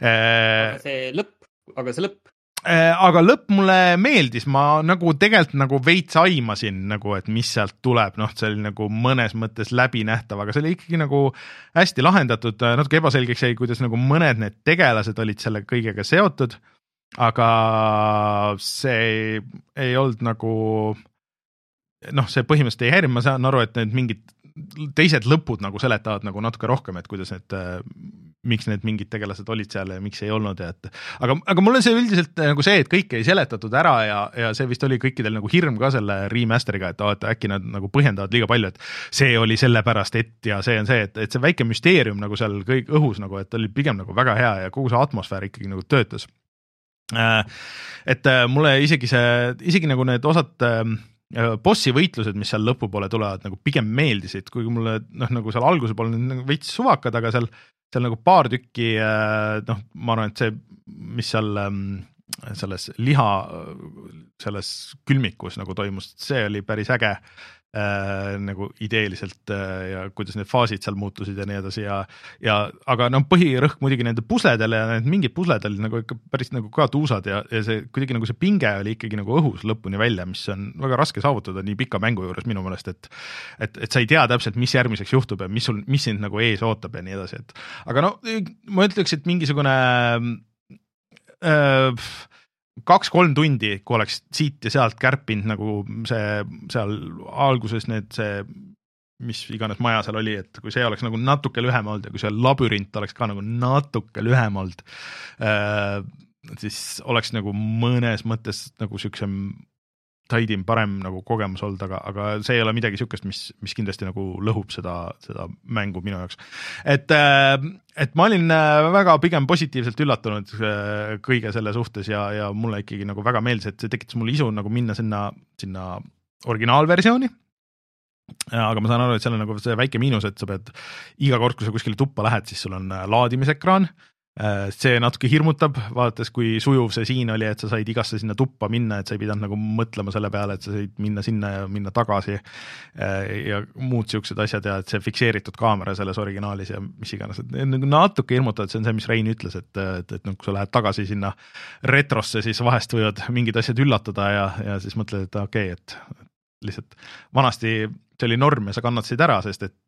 Aga see lõpp, aga see lõpp aga lõpp mulle meeldis, ma nagu tegelikult nagu veits aimasin nagu, et mis sealt tuleb, noh, see oli nagu mõnes mõttes läbinähtav, aga see oli ikkagi nagu hästi lahendatud, natuke ebaselgeks jäi, kuidas nagu mõned need tegelased olid selle kõigega seotud, aga see ei, ei olnud nagu noh, see põhimõtteliselt ei häiri, ma saan aru, et need mingid teised lõpud nagu seletavad nagu natuke rohkem, et kuidas need miks need mingid tegelased olid seal ja miks ei olnud ja et aga, aga mul on see üldiselt nagu see, et kõik ei seletatud ära ja, ja see vist oli kõikidel nagu hirm ka selle remasteriga, et, et äkki nad nagu põhjendavad liiga palju, et see oli sellepärast, et ja see on see, et, et see väike müsteerium nagu seal kõik õhus nagu, et oli pigem nagu väga hea ja kogu see atmosfäär ikkagi nagu töötas. Et mulle isegi see, isegi nagu need osad bossi võitlused, mis seal lõpupoole tulevad, nagu pigem meeldisid, kuigi mulle noh, nagu seal alguse poole nagu veits suvakad, aga seal seal nagu paar tükki, noh, ma arvan, et see, mis seal selles liha, selles külmikus nagu toimus, see oli päris äge äh, nagu ideeliselt äh, ja kuidas need faasid seal muutusid ja nii edasi ja, ja aga noh, põhirõhk muidugi nende pusledele ja need mingid pusled olid nagu ikka päris nagu ka tuusad ja, ja see kuidagi nagu see pinge oli ikkagi nagu õhus lõpuni välja, mis on väga raske saavutada nii pika mängu juures minu meelest, et et, et sa ei tea täpselt, mis järgmiseks juhtub ja mis sul, mis sind nagu ees ootab ja nii edasi, et aga no ma ütleks, et mingisugune äh, kaks-kolm tundi, kui oleks siit ja sealt kärpinud nagu see seal alguses need see, mis iganes maja seal oli, et kui see oleks nagu natuke lühem olnud ja kui see labürint oleks ka nagu natuke lühem olnud, äh, siis oleks nagu mõnes mõttes nagu siuksem taidim parem nagu kogemus olnud, aga, aga see ei ole midagi siukest, mis, mis kindlasti nagu lõhub seda, seda mängu minu jaoks. Et, et ma olin väga pigem positiivselt üllatunud kõige selle suhtes ja, ja mulle ikkagi nagu väga meeldis, et see tekitas mulle isu nagu minna sinna, sinna originaalversiooni. Aga ma saan aru, et seal on nagu see väike miinus, et sa pead iga kord, kui sa kuskile tuppa lähed, siis sul on laadimisekraan. See natuke hirmutab, vaadates kui sujuv see siin oli, et sa said igasse sinna tuppa minna, et sa ei pidanud nagu mõtlema selle peale, et sa said minna sinna ja minna tagasi ja muud siuksed asjad ja et see fikseeritud kaamera selles originaalis ja mis iganes, et natuke hirmutavad, see on see, mis Rein ütles, et, et, et kui sa lähed tagasi sinna retrosse, siis vahest võivad mingid asjad üllatada ja, ja siis mõtled, et okei, okay, et lihtsalt vanasti see oli norm ja sa kannatasid ära, sest et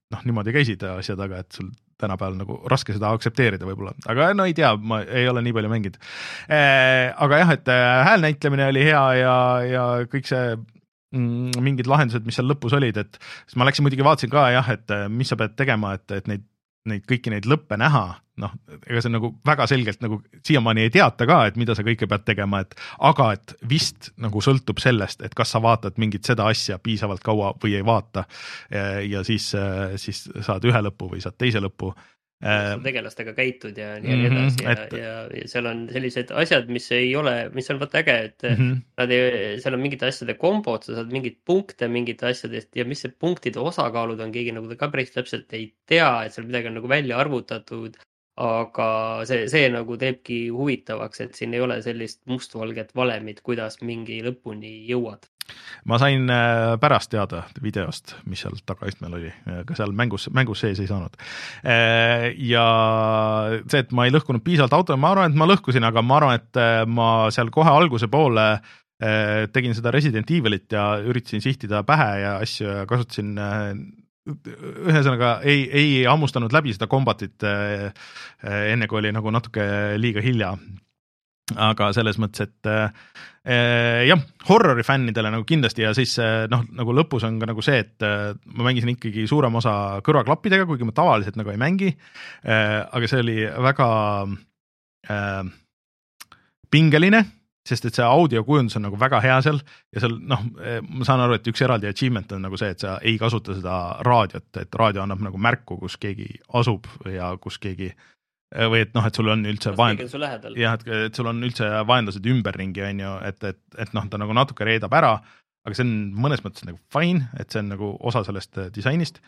noh, niimoodi käisid asja taga, et sul tänapäeval nagu raske seda aktsepteerida võib-olla, aga no ei tea, ma ei ole nii palju mänginud. Aga jah, et häälnäitlemine oli hea ja, ja kõik see mm, mingid lahendused, mis seal lõpus olid, et siis ma läksin muidugi vaatasin ka jah, et mis sa pead tegema, et, et neid neid kõiki neid lõppe näha, noh, ega see nagu väga selgelt nagu siiamaani ei teata ka, et mida sa kõike pead tegema, et aga et vist nagu sõltub sellest, et kas sa vaatad mingit seda asja piisavalt kaua või ei vaata ja siis, siis saad ühe lõpu või saad teise lõpu. Tegelastega käitud ja nii mm -hmm, edasi ja, et... ja, ja seal on sellised asjad, mis ei ole, mis on võt äge, et mm -hmm. nad ei, seal on mingite asjade kombod, sa saad mingid punkte mingite asjadest ja mis see punktide osakaalud on, keegi nagu ka päris täpselt ei tea, et seal midagi on nagu välja arvutatud, aga see, see nagu teebki huvitavaks, et siin ei ole sellist mustvalget valemit, kuidas mingi lõpuni jõuad. Ma sain pärast teada videost, mis seal tagaistmel oli, ka seal mängus, mängus sees ei saanud. Ja see, et ma ei lõhkunud piisavalt auto, ma arvan, et ma lõhkusin, aga ma arvan, et ma seal kohe alguse poole tegin seda Resident Evilit ja üritasin sihtida pähe ja asju ja kasutasin ühesõnaga ei, ei hammustanud läbi seda kombatit enne, kui oli nagu natuke liiga hilja. Aga selles mõttes, et äh, jah, horrori fännidele nagu kindlasti ja siis noh, nagu lõpus on ka nagu see, et äh, ma mängisin ikkagi suurem osa kõrvaklappidega, kuigi ma tavaliselt nagu ei mängi, äh, aga see oli väga äh, pingeline, sest et see audiokujundus on nagu väga hea seal ja seal noh, ma saan aru, et üks eraldi achievement on nagu see, et sa ei kasuta seda raadiot, et raadio annab nagu märku, kus keegi asub ja kus keegi või et noh, et sul on üldse vaenlased, jah, et, et sul on üldse vaenlased ümberringi, on ju, et, et, et noh, ta nagu natuke reedab ära, aga see on mõnes mõttes nagu fine, et see on nagu osa sellest disainist.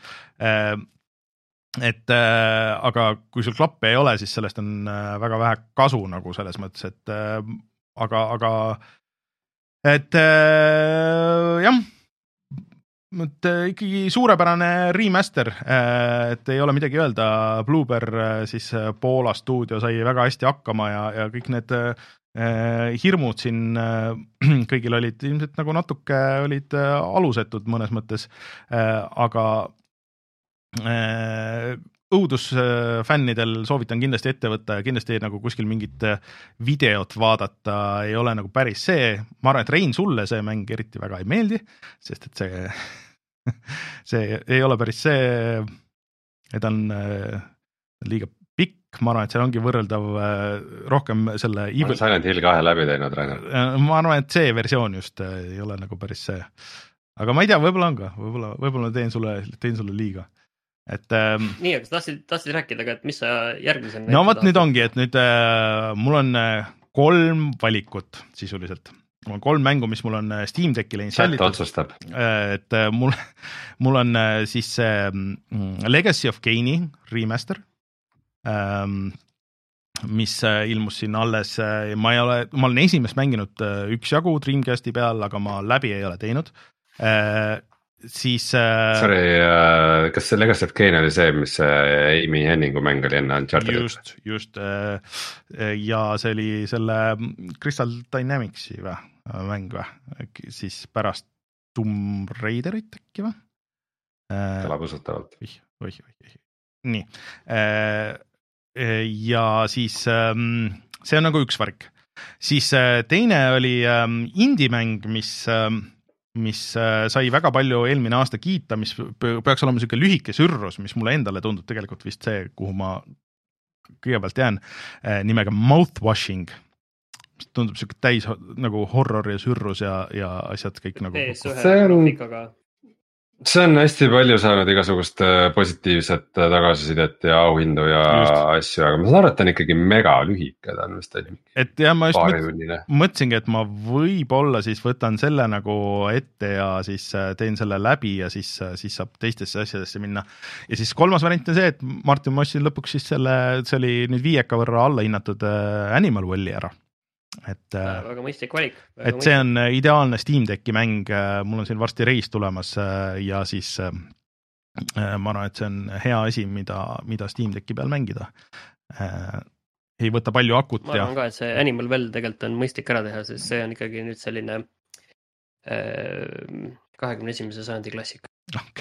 Et aga kui sul klappe ei ole, siis sellest on väga vähe kasu nagu selles mõttes, et aga, aga et jah, et ikkagi suurepärane remaster, et ei ole midagi öelda, Bloober siis Poola stuudio sai väga hästi hakkama ja, ja kõik need hirmud siin kõigil olid ilmselt nagu natuke olid alusetud mõnes mõttes, aga õudusfännidel soovitan kindlasti ette võtta ja kindlasti nagu kuskil mingit videot vaadata ei ole nagu päris see, ma arvan, et Rein, sulle see mäng eriti väga ei meeldi, sest et see see ei ole päris see, et on liiga pikk, ma arvan, et seal ongi võrreldav rohkem selle Evil... Silent Hill kahe läbi teinud, Rainer. Ma arvan, et see versioon just ei ole nagu päris see. Aga ma ei tea, võib-olla on ka, võib-olla, võib-olla teen sulle, teen sulle liiga. Et, ähm, nii, aga sa tahtsid, tahtsid rääkida, aga et mis sa järgmisel no vot nüüd ongi, et nüüd äh, mul on kolm valikut sisuliselt. Mul on kolm mängu, mis mul on Steam Deckile installitud. Otsustab. Et mul, mul on siis Legacy of Kane'i remaster, mis ilmus siin alles, ma ei ole, ma olen esimest mänginud üks jagu Dreamcasti peal, aga ma läbi ei ole teinud. Siis Sorry, kas see Legacy of Kane oli see, mis Amy Henningu mäng oli enne Uncharted? Just, just ja see oli selle Crystal Dynamicsi või, mäng või, siis pärast Tomb Raiderit äkki või? Kõlab usutavalt. Oih, oih, oih, nii. Ja siis see on nagu üks värk. Siis teine oli indie-mäng, mis mis sai väga palju eelmine aasta kiita, mis peaks olema selline lühike sürrus, mis mulle endale tundub tegelikult vist see, kuhu ma kõigepealt jään, nimega Mouthwashing, mis tundub selline täis nagu horror ja sürrus ja, ja asjad kõik nagu... See on, see on hästi palju saanud igasugust positiivset tagasisidet ja auhindu ja just. Asju, aga ma saan aru, et ta on ikkagi mega lühike, ta on vist et jah, ma just mõt, mõtlesingi, et ma võib-olla siis võtan selle nagu ette ja siis teen selle läbi ja siis, siis saab teistesse asjadesse minna. Ja siis kolmas variant on see, et Martin Mossin lõpuks siis selle, see oli nüüd viieka võrra alla hinnatud Animal Walli ära. Et, väga mõistlik valik. Et mõistlik. See on ideaalne Steam Decki mäng, mul on siin varsti reis tulemas ja siis ma arvan, et see on hea asi, mida, mida Steam Decki peal mängida. Ei võta palju akut. Ma arvan ja... ka, et see Animal Well tegelikult on mõistlik ära teha, sest see on ikkagi nüüd selline kahekümne esimese sajandi klassik. Okay.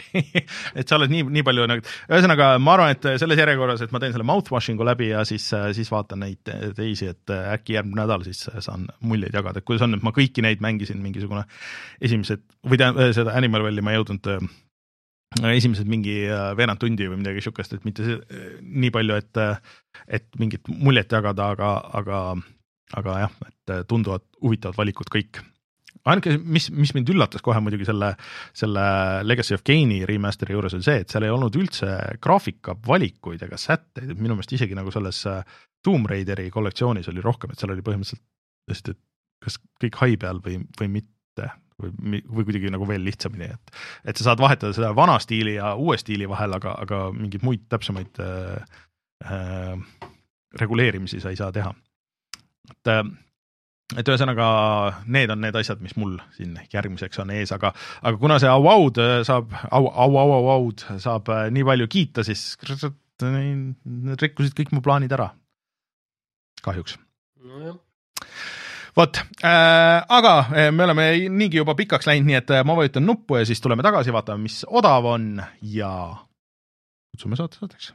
et sa oled nii, nii palju nagu, ühesõnaga ma arvan, et selles järjekorras, et ma teen selle mouthwashing'u läbi ja siis, siis vaatan neid teisi, et äkki järgmine nädal siis saan muljeid jagada, et kuidas on, et ma kõiki neid mängisin mingisugune esimesed, või tä, seda Animal Valley ma jõudnud esimesed mingi veerand tundi või midagi šukast, et mitte see, nii palju, et, et mingit muljet jagada, aga, aga, aga jah, et tunduvad huvitavad valikud kõik. Ainuke, mis, mis mind üllatas kohe muidugi selle, selle Legacy of Kane'i remasteri juures on see, et seal ei olnud üldse graafika valikuid ega sätteid, minu meelest isegi nagu selles Tomb Raideri kollektsioonis oli rohkem, et seal oli põhimõtteliselt, et kas kõik hai peal või, või mitte, või, või kuidagi nagu veel lihtsamini, et, et sa saad vahetada seda vana stiili ja uue stiili vahel, aga, aga mingid muid täpsemaid äh, äh, reguleerimisi sa ei saa teha. Et äh, et ühesõnaga need on need asjad, mis mul siin järgmiseks on ees, aga, aga kuna see Avowed saab, au, au, au, Avowed saab nii palju kiita, siis need rikkusid kõik mu plaanid ära. Kahjuks. No jah. Vot, äh, aga me oleme niigi juba pikaks läinud, nii et ma vajutan nuppu ja siis tuleme tagasi, vaatame, mis odav on ja kutsume saate saateks.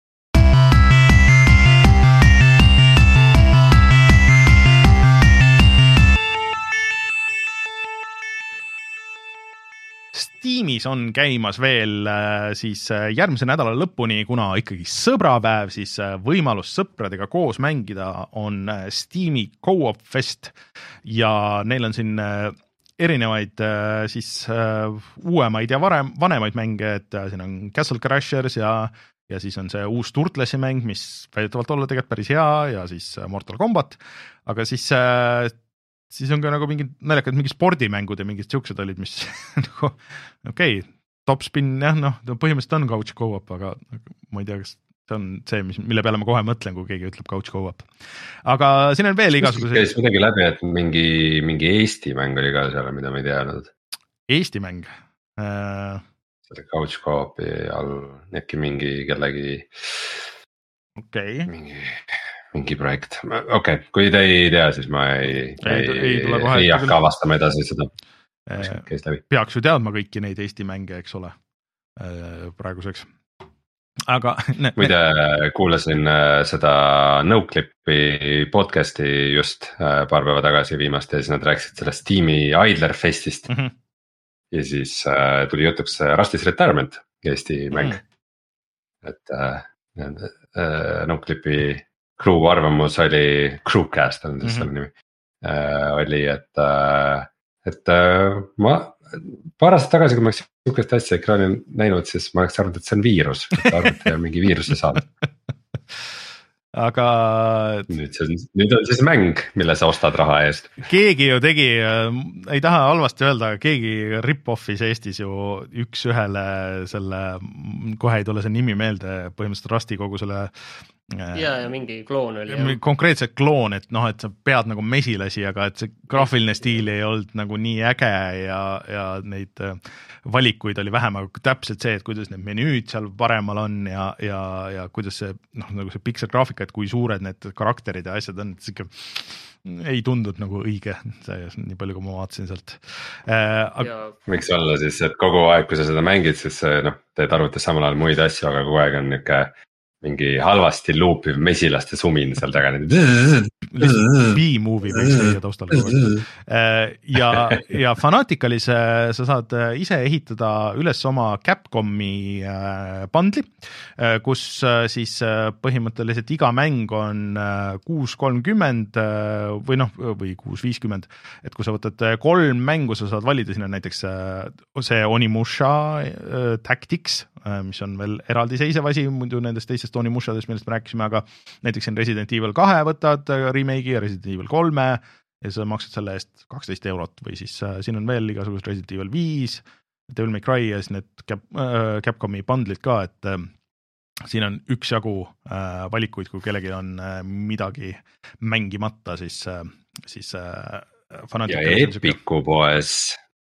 Steamis on käimas veel siis järgmise nädala lõpuni, kuna ikkagi sõbrapäev, siis võimalus sõpradega koos mängida on Steam'i Co-op Fest ja neil on siin erinevaid siis uuemaid ja varem, vanemaid mänge, et siin on Castle Crashers ja, ja siis on see uus Turtlesi mäng, mis väidetavalt olla tegelikult päris hea ja siis Mortal Kombat, aga siis siis on ka nagu mingid naljakad, mingi spordimängud ja mingid siuksed olid, mis nagu, okei, okay, Topspin, jah, noh, põhimõtteliselt on couch co-op, aga ma ei tea, kas see on see, mis, mille peale ma kohe mõtlen, kui keegi ütleb couch co-op. Aga siin on veel igasugused. Käis midagi läbi, et mingi, mingi Eesti mäng oli ka seal, mida ma ei teadnud. Eesti mäng? Äh... selle couch co-opi all, äkki mingi kellegi okay. mingi... mingi projekt, okei okay., kui te ei tea, siis ma ei, ei, ei, ei, ei hakka avastama edasi seda, käis läbi. Peaks ju teadma kõiki neid Eesti mänge, eks ole, praeguseks. Aga ne, muide ne... kuulasin seda Noclipi podcasti just paar päeva tagasi viimast ja siis nad rääkisid sellest Steam'i Idler Festist mm -hmm. ja siis äh, tuli jutuks Rusty's Retirement, Eesti mäng mm. -hmm. et äh, äh, Noclipi crew arvamus oli, Crewcast on siis mm -hmm. selle nimi, äh, oli, et, äh, et äh, ma paar aastat tagasi, kui ma oleks niisugust asja ekraani näinud, siis ma oleks arvanud, et see on viirus, et arvati mingi viiruse saada. Aga nüüd, see, nüüd on siis mäng, mille sa ostad raha eest. Keegi ju tegi, ei taha halvasti öelda, aga keegi rip-offis Eestis ju üks ühele selle, kohe ei tule see nimi meelde, põhimõtteliselt Rusty kogu selle ja, ja mingi kloon oli. Konkreetselt kloon, et noh, et sa pead nagu mesilasi, aga et see graafiline stiil ei olnud nagu nii äge ja, ja neid valikuid oli vähem, aga täpselt see, et kuidas need menüüd seal paremal on ja, ja, ja kuidas see, noh, nagu see pixel graafika, et kui suured need karakterid ja asjad on, et see ikka ei tundnud nagu õige, see nii palju, kui ma vaatasin sealt äh,. Aga... Miks olla siis, et kogu aeg, kui sa seda mängid, siis noh, teed arvates samal ajal muid asju, aga kogu aeg on niuke mingi halvasti luupiv mesilaste sumin seal taga. B-movie võiks teie taustal. Ja, ja Fanaticalis sa saad ise ehitada üles oma Capcomi bundli, kus siis põhimõtteliselt iga mäng on kuus kolmkümmend või noh, või kuus viiskümmend, et kui sa võtad kolm mängu, sa saad valida sinna näiteks see Onimusha Tactics, mis on veel eraldiseisev asi muidu nendest teistest Onimushadest, millest me rääkisime, aga näiteks siin Resident Evil kahe võtad remake'i ja Resident Evil kolme ja sa maksad selle eest kaksteist eurot või siis äh, siin on veel igasugust Resident Evil viis, Devil May Cry ja siis need Cap, äh, Capcomi bundlid ka, et äh, siin on üksjagu äh, valikuid, kui kellegi on äh, midagi mängimata, siis, äh, siis äh, ja Epiku poes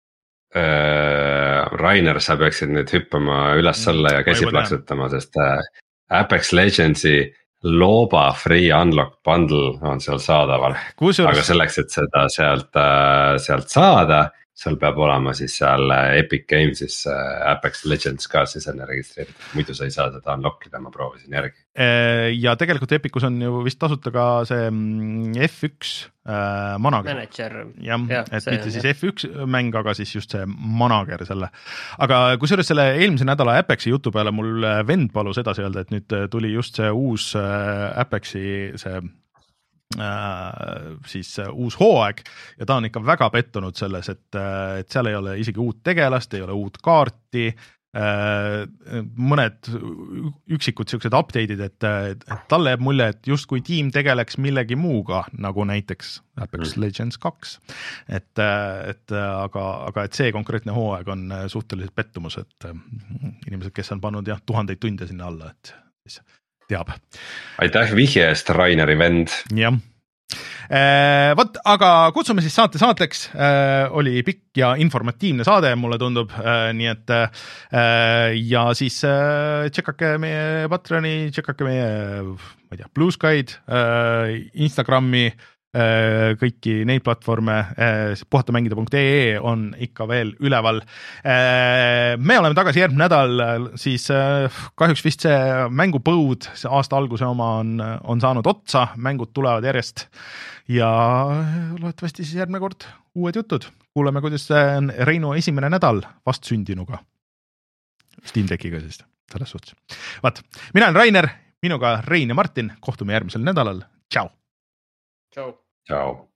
äh, Rainer, sa peaksid nüüd hüppama üles alla ja käsi plaksutama, sest äh, Apex Legendsi Loba Free Unlock Bundle on seal saadaval, Kusjuures... aga selleks, et seda sealt, sealt saada, sul peab olema siis seal Epic Games'is Apex Legends ka siis enne registreeritud, muidu sa ei saa seda unlock ida, ma proovisin järgi. Ja tegelikult Epicus on ju vist tasuta ka see F üks äh, manager. Manager. jah, ja, et see, mitte siis jah. F üks mäng, aga siis just see manager selle. Aga kui selles selle eelmise nädala Apexi jutu peale mul vend palus edasi öelda, et nüüd tuli just see uus Apexi see Äh, siis uh, uus hooaeg ja ta on ikka väga pettunud selles, et, uh, et seal ei ole isegi uut tegelast, ei ole uut kaarti, uh, mõned üksikud siuksed update'id, et, et, et talle jääb mulje, et justkui tiim tegeleks millegi muuga, nagu näiteks Apex mm. Legends kaks. Et, et aga, aga et see konkreetne hooaeg on suhteliselt pettumus, et inimesed, kes on pannud jah, tuhandeid tunde sinna alla, et siis teab. Aitäh vihje eest, Raineri vend. jah. Vot, aga kutsume siis saate saateks, oli pikk ja informatiivne saade, mulle tundub, nii et ja siis tšekake meie Patreoni, tšekake meie, ma ei tea, Blue Sky'd, Instagrami, kõiki neid platvorme, puhatamängida punkt ee on ikka veel üleval. Me oleme tagasi järgmine nädal, siis kahjuks vist see mängupõud, see aasta alguse oma on, on saanud otsa, mängud tulevad järjest ja loodetavasti siis järgmine kord uued jutud. Kuuleme, kuidas on Reinu esimene nädal vastsündinuga. Steam Deckiga siis, selles suhtes. Vaat, mina olen Rainer, minuga Rein ja Martin, kohtume järgmisel nädalal. Tšau! Ciao. Ciao.